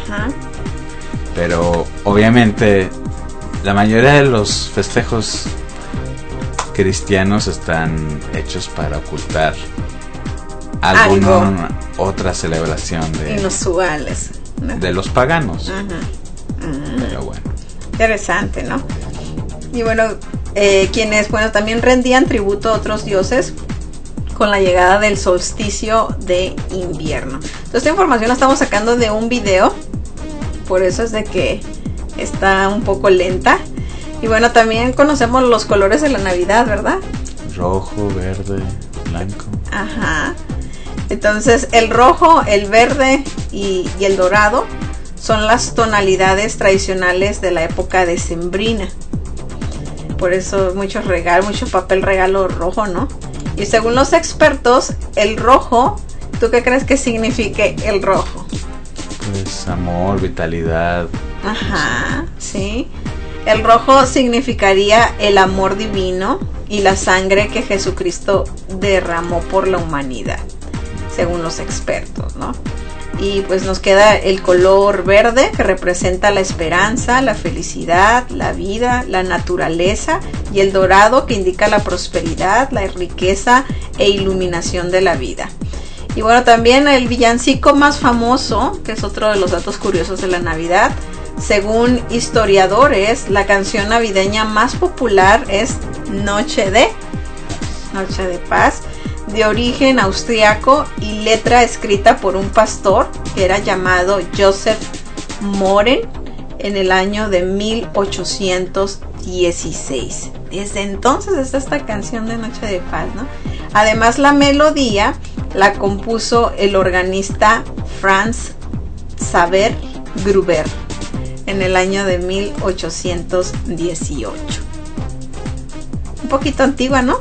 Pero obviamente la mayoría de los festejos cristianos están hechos para ocultar alguna otra celebración inusuales, ¿no? De los paganos. Pero bueno, interesante, ¿no? Y bueno, quienes también rendían tributo a otros dioses, con la llegada del solsticio de invierno. Entonces, esta información la estamos sacando de un video, por eso es de que está un poco lenta. Y bueno, también conocemos los colores de la Navidad, ¿verdad? Rojo, verde, blanco. Ajá. Entonces, el rojo, el verde y el dorado son las tonalidades tradicionales de la época decembrina. Por eso mucho papel regalo rojo, ¿no? Y según los expertos, el rojo, ¿tú qué crees que signifique el rojo? Pues amor, vitalidad. Ajá, sí. El rojo significaría el amor divino y la sangre que Jesucristo derramó por la humanidad, según los expertos, ¿no? Y pues nos queda el color verde, que representa la esperanza, la felicidad, la vida, la naturaleza, y el dorado, que indica la prosperidad, la riqueza e iluminación de la vida. Y bueno, también el villancico más famoso, que es otro de los datos curiosos de la Navidad, según historiadores, la canción navideña más popular es Noche de Paz, de origen austriaco y letra escrita por un pastor que era llamado Joseph Mohren en el año de 1816. Desde entonces está esta canción de Noche de Paz, ¿no? Además, la melodía la compuso el organista Franz Xaver Gruber en el año de 1818. Un poquito antigua, ¿no?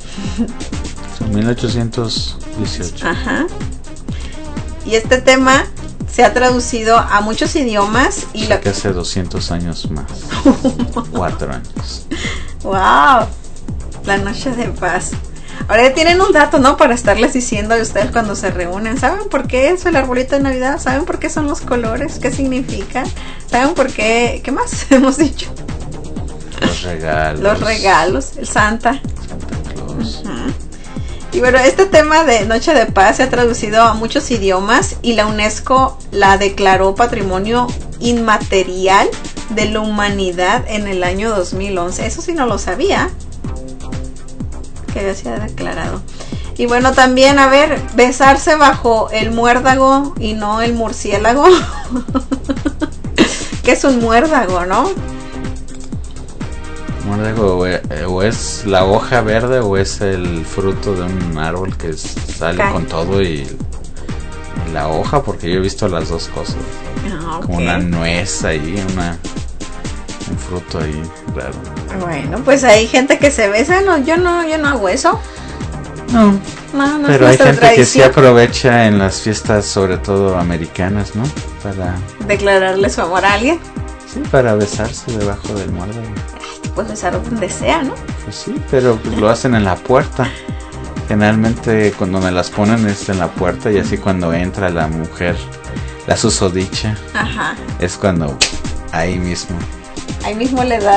1818. Ajá. Y este tema se ha traducido a muchos idiomas y que hace 200 años más. 4 años. Wow. La Noche de Paz. Ahora ya tienen un dato, ¿no? Para estarles diciendo a ustedes cuando se reúnen. ¿Saben por qué es el arbolito de Navidad? ¿Saben por qué son los colores? ¿Qué significan? ¿Saben por qué? ¿Qué más hemos dicho? Los regalos. Los regalos. El Santa Claus. Uh-huh. Y bueno, este tema de Noche de Paz se ha traducido a muchos idiomas y la UNESCO la declaró Patrimonio Inmaterial de la Humanidad en el año 2011. Eso sí no lo sabía, que se ha declarado. Y bueno, también, a ver, besarse bajo el muérdago y no el murciélago. ¿Qué es un muérdago, no? Muérdago, o es la hoja verde o es el fruto de un árbol que sale con todo y la hoja, porque yo he visto las dos cosas. Okay. Como una nuez ahí, un fruto ahí raro. Bueno, pues hay gente que se besa, no, yo no hago eso. No, pero hay gente tradición. Que sí aprovecha en las fiestas, sobre todo americanas, ¿no? Para declararle su amor a alguien. Sí, para besarse debajo del muérdago. Pues besar donde sea, ¿no? Pues sí, pero pues lo hacen en la puerta. Generalmente cuando me las ponen es en la puerta, y así cuando entra la mujer, la susodicha, ajá, es cuando ahí mismo le da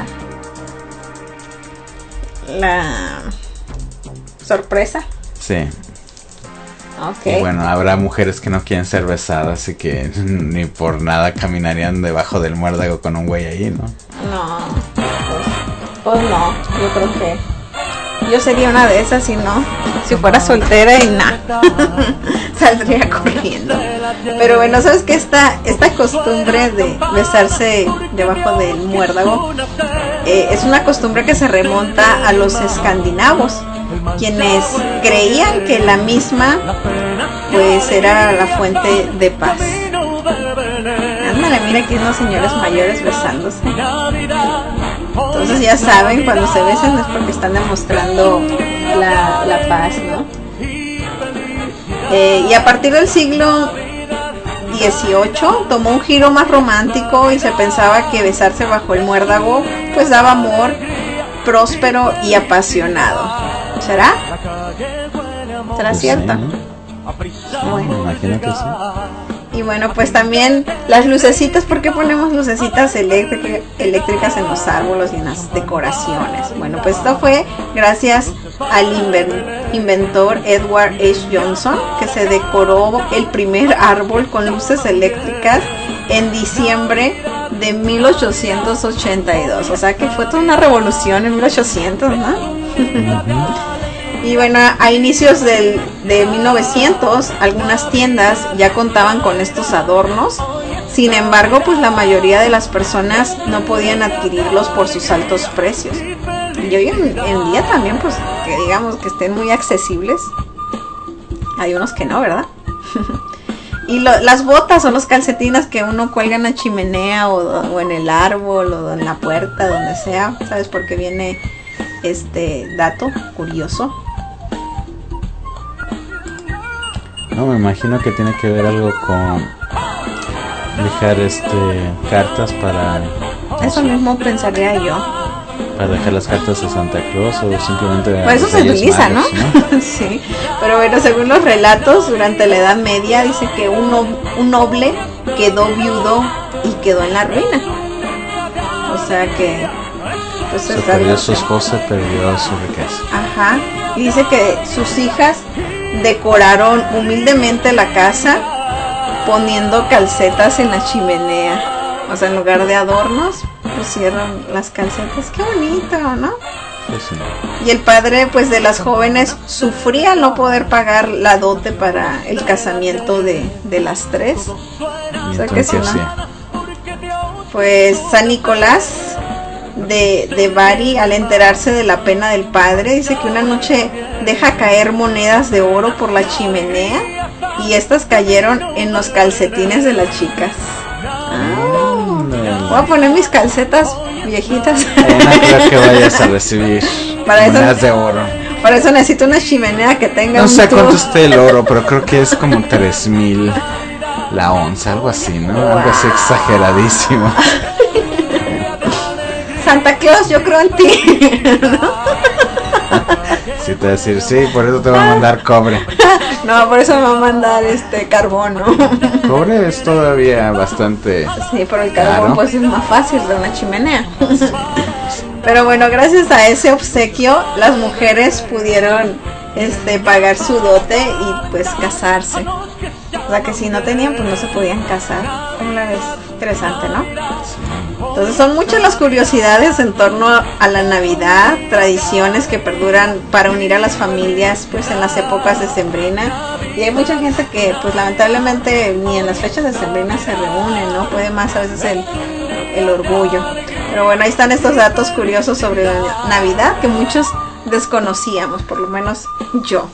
la sorpresa. Sí. Okay. Y bueno, habrá mujeres que no quieren ser besadas y que ni por nada caminarían debajo del muérdago con un güey ahí, ¿no? No, pues no, yo creo que yo sería una de esas, si fuera soltera y nada, saldría corriendo. Pero bueno, ¿sabes qué? Esta costumbre de besarse debajo del muérdago es una costumbre que se remonta a los escandinavos, quienes creían que la misma pues era la fuente de paz. Ándale, mira aquí unos señores mayores besándose. Entonces ya saben, cuando se besan es porque están demostrando la paz, ¿no? Y a partir del siglo XVIII tomó un giro más romántico y se pensaba que besarse bajo el muérdago pues daba amor próspero y apasionado. ¿Será? ¿Será pues cierto? Sí, ¿no? Bueno, imagino que sí. Y bueno, pues también las lucecitas, ¿por qué ponemos lucecitas eléctricas en los árboles y en las decoraciones? Bueno, pues esto fue gracias al inventor Edward H. Johnson, que se decoró el primer árbol con luces eléctricas en diciembre de 1882. O sea que fue toda una revolución en 1800, ¿no? Y bueno, a inicios de 1900, algunas tiendas ya contaban con estos adornos. Sin embargo, pues la mayoría de las personas no podían adquirirlos por sus altos precios. Y hoy en día también, pues, que digamos que estén muy accesibles. Hay unos que no, ¿verdad? Y las botas o los calcetines que uno cuelga en la chimenea o en el árbol o en la puerta, donde sea. ¿Sabes por qué viene este dato curioso? No, me imagino que tiene que ver algo con dejar cartas para... Eso mismo pensaría yo. Para dejar las cartas de Santa Claus o simplemente... Pues eso se utiliza, magos, ¿no? Sí, pero bueno, según los relatos, durante la Edad Media dice que un noble quedó viudo y quedó en la ruina. O sea que... Pues se perdió su esposa, perdió su riqueza. Ajá, y dice que sus hijas decoraron humildemente la casa poniendo calcetas en la chimenea. O sea, en lugar de adornos pusieron las calcetas. Qué bonito, ¿no? Pues sí. Y el padre, pues, de las jóvenes sufría al no poder pagar la dote para el casamiento de las tres. O sea que sí, ¿no? Pues San Nicolás de Bari, al enterarse de la pena del padre, dice que una noche deja caer monedas de oro por la chimenea y estas cayeron en los calcetines de las chicas. Voy a poner mis calcetas viejitas. No creo que vayas a recibir monedas de oro. Para eso necesito una chimenea que tenga no sé cuánto esté el oro, pero creo que es como 3,000 la onza, algo así, ¿no? Wow. Algo así exageradísimo. Santa Claus, yo creo en ti. Sí, te voy a decir, sí, por eso te voy a mandar cobre. No, por eso me va a mandar carbón, ¿no? Cobre es todavía bastante... Sí, pero el carbón pues es más fácil de una chimenea. Sí. Pero bueno, gracias a ese obsequio, las mujeres pudieron pagar su dote y pues casarse. O sea que si no tenían, pues no se podían casar. ¿Cómo la ves? Interesante, ¿no? Entonces son muchas las curiosidades en torno a la Navidad, tradiciones que perduran para unir a las familias pues en las épocas decembrinas. Y hay mucha gente que pues lamentablemente ni en las fechas decembrinas se reúnen, ¿no? Puede más a veces el orgullo. Pero bueno, ahí están estos datos curiosos sobre la Navidad que muchos desconocíamos, por lo menos yo.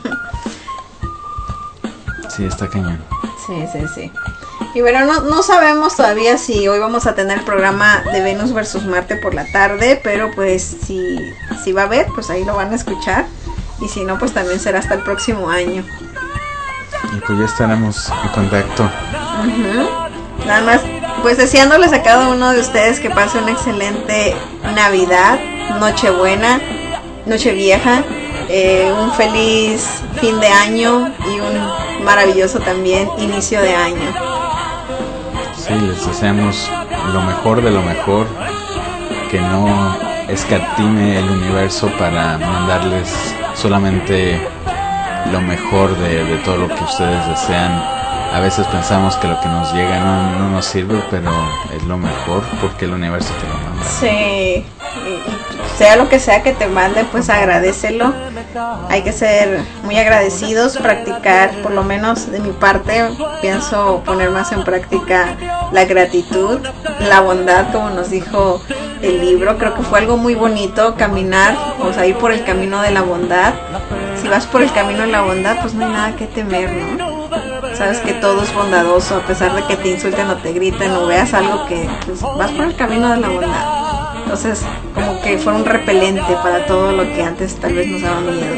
Sí, está cañón. Sí. Y bueno, no sabemos todavía si hoy vamos a tener el programa de Venus versus Marte por la tarde, pero pues si va a haber, pues ahí lo van a escuchar. Y si no, pues también será hasta el próximo año. Y pues ya estaremos en contacto. Nada más, pues deseándoles a cada uno de ustedes que pase una excelente Navidad, Nochebuena, Nochevieja, un feliz fin de año y un maravilloso también inicio de año. Sí, les deseamos lo mejor de lo mejor, que no escatime el universo para mandarles solamente lo mejor de todo lo que ustedes desean. A veces pensamos que lo que nos llega no nos sirve, pero es lo mejor porque el universo te lo manda. Sí, y sea lo que sea que te mande, pues agradécelo. Hay que ser muy agradecidos, practicar, por lo menos de mi parte, pienso poner más en práctica la gratitud, la bondad, como nos dijo el libro. Creo que fue algo muy bonito caminar, o sea, ir por el camino de la bondad. Si vas por el camino de la bondad, pues no hay nada que temer, ¿no? Sabes que todo es bondadoso, a pesar de que te insulten o te griten o veas algo que pues, vas por el camino de la bondad. Entonces, como que fue un repelente para todo lo que antes tal vez nos daba miedo,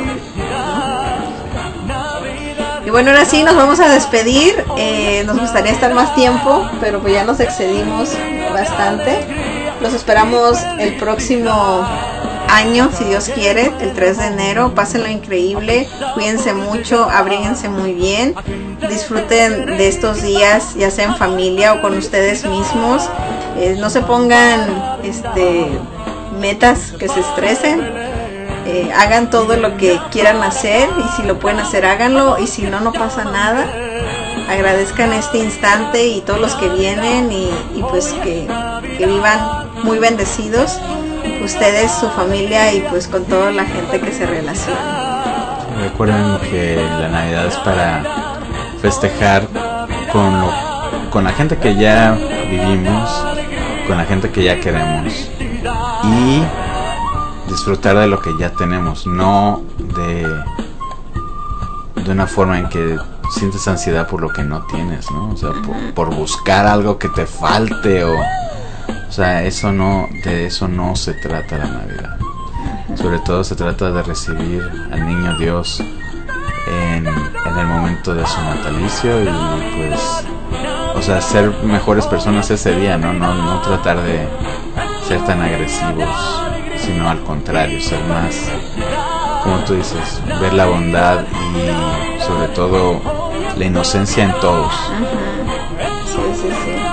¿no? Y bueno, ahora sí nos vamos a despedir. Nos gustaría estar más tiempo, pero pues ya nos excedimos bastante. Los esperamos el próximo año, si Dios quiere, el 3 de enero. Pásenlo increíble, cuídense mucho, abríguense muy bien, disfruten de estos días, ya sea en familia o con ustedes mismos. No se pongan metas que se estresen. Hagan todo lo que quieran hacer y si lo pueden hacer, háganlo, y si no, no pasa nada. Agradezcan este instante y todos los que vienen y pues que vivan muy bendecidos, ustedes, su familia y pues con toda la gente que se relaciona. Recuerden que la Navidad es para festejar con la gente que ya vivimos, con la gente que ya queremos y disfrutar de lo que ya tenemos, no de una forma en que sientes ansiedad por lo que no tienes, ¿no? O sea, por buscar algo que te falte o sea, de eso no se trata la Navidad. Sobre todo se trata de recibir al niño Dios en el momento de su natalicio y pues, o sea, ser mejores personas ese día, no tratar de ser tan agresivos, sino al contrario, ser más, como tú dices, ver la bondad y sobre todo la inocencia en todos. Sí.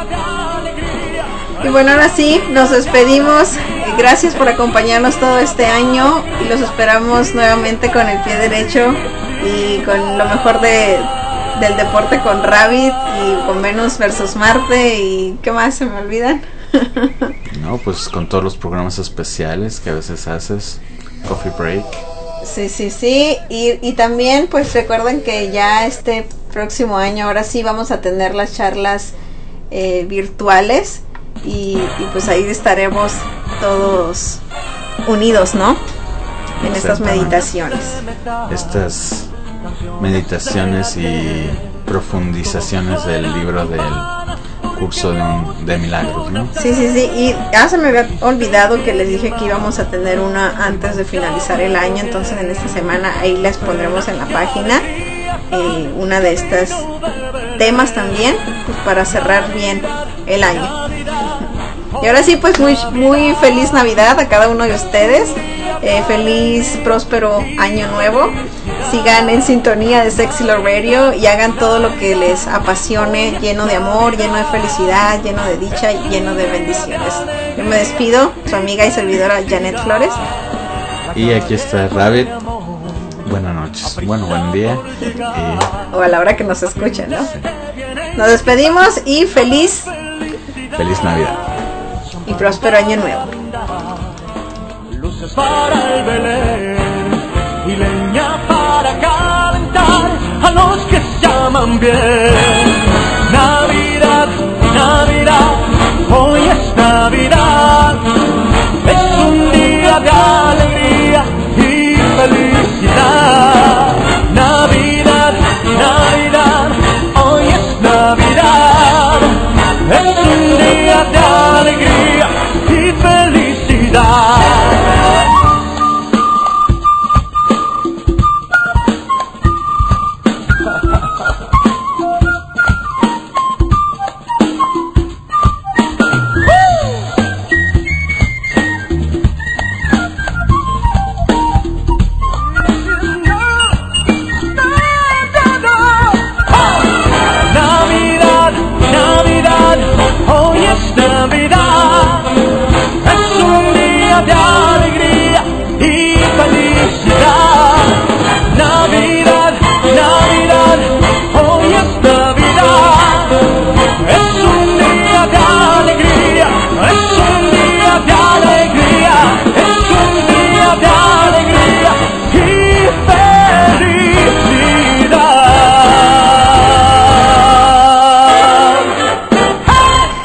Y bueno, ahora sí, nos despedimos. Gracias por acompañarnos todo este año y los esperamos nuevamente con el pie derecho y con lo mejor del deporte con Rabbit y con Venus versus Marte y ¿qué más se me olvidan? No, pues con todos los programas especiales que a veces haces, Coffee Break. Sí, y también pues recuerden que ya este próximo año ahora sí vamos a tener las charlas virtuales y pues ahí estaremos todos unidos, ¿no? En estas meditaciones. Estas meditaciones y profundizaciones del libro del curso de milagros, ¿no? Sí, y se me había olvidado que les dije que íbamos a tener una antes de finalizar el año, entonces en esta semana ahí les pondremos en la página una de estas temas también, pues para cerrar bien el año. Y ahora sí, pues muy feliz Navidad a cada uno de ustedes. Feliz, próspero año nuevo. Sigan en sintonía de Sexy Love Radio y hagan todo lo que les apasione, lleno de amor, lleno de felicidad, lleno de dicha y lleno de bendiciones. Yo me despido, su amiga y servidora Janet Flores. Y aquí está Rabbit. Buenas noches, buen día. O a la hora que nos escuchen, ¿no? Nos despedimos y feliz Navidad. Y próspero año nuevo. Luces para el Belén y leña para calentar a los que se llaman bien.